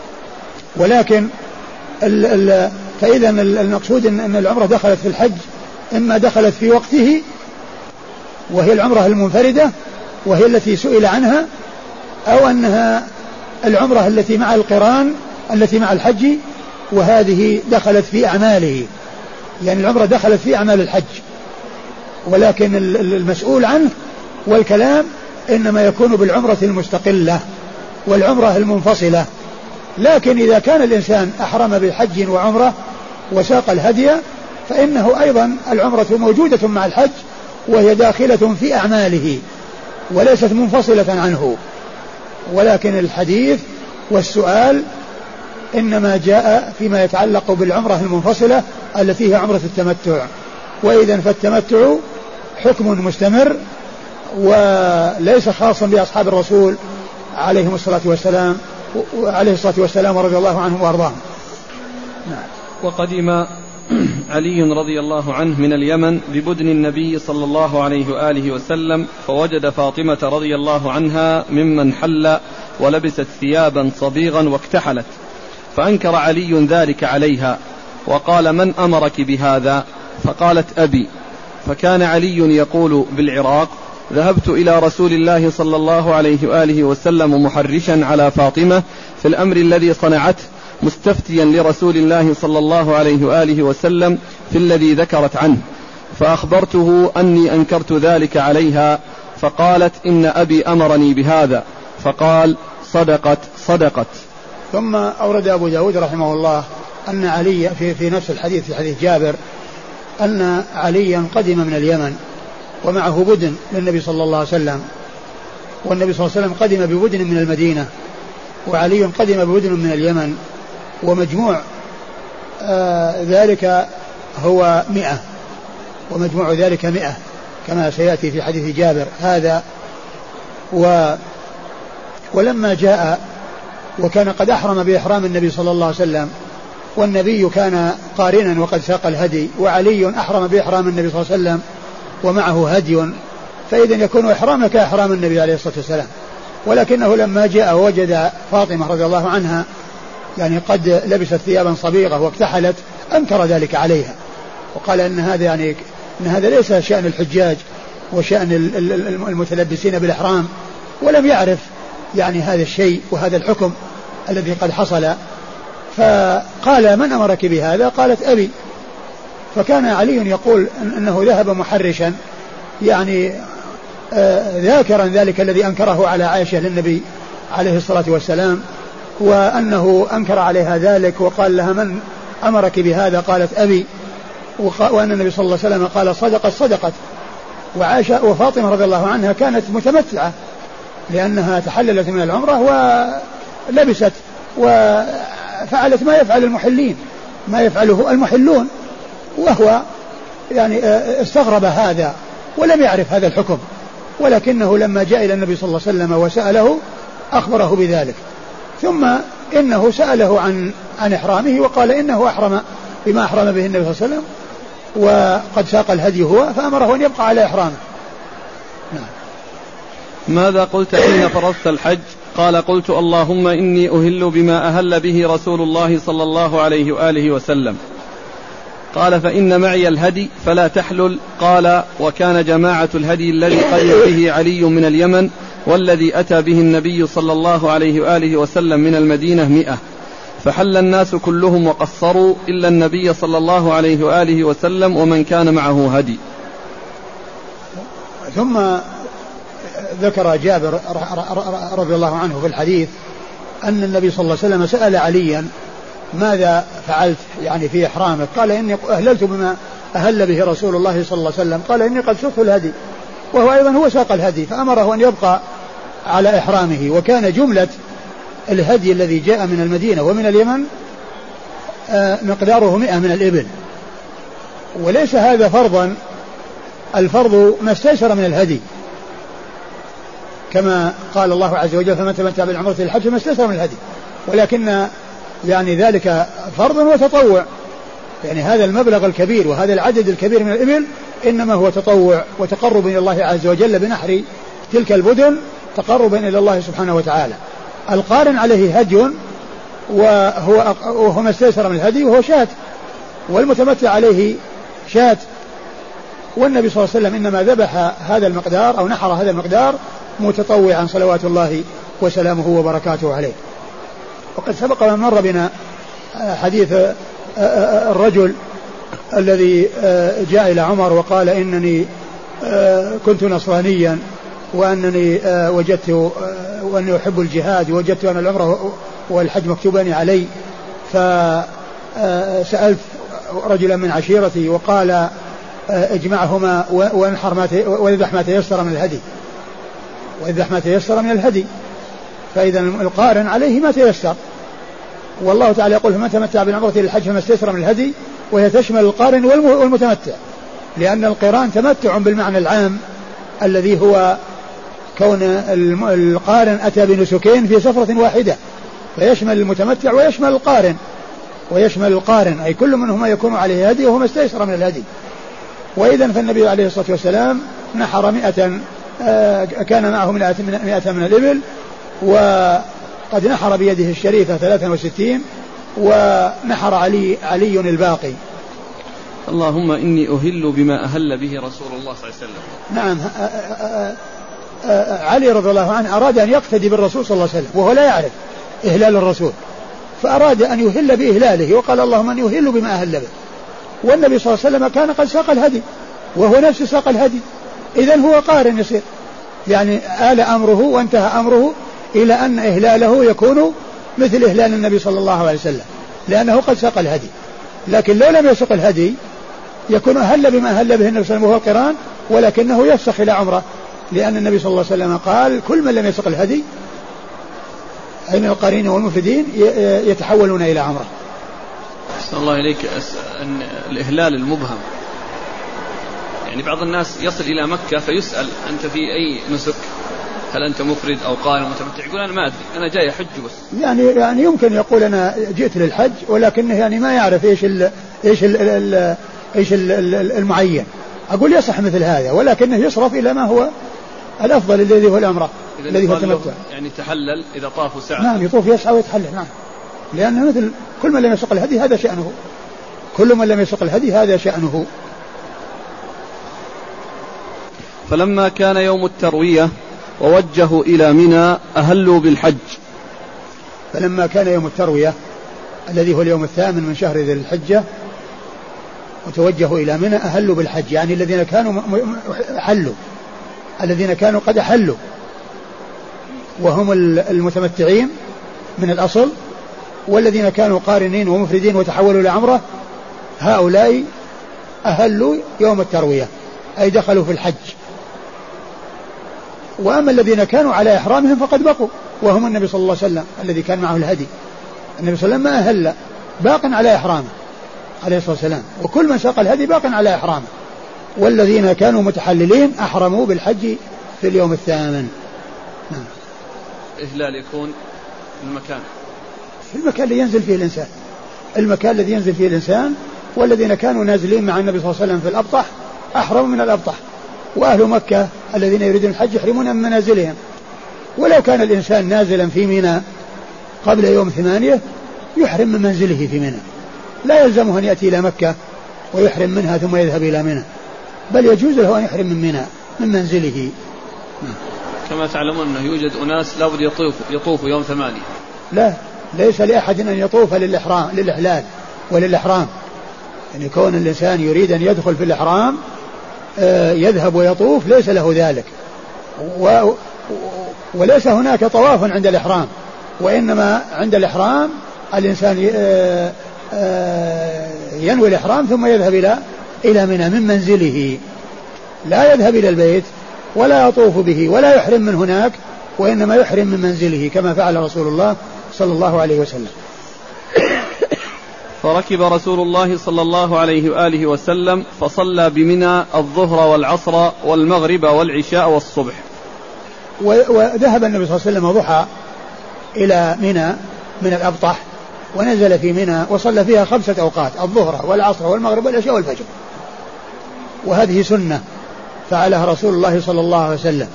ولكن ال ال فإذا المقصود أن العمرة دخلت في الحج، إما دخلت في وقته وهي العمرة المنفردة وهي التي سئل عنها، أو أنها العمرة التي مع القران التي مع الحج، وهذه دخلت في أعماله، يعني العمرة دخلت في أعمال الحج، ولكن المسؤول عنه والكلام إنما يكون بالعمرة المستقلة والعمرة المنفصلة. لكن إذا كان الإنسان أحرم بحج وعمرة وساق الهدي فإنه أيضا العمرة موجودة مع الحج، وهي داخلة في أعماله وليست منفصلة عنه. ولكن الحديث والسؤال إنما جاء فيما يتعلق بالعمرة المنفصلة التي هي عمرة التمتع. وإذا فالتمتع حكم مستمر وليس خاصا بأصحاب الرسول عليهم الصلاة والسلام عليه الصلاة والسلام ورضي الله عنهم وأرضاهم. نعم. وقدم علي رضي الله عنه من اليمن ببدن النبي صلى الله عليه وآله وسلم، فوجد فاطمة رضي الله عنها ممن حل ولبست ثيابا صبيغا واكتحلت، فأنكر علي ذلك عليها وقال: من أمرك بهذا؟ فقالت: أبي. فكان علي يقول بالعراق: ذهبت إلى رسول الله صلى الله عليه وآله وسلم محرشا على فاطمة في الأمر الذي صنعته، مستفتيا لرسول الله صلى الله عليه وآله وسلم في الذي ذكرت عنه، فأخبرته أني أنكرت ذلك عليها، فقالت: إن أبي أمرني بهذا. فقال: صدقت صدقت. ثم أورد أبو داود رحمه الله أن علي في, في نفس الحديث في حديث جابر أن عليا قدم من اليمن ومعه بدن للنبي صلى الله عليه وسلم، والنبي صلى الله عليه وسلم قدم ببدن من المدينة، وعلي قدم ببدن من اليمن، ومجموع آه ذلك هو مئة، ومجموع ذلك مئة كما سيأتي في حديث جابر هذا. و ولما جاء وكان قد أحرم بإحرام النبي صلى الله عليه وسلم، والنبي كان قارنا وقد ساق الهدي، وعلي أحرم بإحرام النبي صلى الله عليه وسلم ومعه هدي، فإذا يكون إحرامه كإحرام النبي عليه الصلاة والسلام. ولكنه لما جاء وجد فاطمة رضي الله عنها يعني قد لبست ثيابا صبيغة واكتحلت، أنكر ذلك عليها وقال إن هذا يعني إن هذا ليس شأن الحجاج وشأن المتلبسين بالإحرام، ولم يعرف يعني هذا الشيء وهذا الحكم الذي قد حصل. فقال: من أمرك بهذا؟ قالت: أبي. فكان علي يقول أنه ذهب محرشا يعني آه ذاكرا ذلك الذي أنكره على عائشة للنبي عليه الصلاة والسلام، وأنه أنكر عليها ذلك وقال لها: من أمرك بهذا؟ قالت: أبي. وأن النبي صلى الله عليه وسلم قال صدقت صدقت. وعائشة وفاطمة رضي الله عنها كانت متمتعة لأنها تحللت من العمرة ولبست وفعلت ما يفعل المحلين ما يفعله المحلون، وهو يعني استغرب هذا ولم يعرف هذا الحكم، ولكنه لما جاء إلى النبي صلى الله عليه وسلم وسأله أخبره بذلك. ثم إنه سأله عن عن إحرامه وقال إنه أحرم بما أحرم به النبي صلى الله عليه وسلم وقد ساق الهدي هو، فأمره أن يبقى على إحرامه. نعم. ماذا قلت حين فرضت الحج؟ قال قلت اللهم إني أهل بما أهل به رسول الله صلى الله عليه وآله وسلم. قال فإن معي الهدي فلا تحلل. قال وكان جماعة الهدي الذي قرن به علي من اليمن والذي أتى به النبي صلى الله عليه وآله وسلم من المدينة مئة، فحل الناس كلهم وقصروا إلا النبي صلى الله عليه وآله وسلم ومن كان معه هدي. ثم ذكر جابر رضي الله عنه في الحديث أن النبي صلى الله عليه وسلم سأل عليا ماذا فعلت يعني في إحرامك؟ قال إني أهللت بما أهل به رسول الله صلى الله عليه وسلم. قال إني قد سقت الهدي، وهو أيضا هو ساق الهدي، فأمره أن يبقى على إحرامه. وكان جملة الهدي الذي جاء من المدينة ومن اليمن مقداره مئة من الإبل، وليس هذا فرضا، الفرض ما استيسر من الهدي، كما قال الله عز وجل فمن تمتع بالعمرة الحج ما استيسر من الهدي، ولكن يعني ذلك فرض وتطوع، يعني هذا المبلغ الكبير وهذا العدد الكبير من الإبل إنما هو تطوع وتقرب إلى الله عز وجل بنحر تلك البدن تقربا إلى الله سبحانه وتعالى. القارن عليه هدي وهو, وهو ما استيسر من الهدي وهو شاة، والمتمتع عليه شاة، والنبي صلى الله عليه وسلم إنما ذبح هذا المقدار أو نحر هذا المقدار متطوعا صلوات الله وسلامه وبركاته عليه. وقد سبق من مر بنا حديث الرجل الذي جاء إلى عمر وقال إنني كنت نصرانيا وأنني وجدت وأني أحب الجهاد ووجدت أن العمرة والحج مكتوبان علي، فسألت رجلا من عشيرتي وقال اجمعهما وانحر ما ويذبح ما تيسر من الهدي ويذبح ما تيسر من الهدي، فإذا القارن عليه ما تيسر. والله تعالى يقول فمن تمتع بالعمرة إلى الحج فما استيسر من الهدي، وهي تشمل القارن والمتمتع، لأن القران تمتع بالمعنى العام الذي هو كون القارن أتى بنسكين في سفرة واحدة، فيشمل المتمتع ويشمل القارن ويشمل القارن أي كل منهما يكون عليه هدي وهو ما استيسر من الهدي. وإذا فالنبي عليه الصلاة والسلام نحر مئة، كان معه مئة من الإبل، وقد نحر بيده الشريفة ثلاثة وستين، ونحر علي علي الباقي. اللهم إني أهل بما أهل به رسول الله صلى الله عليه وسلم. نعم، علي رضي الله عنه أراد أن يقتدي بالرسول صلى الله عليه وسلم وهو لا يعرف إهلال الرسول، فأراد أن يهل بإهلاله وقال اللهم أن يهل بما أهل به، والنبي صلى الله عليه وسلم كان قد ساق الهدي وهو نفسه ساق الهدي، إذن هو قارن يصير، يعني آل أمره وانتهى أمره إلى أن إهلاله يكون مثل إهلال النبي صلى الله عليه وسلم لأنه قد ساق الهدي. لكن لو لم يسق الهدي يكون أهل بما أهل به النبي صلى الله عليه وسلم وهو القران، ولكنه يفسخ إلى عمره، لأن النبي صلى الله عليه وسلم قال كل من لم يسق الهدي أين القارين والمفردين يتحولون إلى عمره. أحسن الله إليك. أن الإهلال المبهم، يعني بعض الناس يصل إلى مكة فيسأل أنت في أي نسك، هل أنت مفرد أو قارن متمتع؟ يقول أنا ما أدري، أنا جاي أحج بس. يعني يعني يمكن يقول أنا جئت للحج، ولكنه يعني ما يعرف إيش ال إيش ال ال إيش ال المعين. أقول يصح مثل هذا، ولكنه يصرف إلى ما هو الأفضل الذي هو العمرة الذي هو التمتع. يعني تحلل إذا طاف ساعة. نعم، يطوف يسعى ويتحلل. نعم، لأنه مثل كل من لم يسق الهدي هذا شأنه، كل من لم يسق الهدي هذا شأنه. فلما كان يوم التروية ووجهوا إلى منى أهلوا بالحج. فلما كان يوم التروية الذي هو اليوم الثامن من شهر ذي الحجة وتوجهوا إلى منى أهلوا بالحج، يعني الذين كانوا حلوا، الذين كانوا قد أحلوا وهم المتمتعين من الأصل، والذين كانوا قارنين ومفردين وتحولوا إلى عمرة، هؤلاء أهلوا يوم التروية أي دخلوا في الحج. وأما الذين كانوا على إحرامهم فقد بقوا وهم النبي صلى الله عليه وسلم الذي كان معه الهدي. النبي صلى الله عليه وسلم ما أهل باق على إحرامه عليه الصلاة والسلام, وكل من ساق الهدي باق على إحرامه. والذين كانوا متحللين أحرموا بالحج في اليوم الثامن. نعم. إهلال يكون المكان في المكان اللي ينزل فيه الإنسان, المكان الذي ينزل فيه الإنسان. والذين كانوا نازلين مع النبي صلى الله عليه وسلم في الأبطح أحرموا من الأبطح, وأهل مكة الذين يريدون الحج يحرمون من منازلهم. ولو كان الإنسان نازلا في منى قبل يوم ثمانية يحرم من منزله في منى, لا يلزمه أن يأتي إلى مكة ويحرم منها ثم يذهب إلى منى, بل يجوز له أن يحرم من منى من منزله. كما تعلمون أنه يوجد أناس لا بد يطوف يطوف يوم ثمانية. لا, ليس لأحد أن يطوف للإحرام للإحلال وللإحرام, يعني كون الإنسان يريد أن يدخل في الإحرام يذهب ويطوف ليس له ذلك, و وليس هناك طواف عند الإحرام, وإنما عند الإحرام الإنسان ينوي الإحرام ثم يذهب إلى إلى منى من منزله, لا يذهب إلى البيت ولا يطوف به ولا يحرم من هناك, وإنما يحرم من منزله كما فعل رسول الله صلى الله عليه وسلم. فركب رسول الله صلى الله عليه وآله وسلم فصلى بمنى الظهر والعصر والمغرب والعشاء والصبح. وذهب النبي صلى الله عليه وسلم ضحى إلى منى من الأبطح, ونزل في منى وصلى فيها خمسة أوقات, الظهر والعصر والمغرب والعشاء والفجر. وهذه سنة فعلها رسول الله صلى الله عليه وسلم,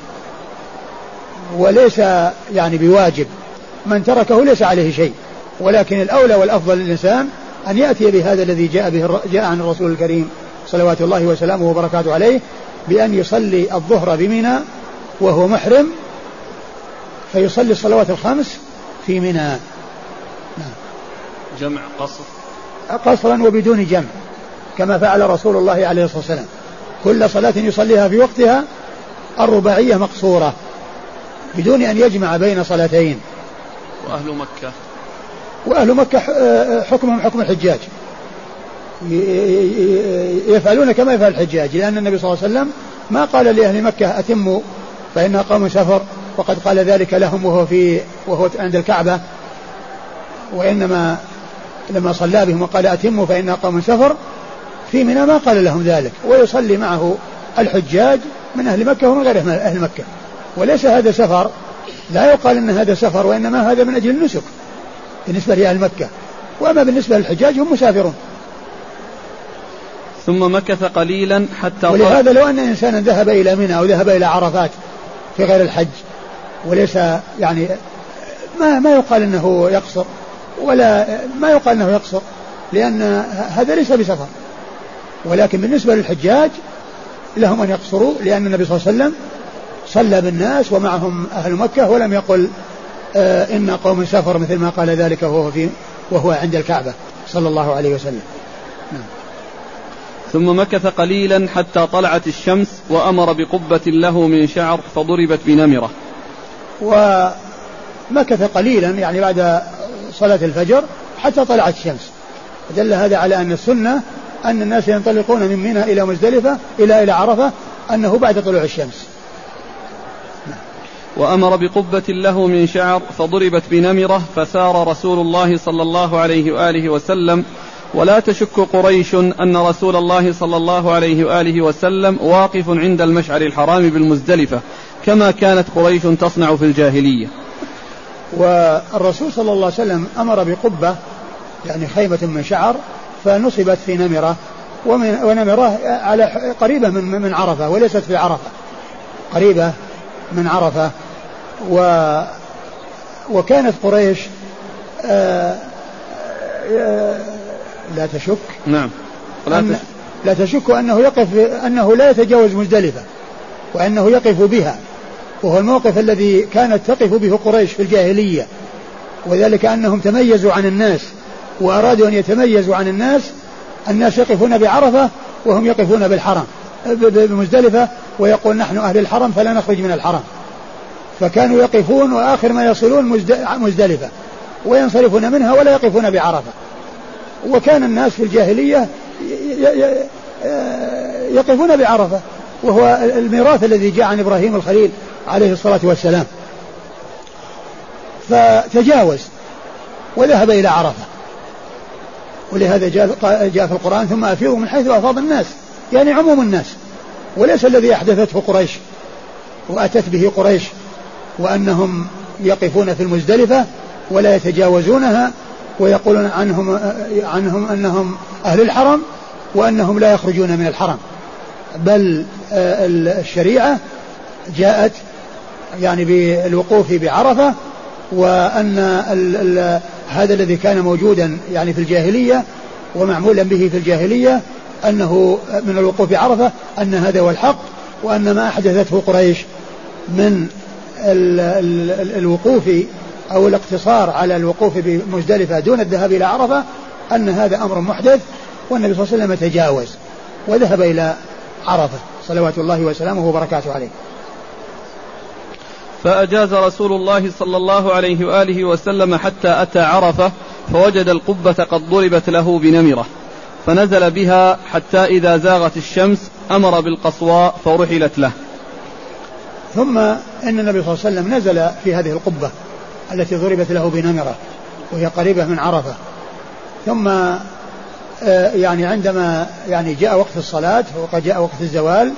وليس يعني بواجب, من تركه ليس عليه شيء, ولكن الأولى والأفضل للإنسان أن يأتي بهذا الذي جاء به جاء عن الرسول الكريم صلوات الله وسلامه وبركاته عليه, بأن يصلي الظهر بمنى وهو محرم, فيصلي الصلوات الخمس في منى. نعم. جمع قصر قصرا وبدون جمع كما فعل رسول الله عليه الصلاة والسلام, كل صلاة يصليها في وقتها الرباعية مقصورة بدون أن يجمع بين صلاتين. وأهل مكة وأهل مكة حكمهم حكم الحجاج, يفعلون كما يفعل الحجاج, لأن النبي صلى الله عليه وسلم ما قال لأهل مكة أتموا فإن قوم سفر, وقد قال ذلك لهم وهو في وهو عند الكعبة, وإنما لما صلى بهم وقال أتموا فإن قوم سفر في منى ما قال لهم ذلك, ويصلي معه الحجاج من أهل مكة ومن غير أهل مكة, وليس هذا سفر, لا يقال أن هذا سفر, وإنما هذا من أجل النسك بالنسبة لأهل مكة, وأما بالنسبة للحجاج هم مسافرون. ثم مكث قليلا حتى, ولهذا لو أن إنسانا ذهب إلى منى أو ذهب إلى عرفات في غير الحج وليس يعني ما ما يقال أنه يقصر, ولا ما يقال أنه يقصر, لأن هذا ليس بسفر. ولكن بالنسبة للحجاج لهم أن يقصروا, لأن النبي صلى الله عليه وسلم صلى بالناس ومعهم أهل مكة, ولم يقل آه إن قوم سفر مثل ما قال ذلك وهو, في وهو عند الكعبة صلى الله عليه وسلم. نعم. ثم مكث قليلا حتى طلعت الشمس, وأمر بقبة له من شعر فضربت بنمرة. ومكث قليلا يعني بعد صلاة الفجر حتى طلعت الشمس, دل هذا على أن السنة أن الناس ينطلقون من منى إلى مزدلفة إلى إلى عرفة أنه بعد طلوع الشمس. وأمر بقبة له من شعر فضربت بنمرة, فسار رسول الله صلى الله عليه وآله وسلم, ولا تشك قريش أن رسول الله صلى الله عليه وآله وسلم واقف عند المشعر الحرام بالمزدلفة كما كانت قريش تصنع في الجاهلية. والرسول صلى الله عليه وسلم أمر بقبة يعني خيمة من شعر فنصبت في نمرة, ونمرة على قريبة من من عرفة وليست في عرفة, قريبة من عرفة. و وكانت قريش آآ آآ لا تشك نعم لا, أن لا تشك أنه يقف أنه لا يتجاوز مزدلفة, وأنه يقف بها, وهو الموقف الذي كانت تقف به قريش في الجاهلية, وذلك أنهم تميزوا عن الناس وأرادوا أن يتميزوا عن الناس. الناس يقفون بعرفة وهم يقفون بالحرم بمزدلفة, ويقول نحن أهل الحرم فلا نخرج من الحرم, فكانوا يقفون وآخر ما يصلون مزدلفة وينصرفون منها ولا يقفون بعرفة. وكان الناس في الجاهلية يقفون بعرفة، وهو الميراث الذي جاء عن إبراهيم الخليل عليه الصلاة والسلام. فتجاوز وذهب إلى عرفة، ولهذا جاء في القرآن ثم أفيضوا من حيث أفاض الناس، يعني عموم الناس، وليس الذي أحدثته قريش وأتت به قريش، وأنهم يقفون في المزدلفة ولا يتجاوزونها ويقولون عنهم, عنهم أنهم أهل الحرم وأنهم لا يخرجون من الحرم، بل الشريعة جاءت يعني بالوقوف بعرفة، وأن ال ال هذا الذي كان موجودا يعني في الجاهلية ومعمولا به في الجاهلية أنه من الوقوف بعرفة أن هذا هو الحق، وأن ما أحدثته قريش من ال ال الوقوف أو الاقتصار على الوقوف بمزدلفة دون الذهاب إلى عرفة أن هذا أمر محدث، والنبي صلى الله عليه وسلم تجاوز وذهب إلى عرفة صلوات الله وسلامه وبركاته عليه. فأجاز رسول الله صلى الله عليه وآله وسلم حتى أتى عرفة فوجد القبة قد ضربت له بنمرة، فنزل بها حتى إذا زاغت الشمس أمر بالقصواء فرحلت له. ثم إن النبي صلى الله عليه وسلم نزل في هذه القبة التي ضربت له بنمرة وهي قريبة من عرفة، ثم يعني عندما يعني جاء وقت الصلاة وقد جاء وقت الزوال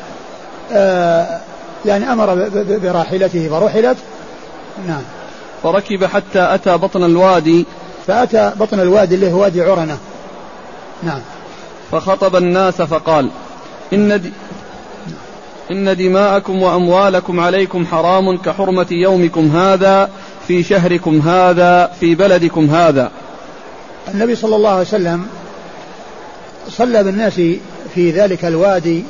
يعني أمر براحلته فرحلت. نعم. فركب حتى أتى بطن الوادي، فأتى بطن الوادي اللي هو وادي عرنة. نعم. فخطب الناس فقال إن, دي إن دماءكم وأموالكم عليكم حرام كحرمة يومكم هذا في شهركم هذا في بلدكم هذا. النبي صلى الله عليه وسلم صلى بالناس في ذلك الوادي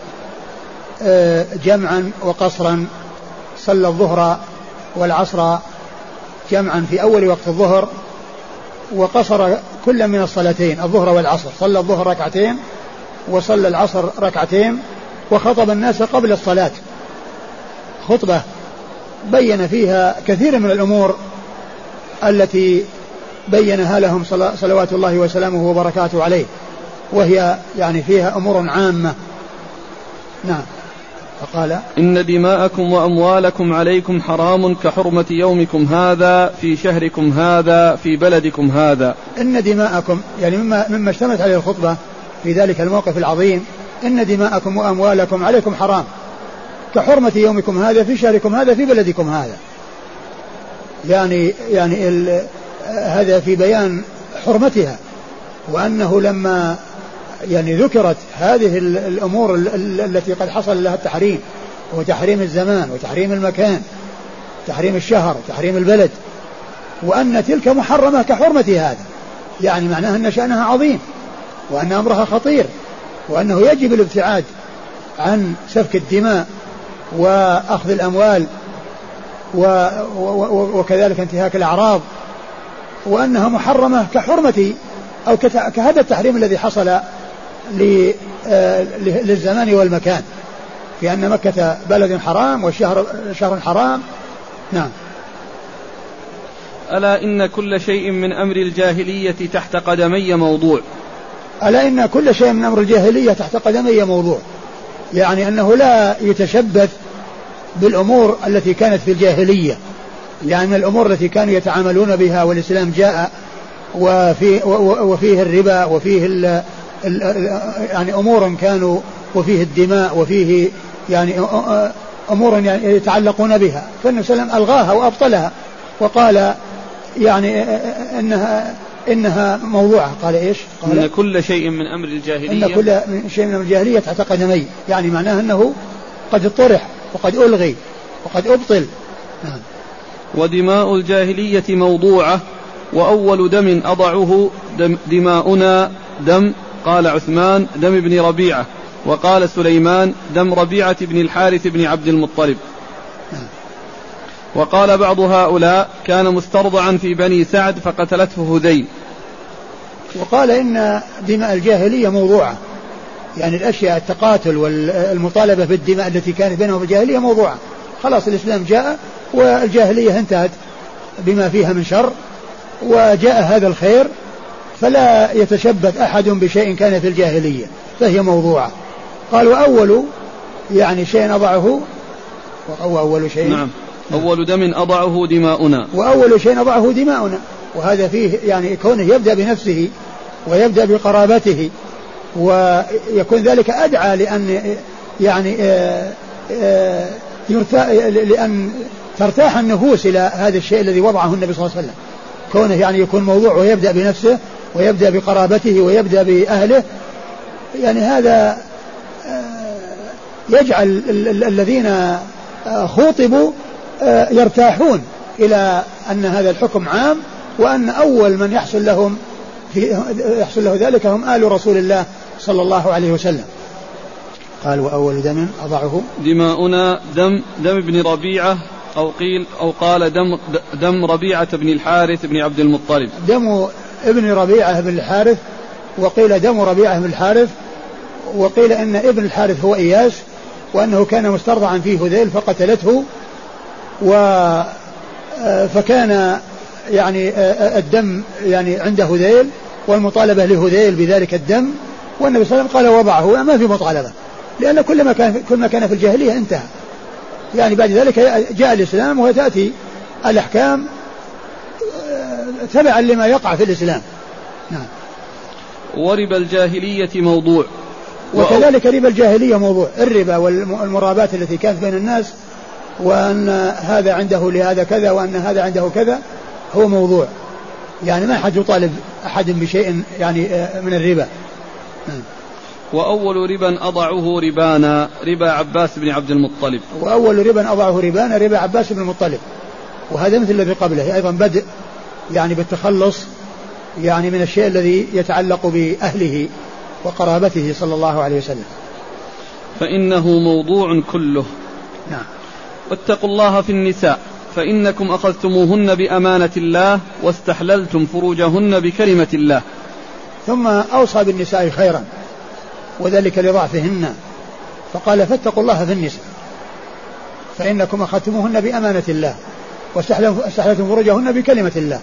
جمعا وقصرا، صلى الظهر والعصر جمعا في أول وقت الظهر، وقصر كل من الصلاتين الظهر والعصر، صلى الظهر ركعتين وصلى العصر ركعتين، وخطب الناس قبل الصلاة خطبة بين فيها كثير من الأمور التي بينها لهم صلوات الله وسلامه وبركاته عليه، وهي يعني فيها أمور عامة. نعم. فقال إن دماءكم وأموالكم عليكم حرام كحرمة يومكم هذا في شهركم هذا في بلدكم هذا. إن دماءكم يعني مما, مما اشتملت عليه الخطبة في ذلك الموقف العظيم، إن دماءكم وأموالكم عليكم حرام كحرمة يومكم هذا في شهركم هذا في بلدكم هذا، يعني يعني ال هذا في بيان حرمتها، وأنه لما يعني ذكرت هذه الأمور التي قد حصل لها التحريم، وتحريم الزمان وتحريم المكان، تحريم الشهر تحريم البلد، وأن تلك محرمة كحرمة هذا، يعني معناها أن شأنها عظيم وأن أمرها خطير، وأنه يجب الابتعاد عن سفك الدماء وأخذ الأموال وكذلك انتهاك الأعراض، وأنها محرمة كحرمة أو كهذا التحريم الذي حصل للزمان والمكان، في أن مكة بلد حرام والشهر شهر حرام. نعم. ألا إن كل شيء من أمر الجاهلية تحت قدمي موضوع. ألا إن كل شيء من أمر الجاهلية تحت قدمي موضوع، يعني أنه لا يتشبث بالأمور التي كانت في الجاهلية، يعني الأمور التي كانوا يتعاملون بها والإسلام جاء وفيه, وفيه الربا وفيه ال ال يعني أمور كانوا وفيه الدماء وفيه يعني أمور يعني يتعلقون بها، فالنبي صلى الله عليه وسلم ألغاها وأبطلها وقال يعني إنها إنها موضوعة. قال إيش؟ قال إن كل شيء من أمر الجاهلية إن كل شيء من أمر الجاهلية تحت قدمي، يعني معناه أنه قد اطرح وقد ألغي وقد أبطل. نعم. ودماء الجاهلية موضوعة وأول دم أضعه دم دماؤنا دم، قال عثمان دم ابن ربيعة، وقال سليمان دم ربيعة بن الحارث بن عبد المطلب. وقال بعض هؤلاء كان مسترضعا في بني سعد فقتلته هذيل. وقال إن دماء الجاهلية موضوعة، يعني الأشياء التقاتل والمطالبة بالدماء التي كانت بينهم الجاهلية موضوعة، خلاص الإسلام جاء والجاهلية انتهت بما فيها من شر، وجاء هذا الخير، فلا يتشبث أحد بشيء كان في الجاهلية، فهي موضوعة. قال وأول يعني شيء أضعه أو أول شيء نعم أول دم أضعه دماؤنا وأول شيء أضعه دماؤنا. وهذا فيه يعني كونه يبدأ بنفسه ويبدأ بقرابته ويكون ذلك أدعى لأن يعني آآ آآ لأن ترتاح النفوس إلى هذا الشيء الذي وضعه النبي صلى الله عليه وسلم. كونه يعني يكون موضوع ويبدأ بنفسه ويبدأ بقرابته ويبدأ بأهله يعني هذا يجعل الذين خوطبوا يرتاحون إلى أن هذا الحكم عام وأن أول من يحصل لهم في يحصل له ذلك هم آل رسول الله صلى الله عليه وسلم. قال وأول دم أضعه دماؤنا دم دم ابن ربيعة أو قيل أو قال دم دم ربيعة بن الحارث بن عبد المطلب. دم ابن ربيعة بن الحارث وقيل دم ربيعة بن الحارث وقيل أن ابن الحارث هو إياس وأنه كان مسترضعا في هذيل فقتلته و فكان يعني الدم يعني عند هذيل والمطالبة لهذيل بذلك الدم والنبي صلى الله عليه وسلم قال وضعه ما في مطالبة لأن كل ما كان كل ما كان في الجاهلية انتهى. يعني بعد ذلك جاء الإسلام وتأتي الأحكام تبعا لما يقع في الإسلام. نعم. وربا الجاهلية موضوع وكذلك ربا الجاهلية موضوع الربا والمرابات التي كانت بين الناس وأن هذا عنده لهذا كذا وأن هذا عنده كذا هو موضوع يعني ما حد يطالب أحد بشيء يعني من الربا. وأول ربا أضعه ربانا ربا عباس بن عبد المطلب وأول ربا أضعه ربانا ربا عباس بن المطلب. وهذا مثل الذي قبله أيضا بدء يعني بالتخلص يعني من الشيء الذي يتعلق بأهله وقرابته صلى الله عليه وسلم. فإنه موضوع كله. نعم. واتقوا الله في النساء فإنكم أخذتموهن بأمانة الله واستحللتم فروجهن بكلمة الله. ثم أوصى بالنساء خيرا وذلك لضعفهن فقال فاتقوا الله في النساء فإنكم أخذتموهن بأمانة الله واستحللتم فروجهن بكلمة الله.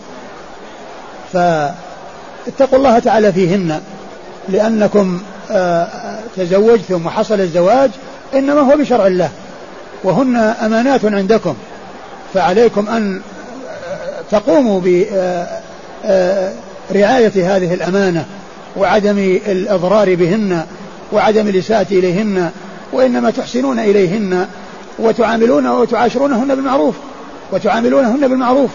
فاتقوا الله تعالى فيهن لأنكم تزوجتم وحصل الزواج إنما هو بشرع الله وهن أمانات عندكم فعليكم أن تقوموا برعاية هذه الأمانة وعدم الإضرار بهن وعدم الإساءة إليهن وإنما تحسنون إليهن وتعاملون وتعاشرونهن بالمعروف وتعاملونهن بالمعروف.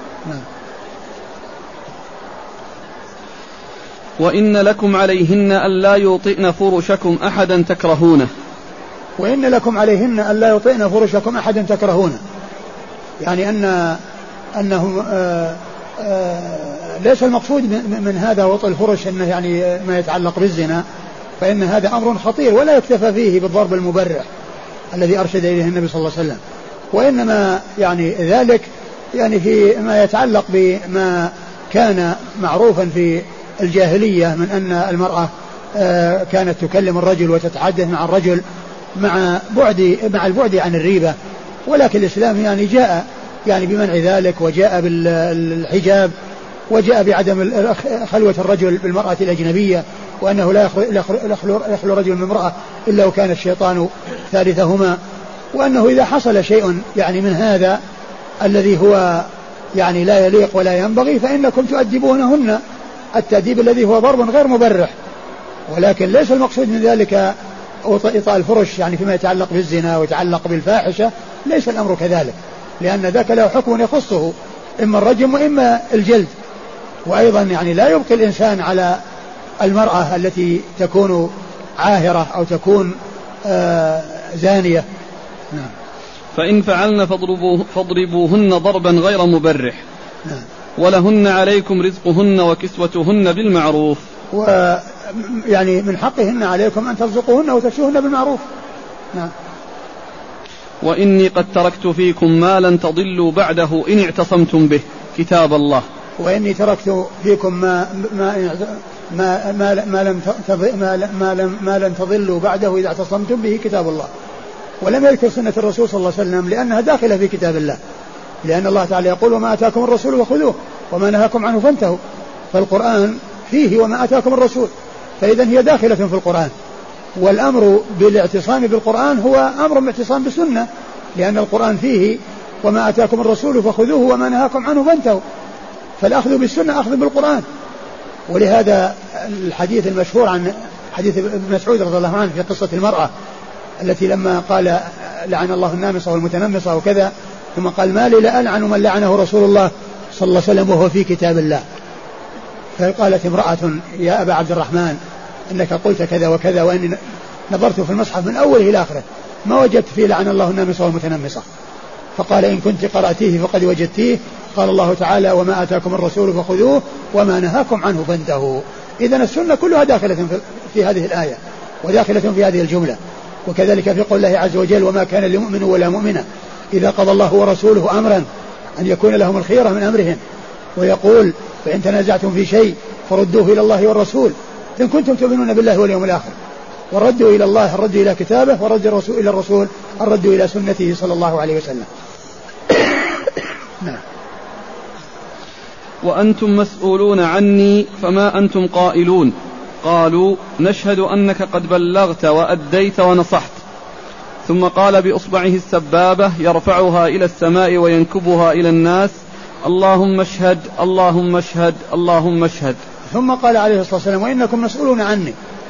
وإن لكم عليهن ألا يوطئن فرشكم أحدا تكرهونه وإن لكم عليهن ألا يوطئن فرشكم أحدا تكرهونه يعني أن أنه آآ آآ ليس المقصود من هذا وطئ الفرش أنه يعني ما يتعلق بالزنا فإن هذا أمر خطير ولا يكتفى فيه بالضرب المبرح الذي أرشد إليه النبي صلى الله عليه وسلم وإنما يعني ذلك يعني في ما يتعلق بما كان معروفا في الجاهلية من أن المرأة كانت تكلم الرجل وتتحدث مع الرجل مع بعد مع البعد عن الريبة ولكن الإسلام يعني جاء يعني بمنع ذلك وجاء بالحجاب وجاء بعدم خلوة الرجل بالمرأة الأجنبية وأنه لا يخلو رجل من امرأة إلا وكان الشيطان ثالثهما وأنه إذا حصل شيء يعني من هذا الذي هو يعني لا يليق ولا ينبغي فإنكم تؤدبونهن التأديب الذي هو ضرب غير مبرح ولكن ليس المقصود من ذلك إطاء الفرش يعني فيما يتعلق بالزنا ويتعلق بالفاحشة ليس الأمر كذلك لأن ذاك له حكم يخصه إما الرجم وإما الجلد وأيضا يعني لا يبقي الإنسان على المرأة التي تكون عاهرة أو تكون آه زانية. نعم. فإن فعلن فاضربوه فاضربوهن ضربا غير مبرح. نعم. ولهن عليكم رزقهن وكسوتهن بالمعروف ويعني من حقهن عليكم أن ترزقوهن وتكسوهن بالمعروف. نعم. وإني قد تركت فيكم ما لن تضلوا بعده إن اعتصمتم به كتاب الله وإني تركت فيكم ما ما ما ما, ما لم ما ما لم ما لن تضلوا بعده إذا اعتصمتم به كتاب الله ولم يذكر سنة الرسول صلى الله عليه وسلم لأنها داخلة في كتاب الله لأن الله تعالى يقول وما أتاكم الرسول فخذوه وما نهاكم عنه فانتهوا فالقرآن فيه وما أتاكم الرسول فإذا هي داخلة في القرآن والأمر بالاعتصام بالقرآن هو أمر باعتصام بالسنة، لأن القرآن فيه وما أتاكم الرسول فخذوه وما نهاكم عنه فانتهوا، فالأخذ بالسنة أخذ بالقرآن. ولهذا الحديث المشهور عن حديث ابن مسعود رضي الله عنه في قصة المرأة التي لما قال لعن الله النامصة والمتنمصة وكذا، ثم قال ما لي لا ألعن من لعنه رسول الله صلى الله عليه وسلم وهو في كتاب الله. فقالت امرأة يا أبا عبد الرحمن إنك قلت كذا وكذا، وإني نظرت في المصحف من أوله إلى آخره ما وجدت فيه لعن الله النامصة والمتنمصة. فقال إن كنت قرأتيه فقد وجدتيه. قال الله تعالى وما آتاكم الرسول فخذوه وما نهاكم عنه فانتهوا. إذن السنة كلها داخلة في هذه الآية وداخلة في هذه الجملة. وكذلك في قول الله عز وجل وما كان لمؤمن ولا مؤمنة إذا قضى الله ورسوله أمرا أن يكون لهم الخيرة من أمرهم، ويقول فإن تنازعتم في شيء فردوه إلى الله والرسول إن كنتم تؤمنون بالله واليوم الآخر. والرد إلى الله الرد إلى كتابه، والرد الرسول إلى الرسول الرد إلى سنته صلى الله عليه وسلم. نعم. وأنتم مسؤولون عني فما أنتم قائلون؟ قالوا نشهد أنك قد بلغت وأديت ونصحت. ثم قال بإصبعه السبابة يرفعها إلى السماء وينكبها إلى الناس اللهم اشهد اللهم اشهد اللهم اشهد. ثم قال عليه الصلاة والسلام وإنكم مسؤولون عني،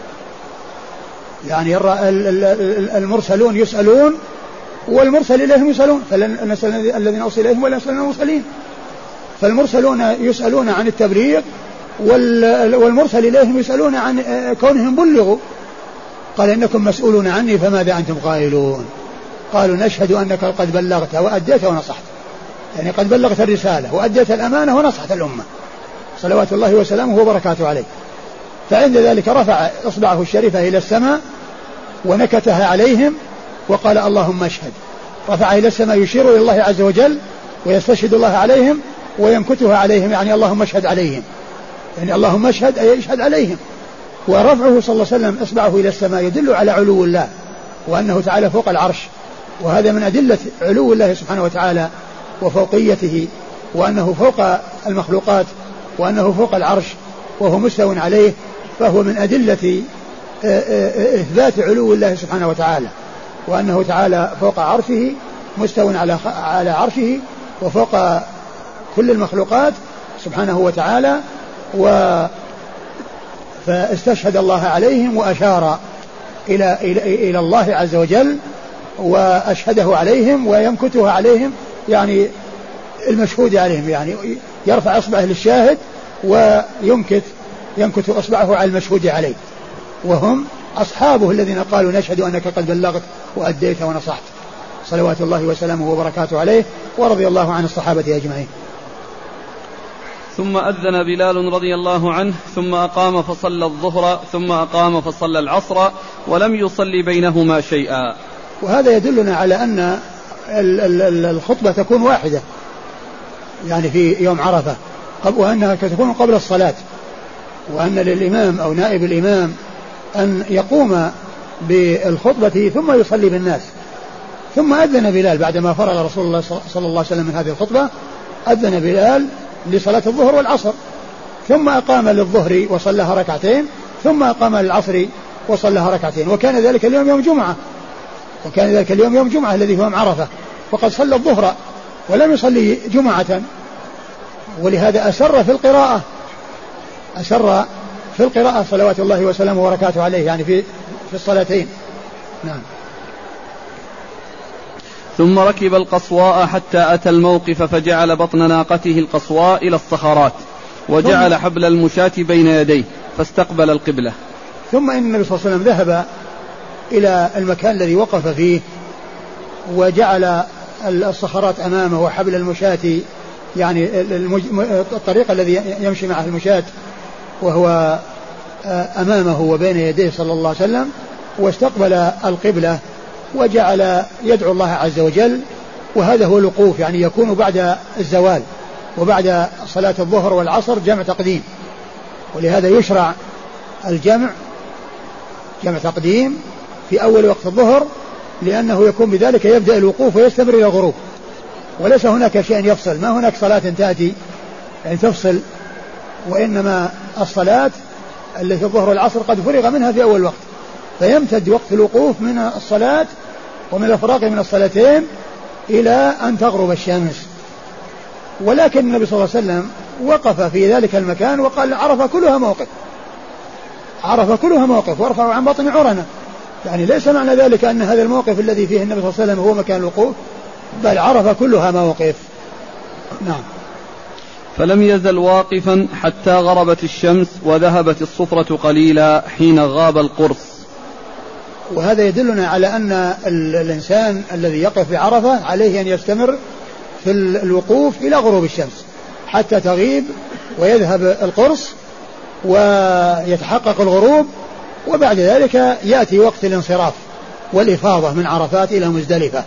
يعني المرسلون يسألون والمرسل إليهم يسألون، فلنسأل الذين أرسل إليهم ولا نسأل المرسلين. فالمرسلون يسألون عن التبليغ والمرسل إليهم يسألون عن كونهم بلغوا. قال إنكم مسؤولون عني فماذا أنتم قائلون؟ قالوا نشهد أنك قد بلغت وأديت ونصحت، يعني قد بلغت الرسالة وأديت الأمانة ونصحت الأمة صلوات الله وسلامه وبركاته عليه. فعند ذلك رفع إصبعه الشريفة إلى السماء ونكتها عليهم وقال اللهم اشهد. رفع إلى السماء يشير إلى الله عز وجل ويستشهد الله عليهم وينكتها عليهم، يعني اللهم اشهد عليهم، يعني اللهم اشهد أي اشهد عليهم. ورفعه صلى الله عليه وسلم إصبعه إلى السماء يدل على علو الله وأنه تعالى فوق العرش، وهذا من أدلة علو الله سبحانه وتعالى وفوقيته، وأنه فوق المخلوقات وأنه فوق العرش وهو مستو عليه، فهو من أدلة إثبات علو الله سبحانه وتعالى، وأنه تعالى فوق عرشه مستو على على عرشه وفوق كل المخلوقات سبحانه وتعالى. و فاستشهد الله عليهم وأشار إلى, إلى, إلى الله عز وجل وأشهده عليهم ويمكتها عليهم، يعني المشهود عليهم، يعني يرفع إصبعه للشاهد وينكت ينكت إصبعه على المشهود عليه، وهم أصحابه الذين قالوا نشهد أنك قد بلغت وأديت ونصحت صلوات الله وسلامه وبركاته عليه، ورضي الله عن الصحابة أجمعين. ثم أذن بلال رضي الله عنه ثم أقام فصلى الظهر ثم أقام فصلى العصر ولم يصلي بينهما شيئا. وهذا يدلنا على أن الخطبة تكون واحدة يعني في يوم عرفة، وأنها تكون قبل الصلاة، وأن للإمام أو نائب الإمام أن يقوم بالخطبة ثم يصلي بالناس. ثم أذن بلال بعدما فرغ رسول الله صلى الله عليه وسلم من هذه الخطبة، أذن بلال لصلاة الظهر والعصر، ثم أقام للظهر وصلىها ركعتين، ثم أقام للعصر وصلىها ركعتين. وكان ذلك اليوم يوم جمعة، وكان ذلك اليوم يوم جمعة الذي هو يوم عرفة، وقد صلى الظهر ولم يصلي جمعة، ولهذا أسر في القراءة أسر في القراءة صلوات الله وسلامه وبركاته عليه، يعني في في الصلاتين. نعم. ثم ركب القصواء حتى أتى الموقف فجعل بطن ناقته القصواء إلى الصخرات وجعل حبل المشاة بين يديه فاستقبل القبلة. ثم إن النبي صلى الله عليه وسلم ذهب إلى المكان الذي وقف فيه وجعل الصخرات أمامه وحبل المشاة، يعني الطريق الذي يمشي معه المشاة وهو أمامه وبين يديه صلى الله عليه وسلم، واستقبل القبلة وجعل يدعو الله عز وجل. وهذا هو الوقوف، يعني يكون بعد الزوال وبعد صلاة الظهر والعصر جمع تقديم، ولهذا يشرع الجمع جمع تقديم في أول وقت الظهر، لأنه يكون بذلك يبدأ الوقوف ويستمر إلى الغروب، وليس هناك شيء يفصل، ما هناك صلاة تأتي يعني تفصل، وإنما الصلاة التي الظهر والعصر قد فرغ منها في أول وقت، فيمتد وقت الوقوف من الصلاة ومن الفراغ من الصلاتين إلى أن تغرب الشمس. ولكن النبي صلى الله عليه وسلم وقف في ذلك المكان وقال عرفة كلها موقف، عرفة كلها موقف وارفعوا عن بطن عرنة، يعني ليس معنى ذلك أن هذا الموقف الذي فيه النبي صلى الله عليه وسلم هو مكان الوقوف، بل عرفة كلها موقف. نعم. فلم يزل واقفا حتى غربت الشمس وذهبت الصفرة قليلا حين غاب القرص. وهذا يدلنا على أن الإنسان الذي يقف بعرفة عليه أن يستمر في الوقوف إلى غروب الشمس حتى تغيب ويذهب القرص ويتحقق الغروب، وبعد ذلك يأتي وقت الانصراف والإفاضة من عرفات إلى مزدلفة،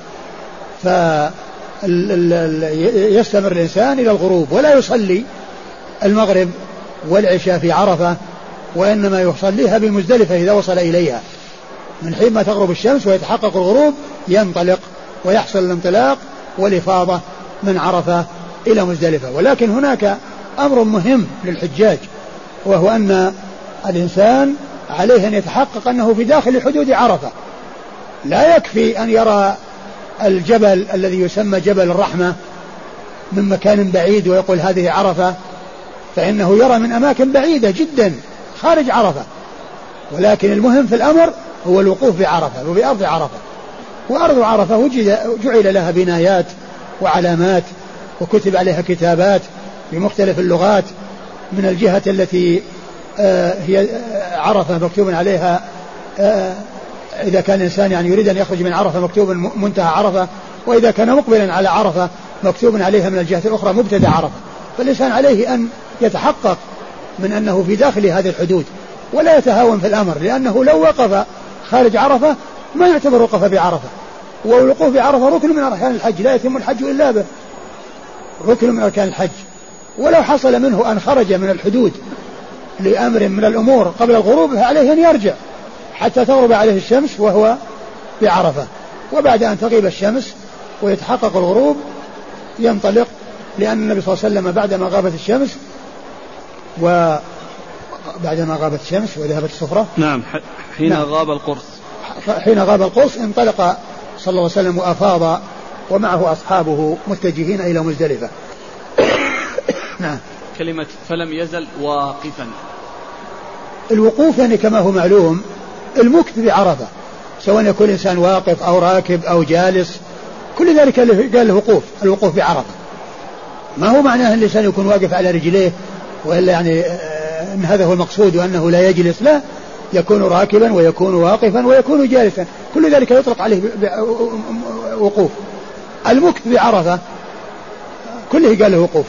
فيستمر الإنسان إلى الغروب ولا يصلي المغرب والعشاء في عرفة، وإنما يصليها بمزدلفة إذا وصل إليها. من حين ما تغرب الشمس ويتحقق الغروب ينطلق ويحصل الانطلاق والإفاضة من عرفة إلى مزدلفة. ولكن هناك أمر مهم للحجاج، وهو أن الإنسان عليه أن يتحقق أنه في داخل حدود عرفة. لا يكفي أن يرى الجبل الذي يسمى جبل الرحمة من مكان بعيد ويقول هذه عرفة، فإنه يرى من أماكن بعيدة جدا خارج عرفة. ولكن المهم في الأمر هو الوقوف بعرفة وبأرض عرفة. وأرض عرفة وجد جعل لها بنايات وعلامات وكتب عليها كتابات بمختلف اللغات، من الجهة التي آه هي عرفة مكتوب عليها آه إذا كان الإنسان يعني يريد أن يخرج من عرفة مكتوب منتهى عرفة، وإذا كان مقبلا على عرفة مكتوب عليها من الجهة الأخرى مبتدأ عرفة. فالإنسان عليه أن يتحقق من أنه في داخل هذه الحدود ولا يتهاون في الأمر، لأنه لو وقف خارج عرفة ما يعتبر وقف بعرفة. والوقوف بعرفة ركن من أركان الحج، لا يتم الحج إلا به، ركن من أركان الحج. ولو حصل منه أن خرج من الحدود لأمر من الأمور قبل الغروب فعليه أن يرجع حتى تغرب عليه الشمس وهو بعرفة، وبعد أن تغيب الشمس ويتحقق الغروب ينطلق، لأن النبي صلى الله عليه وسلم بعدما غابت الشمس وبعدما غابت الشمس وذهبت الصفرة، نعم حين نعم غاب القرص حين غاب القرص انطلق صلى الله عليه وسلم وأفاض ومعه أصحابه متجهين إلى مزدلفة. نعم. كلمة فلم يزل واقفا، الوقوف يعني كما هو معلوم المكث بعرفة، سواء يكون الإنسان واقف أو راكب أو جالس، كل ذلك قال له وقوف، الوقوف بعرفة. ما هو معناه أن الإنسان يكون واقف على رجليه وإلا يعني أن هذا هو المقصود وأنه لا يجلس، لا، يكون راكبا ويكون واقفا ويكون جالسا، كل ذلك يطلق عليه وقوف. المكث بعرفة كله قال له وقوف.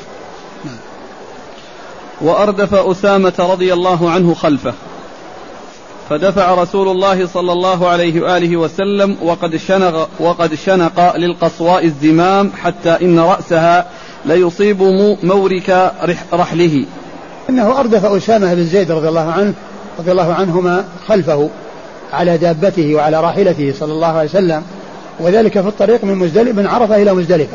وأردف أسامة رضي الله عنه خلفه، فدفع رسول الله صلى الله عليه وآله وسلم وقد شنق, وقد شنق للقصواء الزمام حتى إن رأسها ليصيب مورك رحله. إنه أردف أسامة بن زيد رضي الله عنه رضي الله عنهما خلفه على دابته وعلى راحلته صلى الله عليه وسلم، وذلك في الطريق من مزدلفة من عرفة إلى مزدلفة.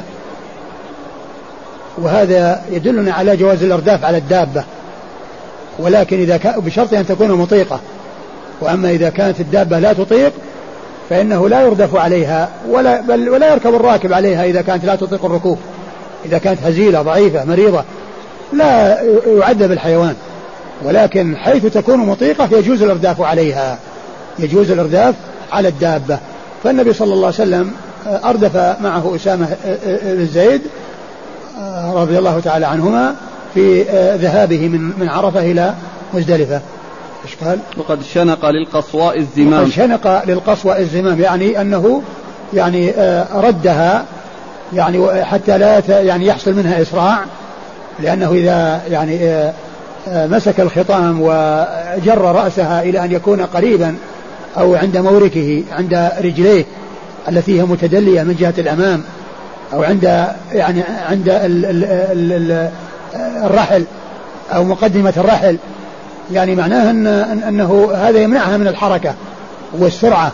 وهذا يدلنا على جواز الإرداف على الدابة، ولكن إذا كان بشرط أن تكون مطيقة. وأما إذا كانت الدابة لا تطيق فإنه لا يردف عليها ولا بل ولا يركب الراكب عليها إذا كانت لا تطيق الركوب. إذا كانت هزيلة ضعيفة مريضة لا يعذب الحيوان، ولكن حيث تكون مطيقة يجوز الإرداف عليها، يجوز الإرداف على الدابة. فالنبي صلى الله عليه وسلم أردف معه أسامة بن زيد رضي الله تعالى عنهما في ذهابه من من عرفة إلى مزدلفة. إيش قال؟ وقد شنق للقصواء الزمام. وقد شنق للقصواء الزمام، يعني أنه يعني ردها يعني حتى لا يعني يحصل منها إسراع، لأنه إذا يعني مسك الخطام وجر رأسها إلى أن يكون قريبا أو عند موركه عند رجليه التي هي متدلية من جهة الأمام أو عند يعني عند ال ال ال الرحل أو مقدمة الرحل، يعني معناه أن أنه هذا يمنعها من الحركة والسرعة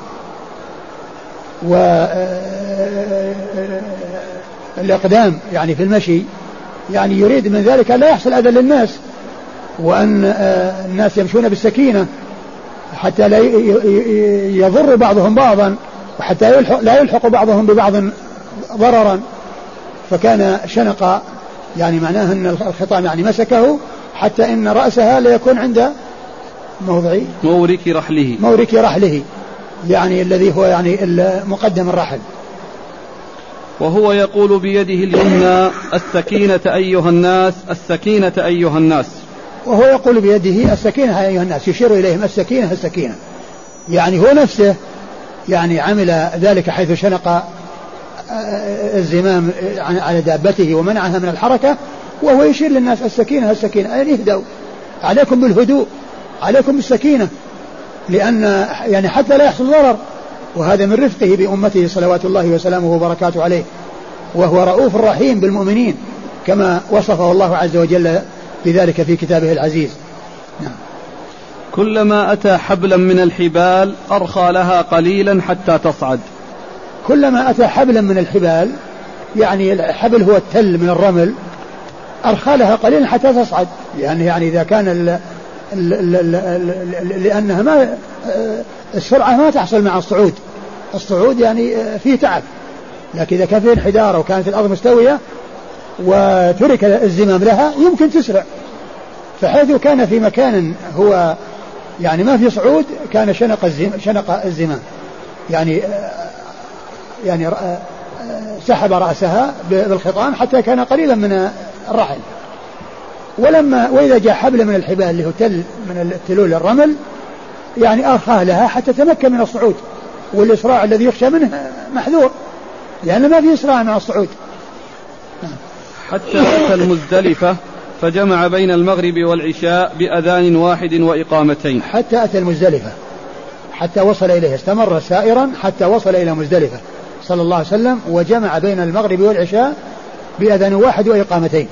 والإقدام يعني في المشي، يعني يريد من ذلك لا يحصل أذى للناس، وأن الناس يمشون بالسكينة حتى لا يضر بعضهم بعضا وحتى يلحق لا يلحق بعضهم ببعض ضررا، فكان شنق يعني معناه أن الخطام يعني مسكه حتى إن رأسها ليكون عند موضع مورك رحله مورك رحله يعني الذي هو يعني مقدم الرحل. وهو يقول بيده اليمنى السكينة أيها الناس السكينة أيها الناس وهو يقول بيده السكينة أيها الناس، يشير إليهم السكينة السكينة، يعني هو نفسه يعني عمل ذلك حيث شنق الزمام على دابته ومنعها من الحركة، وهو يشير للناس السكينة السكينة، يعني اهدوا، عليكم بالهدوء، عليكم بالسكينة، لأن يعني حتى لا يحصل ضرر، وهذا من رفقه بأمته صلوات الله وسلامه وبركاته عليه، وهو رؤوف رحيم بالمؤمنين كما وصفه الله عز وجل بذلك في كتابه العزيز. نعم. كلما أتى حبلا من الحبال أرخى لها قليلا حتى تصعد. كلما أتى حبلا من الحبال يعني الحبل هو التل من الرمل، أرخى لها قليلا حتى تصعد، يعني يعني إذا كان ال ال ال ال ال لأنها ما السرعة ما تحصل مع الصعود، الصعود يعني فيه تعب، لكن إذا كان فيه انحدار وكانت الأرض مستوية وترك الزمام لها يمكن تسرع، فحيث كان في مكان هو يعني ما في صعود كان شنق الزمام, شنق الزمام يعني يعني سحب رأسها بالخطام حتى كان قليلا من الرحل. ولما وإذا جاء حبل من الحبال اللي هو تل من التلول الرمل يعني أرخاه لها حتى تمكن من الصعود، والإسراع الذي يخشى منه محذور لأن ما في إسراع مع الصعود. حتى أتى المزدلفة فجمع بين المغرب والعشاء بأذان واحد وإقامتين. حتى أتى المزدلفة حتى وصل إليه، استمر سائرا حتى وصل إلى مزدلفة صلى الله عليه وسلم وجمع بين المغرب والعشاء بأذان واحد وإقامتين.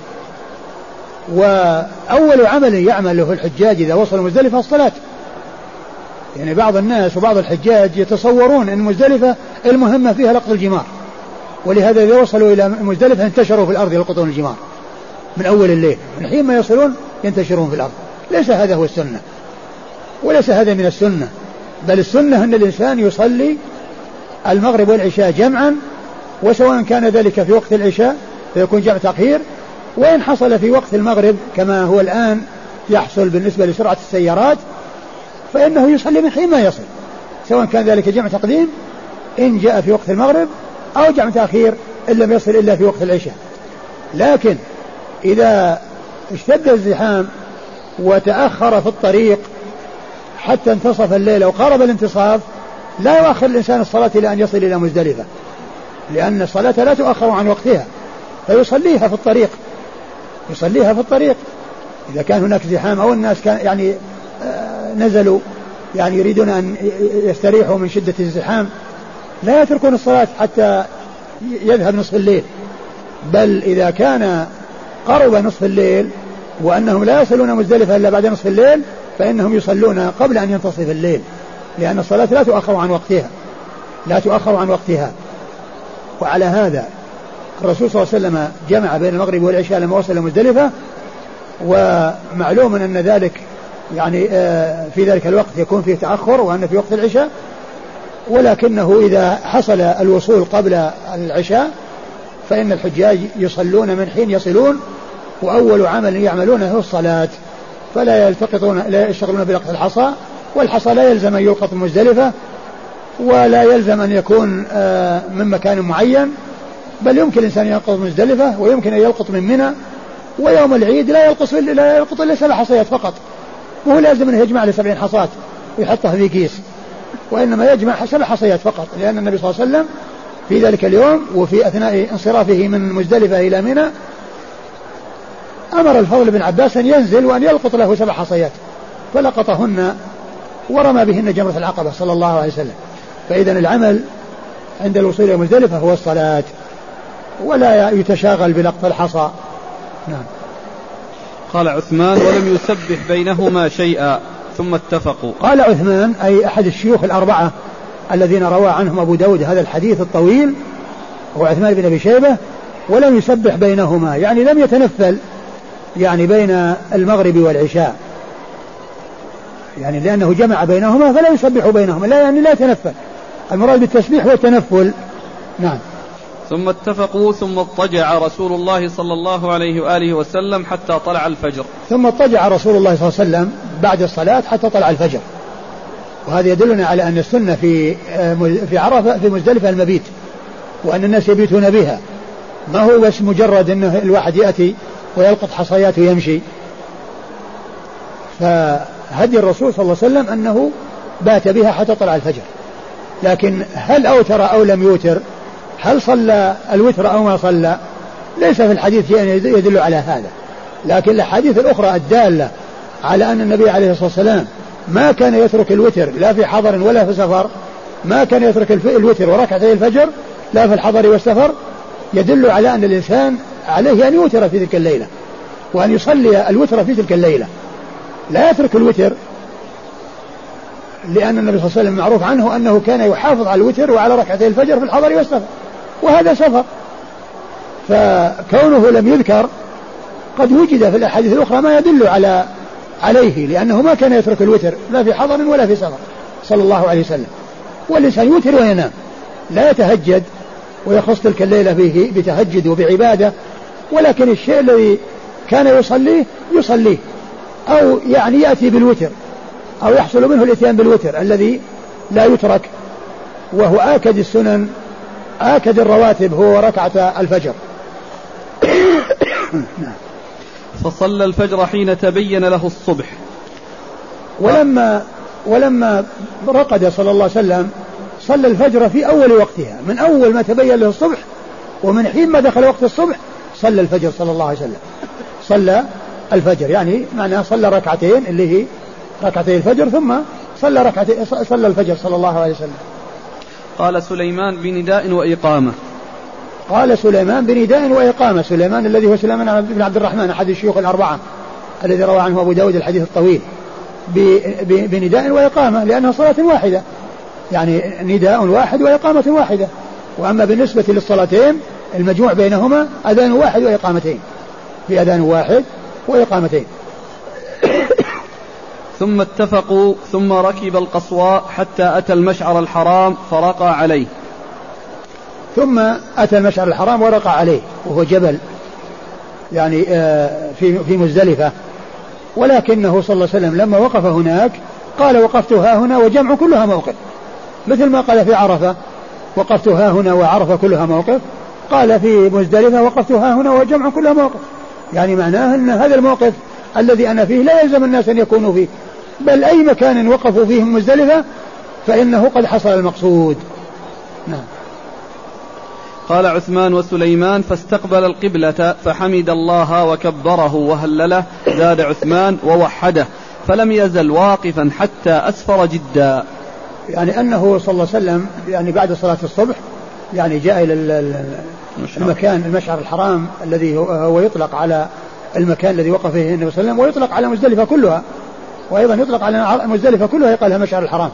وأول عمل يعمله الحجاج إذا وصلوا مزدلفة الصلاة، يعني بعض الناس وبعض الحجاج يتصورون أن مزدلفة المهمة فيها لقط الجمار، ولهذا إذا وصلوا إلى مزدلفة انتشروا في الأرض يلقطون الجمار من أول الليل، من حين ما يصلون ينتشرون في الأرض. ليس هذا هو السنة، وليس هذا من السنة، بل السنة أن الإنسان يصلي المغرب والعشاء جمعا، وسواء كان ذلك في وقت العشاء فيكون جمع تأخير، وإن حصل في وقت المغرب كما هو الآن يحصل بالنسبة لسرعة السيارات فإنه يصلي من حين ما يصل، سواء كان ذلك جمع تقديم إن جاء في وقت المغرب أو جمع تأخير إن لم يصل إلا في وقت العشاء. لكن إذا اشتد الزحام وتأخر في الطريق حتى انتصف الليل وقارب الانتصاف لا يؤخر الإنسان الصلاة إلى أن يصل إلى مزدلفة، لأن الصلاة لا تؤخر عن وقتها فيصليها في الطريق، يصليها في الطريق إذا كان هناك زحام أو الناس كان يعني آه نزلوا يعني يريدون أن يستريحوا من شدة الزحام لا يتركون الصلاة حتى يذهب نصف الليل، بل إذا كان قرب نصف الليل وأنهم لا يصلون مزدلفة إلا بعد نصف الليل فإنهم يصلون قبل أن ينتصف الليل، لأن الصلاة لا تؤخر عن وقتها لا تؤخر عن وقتها. وعلى هذا الرسول صلى الله عليه وسلم جمع بين المغرب والعشاء لما وصل مزدلفة، ومعلوم أن ذلك يعني في ذلك الوقت يكون فيه تأخر وأن في وقت العشاء، ولكنه إذا حصل الوصول قبل العشاء فإن الحجاج يصلون من حين يصلون، وأول عمل يعملونه هو الصلاة، فلا يلتقطون لا يشتغلون بلقط الحصى، والحصى لا يلزم أن يلقط مزدلفة ولا يلزم أن يكون من مكان معين، بل يمكن الإنسان يلقط مزدلفة ويمكن أن يلقط من منى، ويوم العيد لا يلقط لا يلقط إلا سبع حصيات فقط، وهو لازم أن يجمع لسبعين حصاة ويحطها في كيس، وإنما يجمع سبع حصيات فقط، لأن النبي صلى الله عليه وسلم في ذلك اليوم وفي أثناء انصرافه من مزدلفة إلى منى أمر الفضل بن عباس أن ينزل وأن يلقط له سبع حصيات، فلقطهن ورمى بهن جمرة العقبة صلى الله عليه وسلم. فإذن العمل عند الوصول إلى مزدلفة هو الصلاة، ولا يتشاغل بلقط الحصى. نعم. قال عثمان ولم يسبح بينهما شيئا ثم اتفقوا. قال عثمان أي أحد الشيوخ الأربعة الذين روى عنهم أبو داود هذا الحديث الطويل، هو عثمان بن أبي شيبة، ولم يسبح بينهما يعني لم يتنفل يعني بين المغرب والعشاء، يعني لأنه جمع بينهما فلا يسبح بينهما، لا يعني لا يتنفل، المراد بالتسبيح هو التنفل. نعم. ثم اتفقوا ثم اضطجع رسول الله صلى الله عليه وآله وسلم حتى طلع الفجر. ثم اضطجع رسول الله صلى الله عليه وسلم بعد الصلاة حتى طلع الفجر، وهذا يدلنا على أن السنة في في عرفة في مزدلفة المبيت، وأن الناس يبيتون بها، ما هو بس مجرد أنه الواحد يأتي ويلقط حصيات ويمشي. فهدي الرسول صلى الله عليه وسلم أنه بات بها حتى طلع الفجر. لكن هل أوتر أو لم يوتر، هل صلى الوتر أو ما صلى، ليس في الحديث يعني يدل على هذا. لكن الحديث الأخرى الدالة على أن النبي عليه الصلاة والسلام ما كان يترك الوتر لا في حضر ولا في سفر، ما كان يترك الوتر وركعتي الفجر لا في الحضر والسفر، يدل على أن الإنسان عليه أن يوتر في تلك الليلة، وأن يصلي الوتر في تلك الليلة، لا يترك الوتر، لأن النبي صلى الله عليه وسلم معروف عنه أنه كان يحافظ على الوتر وعلى ركعتي الفجر في الحضر والسفر، وهذا سفر. فكونه لم يذكر قد وجد في الأحاديث الأخرى ما يدل على عليه، لأنه ما كان يترك الوتر لا في حضر ولا في سفر صلى الله عليه وسلم. والإنسان يوتر وينام، لا يتهجد ويخص تلك الليلة به بتهجد وبعبادة، ولكن الشيء الذي كان يصليه يصليه، أو يعني يأتي بالوتر، أو يحصل منه الاتيان بالوتر الذي لا يترك، وهو آكد السنن آكد الرواتب هو ركعة الفجر. فصلى الفجر حين تبين له الصبح. ولما ولما رقد صلى الله عليه وسلم صلى الفجر في أول وقتها، من أول ما تبين له الصبح، ومن حين ما دخل وقت الصبح صلى الفجر صلى الله عليه وسلم، صلى الفجر، يعني معناه صلى ركعتين اللي هي ركعتي الفجر، ثم صلى ركعتين صلى الفجر صلى الله عليه وسلم. قال سليمان بنداء وإقامة. قال سليمان بنداء وإقامة، سليمان الذي هو سليمان بن عبد الرحمن أحد الشيوخ الأربعة الذي روى عنه أبو داود الحديث الطويل، بنداء وإقامة، لأنها صلاة واحدة، يعني نداء واحد وإقامة واحدة. وأما بالنسبة للصلاتين المجموع بينهما أذان واحد وإقامتين، في أذان واحد وإقامتين. ثم اتفقوا ثم ركب القصواء حتى أتى المشعر الحرام فرقى عليه. ثم أتى المشعر الحرام ورقى عليه، وهو جبل يعني في في مزدلفة، ولكنه صلى الله عليه وسلم لما وقف هناك قال وقفت ها هنا وجمع كلها موقف، مثل ما قال في عرفة وقفت ها هنا وعرفة كلها موقف، قال في مزدلفة وقفت ها هنا وجمع كلها موقف، يعني معناه أن هذا الموقف الذي أنا فيه لا يلزم الناس أن يكونوا فيه، بل أي مكان وقفوا فيه مزدلفة فإنه قد حصل المقصود. نعم. قال عثمان وسليمان فاستقبل القبلة فحمد الله وكبره وهلله، زاد عثمان ووحده، فلم يزل واقفا حتى أسفر جدا. يعني أنه صلى الله عليه وسلم يعني بعد صلاة الصبح يعني جاء إلى المكان المشعر الحرام الذي هو يطلق على المكان الذي وقف فيه النبي صلى الله عليه وسلم، ويطلق على مزدلفة كلها، وأيضا يطلق على مزدلفة كلها يقال لها مشعر الحرام،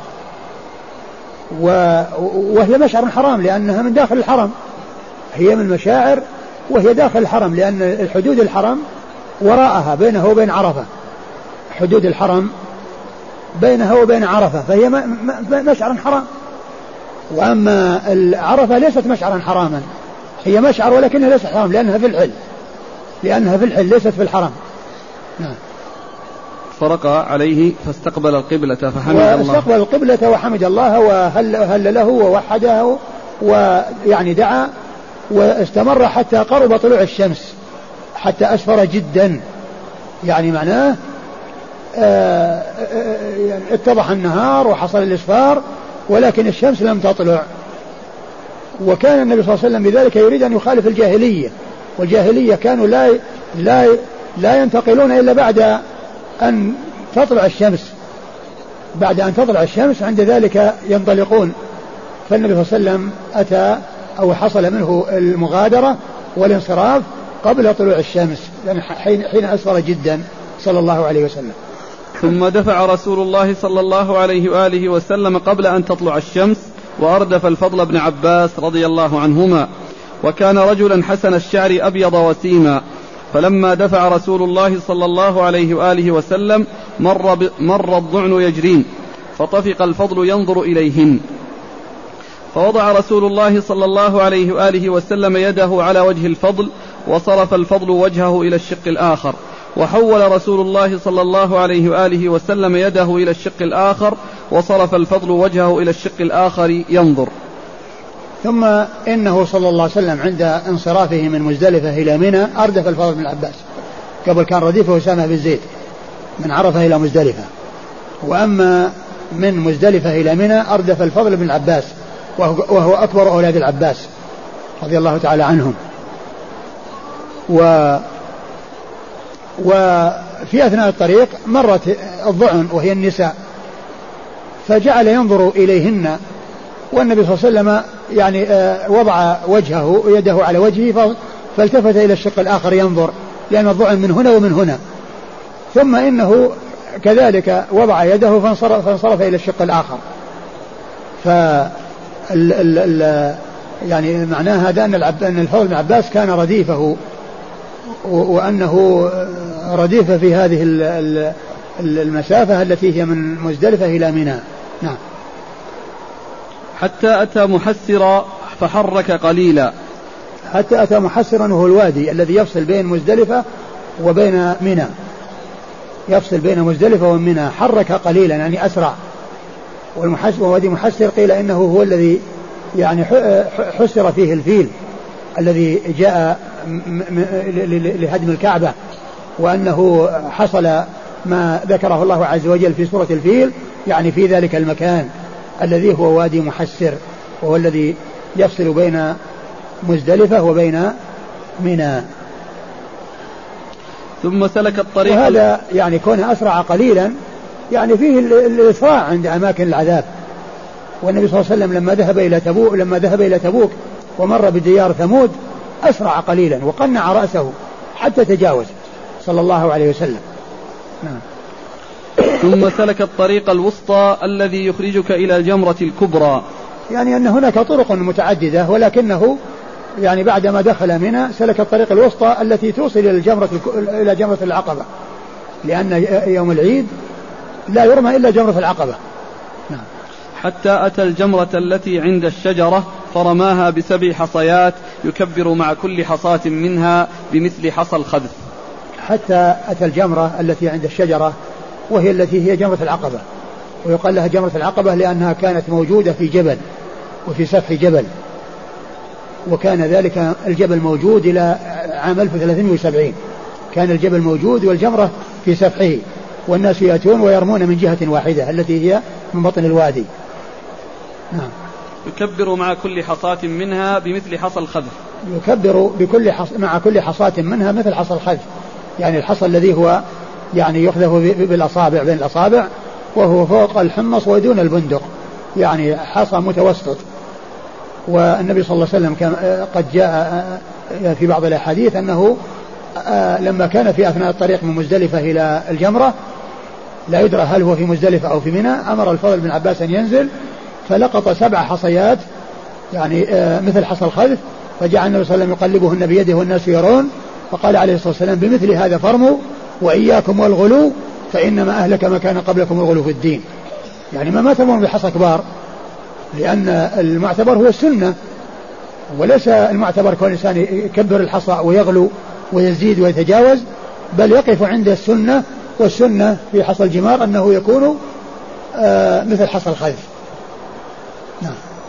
وهي مشعر حرام لأنها من داخل الحرم، هي من مشاعر وهي داخل الحرم، لأن الحدود الحرم وراءها بينها وبين عرفة، حدود الحرم بينها وبين عرفة، فهي مشعر حرام. وأما العرفة ليست مشعرا حراما، هي مشعر ولكنها ليست حرام لأنها في الحل، لأنها في الحل ليست في الحرم. نعم. فرقى عليه فاستقبل القبلة فحمد الله، واستقبل القبلة وحمد الله وهل له ووحده، ويعني دعا، واستمر حتى قرب طلوع الشمس، حتى أسفر جدا، يعني معناه آه يعني اتضح النهار وحصل الإسفار ولكن الشمس لم تطلع. وكان النبي صلى الله عليه وسلم بذلك يريد أن يخالف الجاهلية، والجاهلية كانوا لا لا لا ينتقلون إلا بعد أن تطلع الشمس، بعد أن تطلع الشمس عند ذلك ينطلقون. فالنبي صلى الله عليه وسلم أتى أو حصل منه المغادرة والانصراف قبل طلوع الشمس، يعني حين أسفر جدا صلى الله عليه وسلم. ثم دفع رسول الله صلى الله عليه وآله وسلم قبل أن تطلع الشمس، وأردف الفضل بن عباس رضي الله عنهما، وكان رجلا حسن الشعر أبيض وسيما، فلما دفع رسول الله صلى الله عليه وآله وسلم مر, مر الضعن يجرين فطفق الفضل ينظر إليهن، فوضع رسول الله صلى الله عليه وآله وسلم يده على وجه الفضل وصرف الفضل وجهه إلى الشق الآخر، وحول رسول الله صلى الله عليه وآله وسلم يده إلى الشق الآخر وصرف الفضل وجهه إلى الشق الآخر ينظر. ثم إنه صلى الله عليه وسلم عند انصرافه من مزدلفة إلى منى أردف الفضل بن العباس، قبل كان رديفه أسامة بن زيد من عرفة إلى مزدلفة، وأما من مزدلفة إلى منى أردف الفضل بن العباس وهو أكبر أولاد العباس رضي الله تعالى عنهم. و وفي أثناء الطريق مرت الضعن وهي النساء فجعل ينظر إليهن، والنبي صلى الله عليه وسلم يعني وضع وجهه يده على وجهه فالتفت إلى الشق الآخر ينظر، لأن الضعن من هنا ومن هنا، ثم إنه كذلك وضع يده فانصرف, فانصرف إلى الشق الآخر. ف ال ال ال يعني معناه هذا أن, أن الفضل بن عباس كان رديفه، وأنه رديف في هذه المسافة التي هي من مزدلفة إلى منى. نعم. حتى أتى محسرا فحرك قليلا. حتى أتى محسرا وهو الوادي الذي يفصل بين مزدلفة وبين منى، يفصل بين مزدلفة ومنى، حرك قليلا يعني أسرع. ووادي محسر قيل إنه هو الذي يعني حسر فيه الفيل الذي جاء لهدم الكعبة، وأنه حصل ما ذكره الله عز وجل في سورة الفيل يعني في ذلك المكان الذي هو وادي محسر، وهو الذي يفصل بين مزدلفة وبين منى. ثم سلك الطريق. وهذا يعني كونه أسرع قليلا يعني فيه الإسراع عند أماكن العذاب. والنبي صلى الله عليه وسلم لما ذهب إلى تبوك لما ذهب إلى تبوك ومر بديار ثمود أسرع قليلا وقنع رأسه حتى تجاوز صلى الله عليه وسلم. نعم. ثم سلك الطريق الوسطى الذي يخرجك إلى الجمرة الكبرى. يعني أن هناك طرق متعددة، ولكنه يعني بعدما دخل منى سلك الطريق الوسطى التي توصل إلى الجمرة إلى جمرة العقبة، لأن يوم العيد لا يرمى إلا جمرة العقبة. نعم. حتى أتى الجمرة التي عند الشجرة فرماها بسبع حصيات يكبر مع كل حصاة منها بمثل حصى الخذف. حتى أتى الجمرة التي عند الشجرة وهي التي هي جمرة العقبة، ويقال لها جمرة العقبة لأنها كانت موجودة في جبل وفي سفح جبل، وكان ذلك الجبل موجود إلى عام ألف وثلاثمائة وسبعين، كان الجبل موجود والجمرة في سفحه، والناس يأتون ويرمون من جهة واحدة التي هي من بطن الوادي. نعم. يكبر مع كل حصاة منها بمثل حصى الخذف. يكبر بكل حص... مع كل حصاة منها مثل حصى الخذف، يعني الحصى الذي هو يعني يخذف بالأصابع بين الأصابع وهو فوق الحمص ودون البندق، يعني حصى متوسط. والنبي صلى الله عليه وسلم قد جاء في بعض الأحاديث أنه لما كان في أثناء الطريق من مزدلفة إلى الجمرة لا يدرى هل هو في مزدلفة أو في منى، أمر الفضل بن عباس أن ينزل فلقط سبع حصيات يعني مثل حصى الخذف، فجعل النبي صلى الله عليه وسلم يقلبهن بيده والناس يرون، فقال عليه الصلاة والسلام بمثل هذا فرموا وإياكم والغلو فإنما أهلك ما كان قبلكم الغلو في الدين. يعني ما ما تمرون بحصى كبار، لأن المعتبر هو السنة، وليس المعتبر كون الإنسان يكبر الحصى ويغلو ويزيد ويتجاوز، بل يقف عند السنة، والسنة في حصى الجمار أنه يكون آه مثل حصى الخذف. نعم.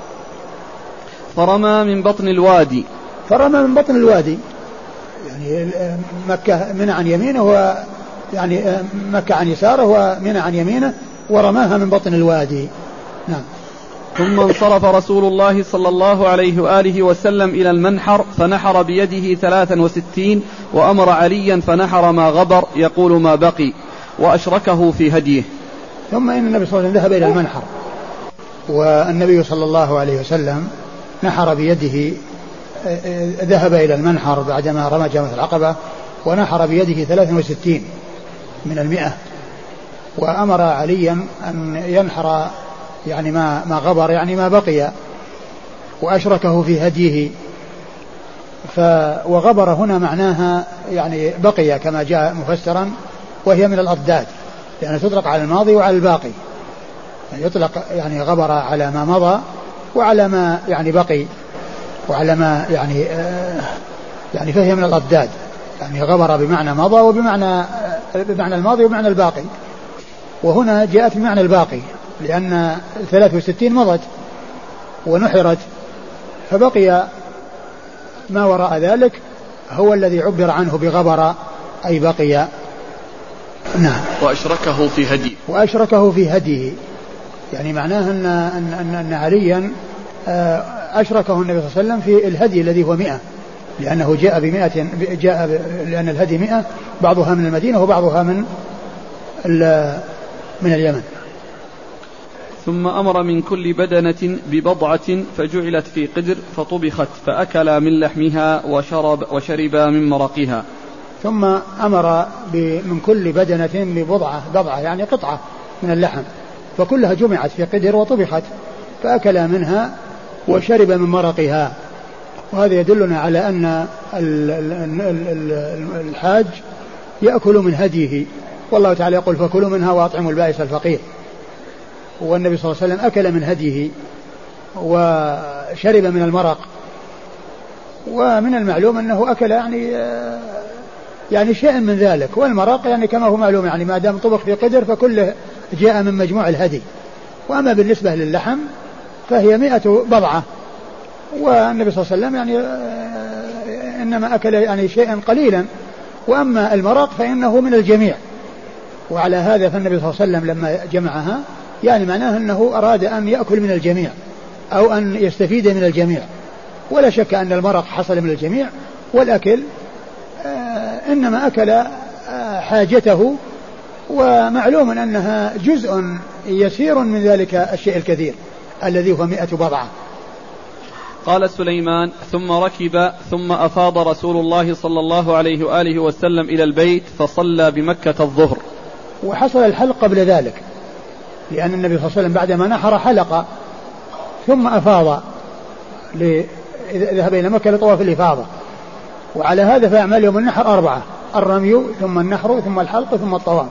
فرمى من بطن الوادي. فرمى من بطن الوادي يعني مكة منى عن يمينه و يعني مكة عن يساره ومنى عن يمينه، ورماها من بطن الوادي. نعم. ثم انصرف رسول الله صلى الله عليه وآله وسلم إلى المنحر فنحر بيده ثلاثا وستين، وأمر عليا فنحر ما غبر يقول ما بقي، وأشركه في هديه. ثم إن النبي صلى الله عليه وسلم ذهب إلى المنحر، والنبي صلى الله عليه وسلم نحر بيده، ذهب إلى المنحر بعدما رمى جمرة العقبة ونحر بيده ثلاثا وستين من المئة، وأمر عليا أن ينحر يعني ما ما غبر يعني ما بقي، وأشركه في هديه. ف وغبر هنا معناها يعني بقي كما جاء مفسرا، وهي من الأضداد، لأنها تطلق على الماضي وعلى الباقي، يعني يطلق يعني غبر على ما مضى وعلى ما يعني بقي وعلى ما يعني آه يعني فهي من الأضداد، يعني غبر بمعنى مضى وبمعنى آه بمعنى الماضي وبمعنى الباقي، وهنا جاءت بمعنى الباقي لأن ثلاث وستين مضت ونحرت، فبقي ما وراء ذلك هو الذي عبر عنه بغبر أي بقي. نعم. وأشركه في هدي وأشركه في هديه، يعني معناه أن, أن, أن, أن عليا أشركه النبي صلى الله عليه وسلم في الهدي الذي هو مئة، لأنه جاء بمئة، جاء ب... لأن الهدي مئة، بعضها من المدينة وبعضها من من اليمن. ثم أمر من كل بدنة ببضعة فجعلت في قدر فطبخت فأكلا من لحمها وشرب وشربا من مرقها. ثم أمر من كل بدنة ببضعة، بضعة يعني قطعة من اللحم، فكلها جمعت في قدر وطبخت فأكلا منها وشرب من مرقها. وهذا يدلنا على أن الحاج يأكل من هديه، والله تعالى يقول فكلوا منها وأطعموا البائس الفقير، والنبي صلى الله عليه وسلم أكل من هديه وشرب من المرق. ومن المعلوم أنه أكل يعني يعني شيء من ذلك، والمرق يعني كما هو معلوم يعني ما دام طبخ في قدر فكله جاء من مجموع الهدي. وأما بالنسبة للحم فهي مئة بضعة، والنبي صلى الله عليه وسلم يعني إنما أكل يعني شيئا قليلا، وأما المرق فإنه من الجميع. وعلى هذا فالنبي صلى الله عليه وسلم لما جمعها يعني معناه أنه أراد أن يأكل من الجميع أو أن يستفيد من الجميع، ولا شك أن المرق حصل من الجميع، والأكل آه إنما أكل آه حاجته، ومعلوم أنها جزء يسير من ذلك الشيء الكثير الذي هو مئة بضعة. قال سليمان: ثم ركب ثم أفاض رسول الله صلى الله عليه وآله وسلم إلى البيت فصلى بمكة الظهر. وحصل الحلق قبل ذلك، لأن النبي صلى الله عليه وسلم بعدما نحر حلق ثم أفاض، ذهب إلى مكة لطواف الإفاضة. وعلى هذا فأعمال يوم النحر أربعة: الرمي ثم النحر ثم الحلق ثم الطواف.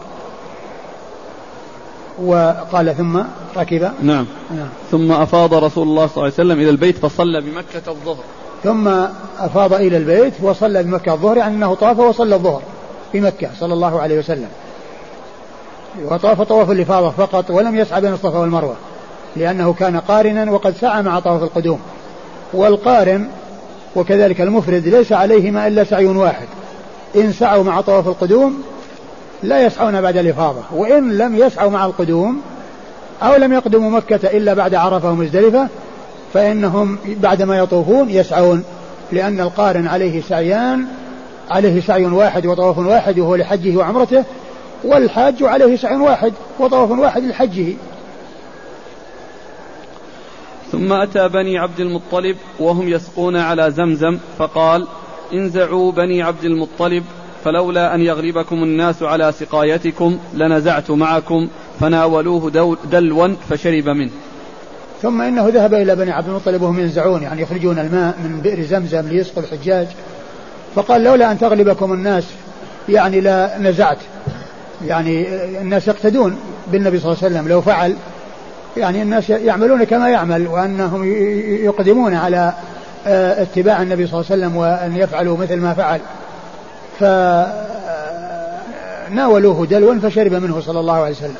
وقال ثم ركب. نعم. نعم. ثم أفاض رسول الله صلى الله عليه وسلم إلى البيت فصلى بمكة الظهر. ثم أفاض إلى البيت وصلى بمكة الظهر، يعني أنه طاف وصلى الظهر بمكة صلى الله عليه وسلم، وطاف طواف الإفاضة فقط ولم يسعى بين الصفا والمروة، لأنه كان قارنا وقد سعى مع طواف القدوم. والقارن وكذلك المفرد ليس عليهما إلا سعي واحد، إن سعوا مع طواف القدوم لا يسعون بعد الإفاضة، وإن لم يسعوا مع القدوم أو لم يقدموا مكة إلا بعد عرفة ومزدلفة فإنهم بعدما يطوفون يسعون، لأن القارن عليه سعيان، عليه سعي واحد وطواف واحد وهو لحجه وعمرته، والحاج عليه سعي واحد وطواف واحد لحجه. ثم أتى بني عبد المطلب وهم يسقون على زمزم فقال: انزعوا بني عبد المطلب، فلولا أن يغلبكم الناس على سقايتكم لنزعت معكم، فناولوه دلوا فشرب منه. ثم إنه ذهب إلى بني عبد المطلب وهم ينزعون يعني يخرجون الماء من بئر زمزم ليسقوا الحجاج، فقال: لولا أن تغلبكم الناس يعني لا نزعت، يعني الناس يقتدون بالنبي صلى الله عليه وسلم، لو فعل يعني الناس يعملون كما يعمل، وأنهم يقدمون على اتباع النبي صلى الله عليه وسلم وأن يفعلوا مثل ما فعل، فناولوه دلوا فشرب منه صلى الله عليه وسلم.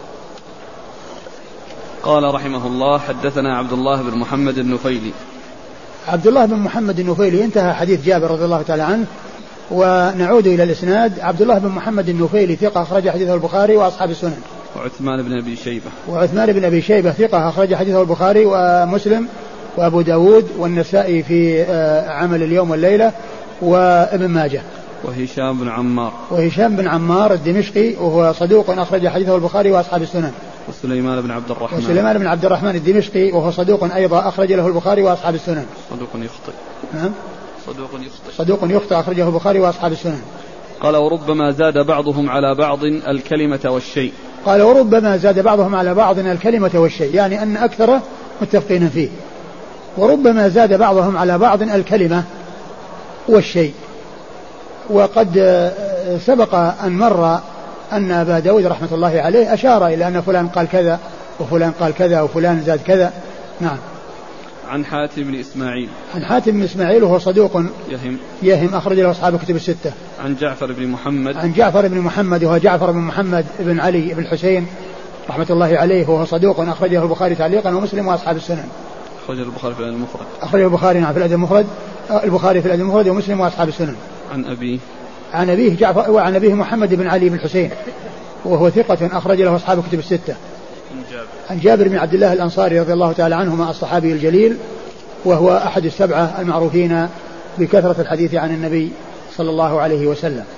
قال رحمه الله: حدثنا عبد الله بن محمد النفيلي. عبد الله بن محمد النفيلي انتهى حديث جابر رضي الله تعالى عنه. ونعود إلى الإسناد. عبد الله بن محمد النفيلي ثقة أخرج حديثه البخاري وأصحاب السنن. وعثمان بن أبي شيبة. وعثمان بن أبي شيبة ثقة أخرج حديثه البخاري ومسلم وأبو داود والنسائي في عمل اليوم والليلة وابن ماجه. وهشام بن عمار. وهشام بن عمار الدمشقي وهو صدوق أخرج حديثه البخاري وأصحاب السنن. وسليمان بن عبد الرحمن. وسليمان بن عبد الرحمن الدمشقي وهو صدوق أيضا أخرج له البخاري وأصحاب السنن. صدوق يخطئ. نعم. صدوق يخطئ. صدوق يخطئ أخرجه البخاري وأصحاب السنن. قال: وربما زاد بعضهم على بعض الكلمة والشيء. قال: وربما زاد بعضهم على بعض الكلمة والشيء، يعني أن أكثر متفقين فيه. وربما زاد بعضهم على بعض الكلمة، والشيء. وقد سبق أن مر أن أبا داود رحمة الله عليه أشار إلى أن فلان قال كذا وفلان قال كذا وفلان زاد كذا. نعم. عن حاتم بن إسماعيل. عن حاتم بن إسماعيل وهو صدوق يهم يهم أخرج له أصحاب الكتب الستة. عن جعفر بن محمد. عن جعفر بن محمد وهو جعفر بن محمد بن علي بن الحسين رحمة الله عليه وهو صدوق أخرجه البخاري تعليقا ومسلم وأصحاب السنن. أخرجه البخاري في الأدب المفرد. أخرجه البخاري نعم في الأدب المفرد البخاري في الأدب المفرد ومسلم وأصحاب السنن. عن أبيه. عن أبيه جعفر وعن أبيه محمد بن علي بن الحسين وهو ثقة أخرج له أصحاب الكتب الستة. عن جابر. عن جابر بن عبد الله الأنصاري رضي الله تعالى عنهما الصحابي الجليل وهو أحد السبعة المعروفين بكثرة الحديث عن النبي صلى الله عليه وسلم.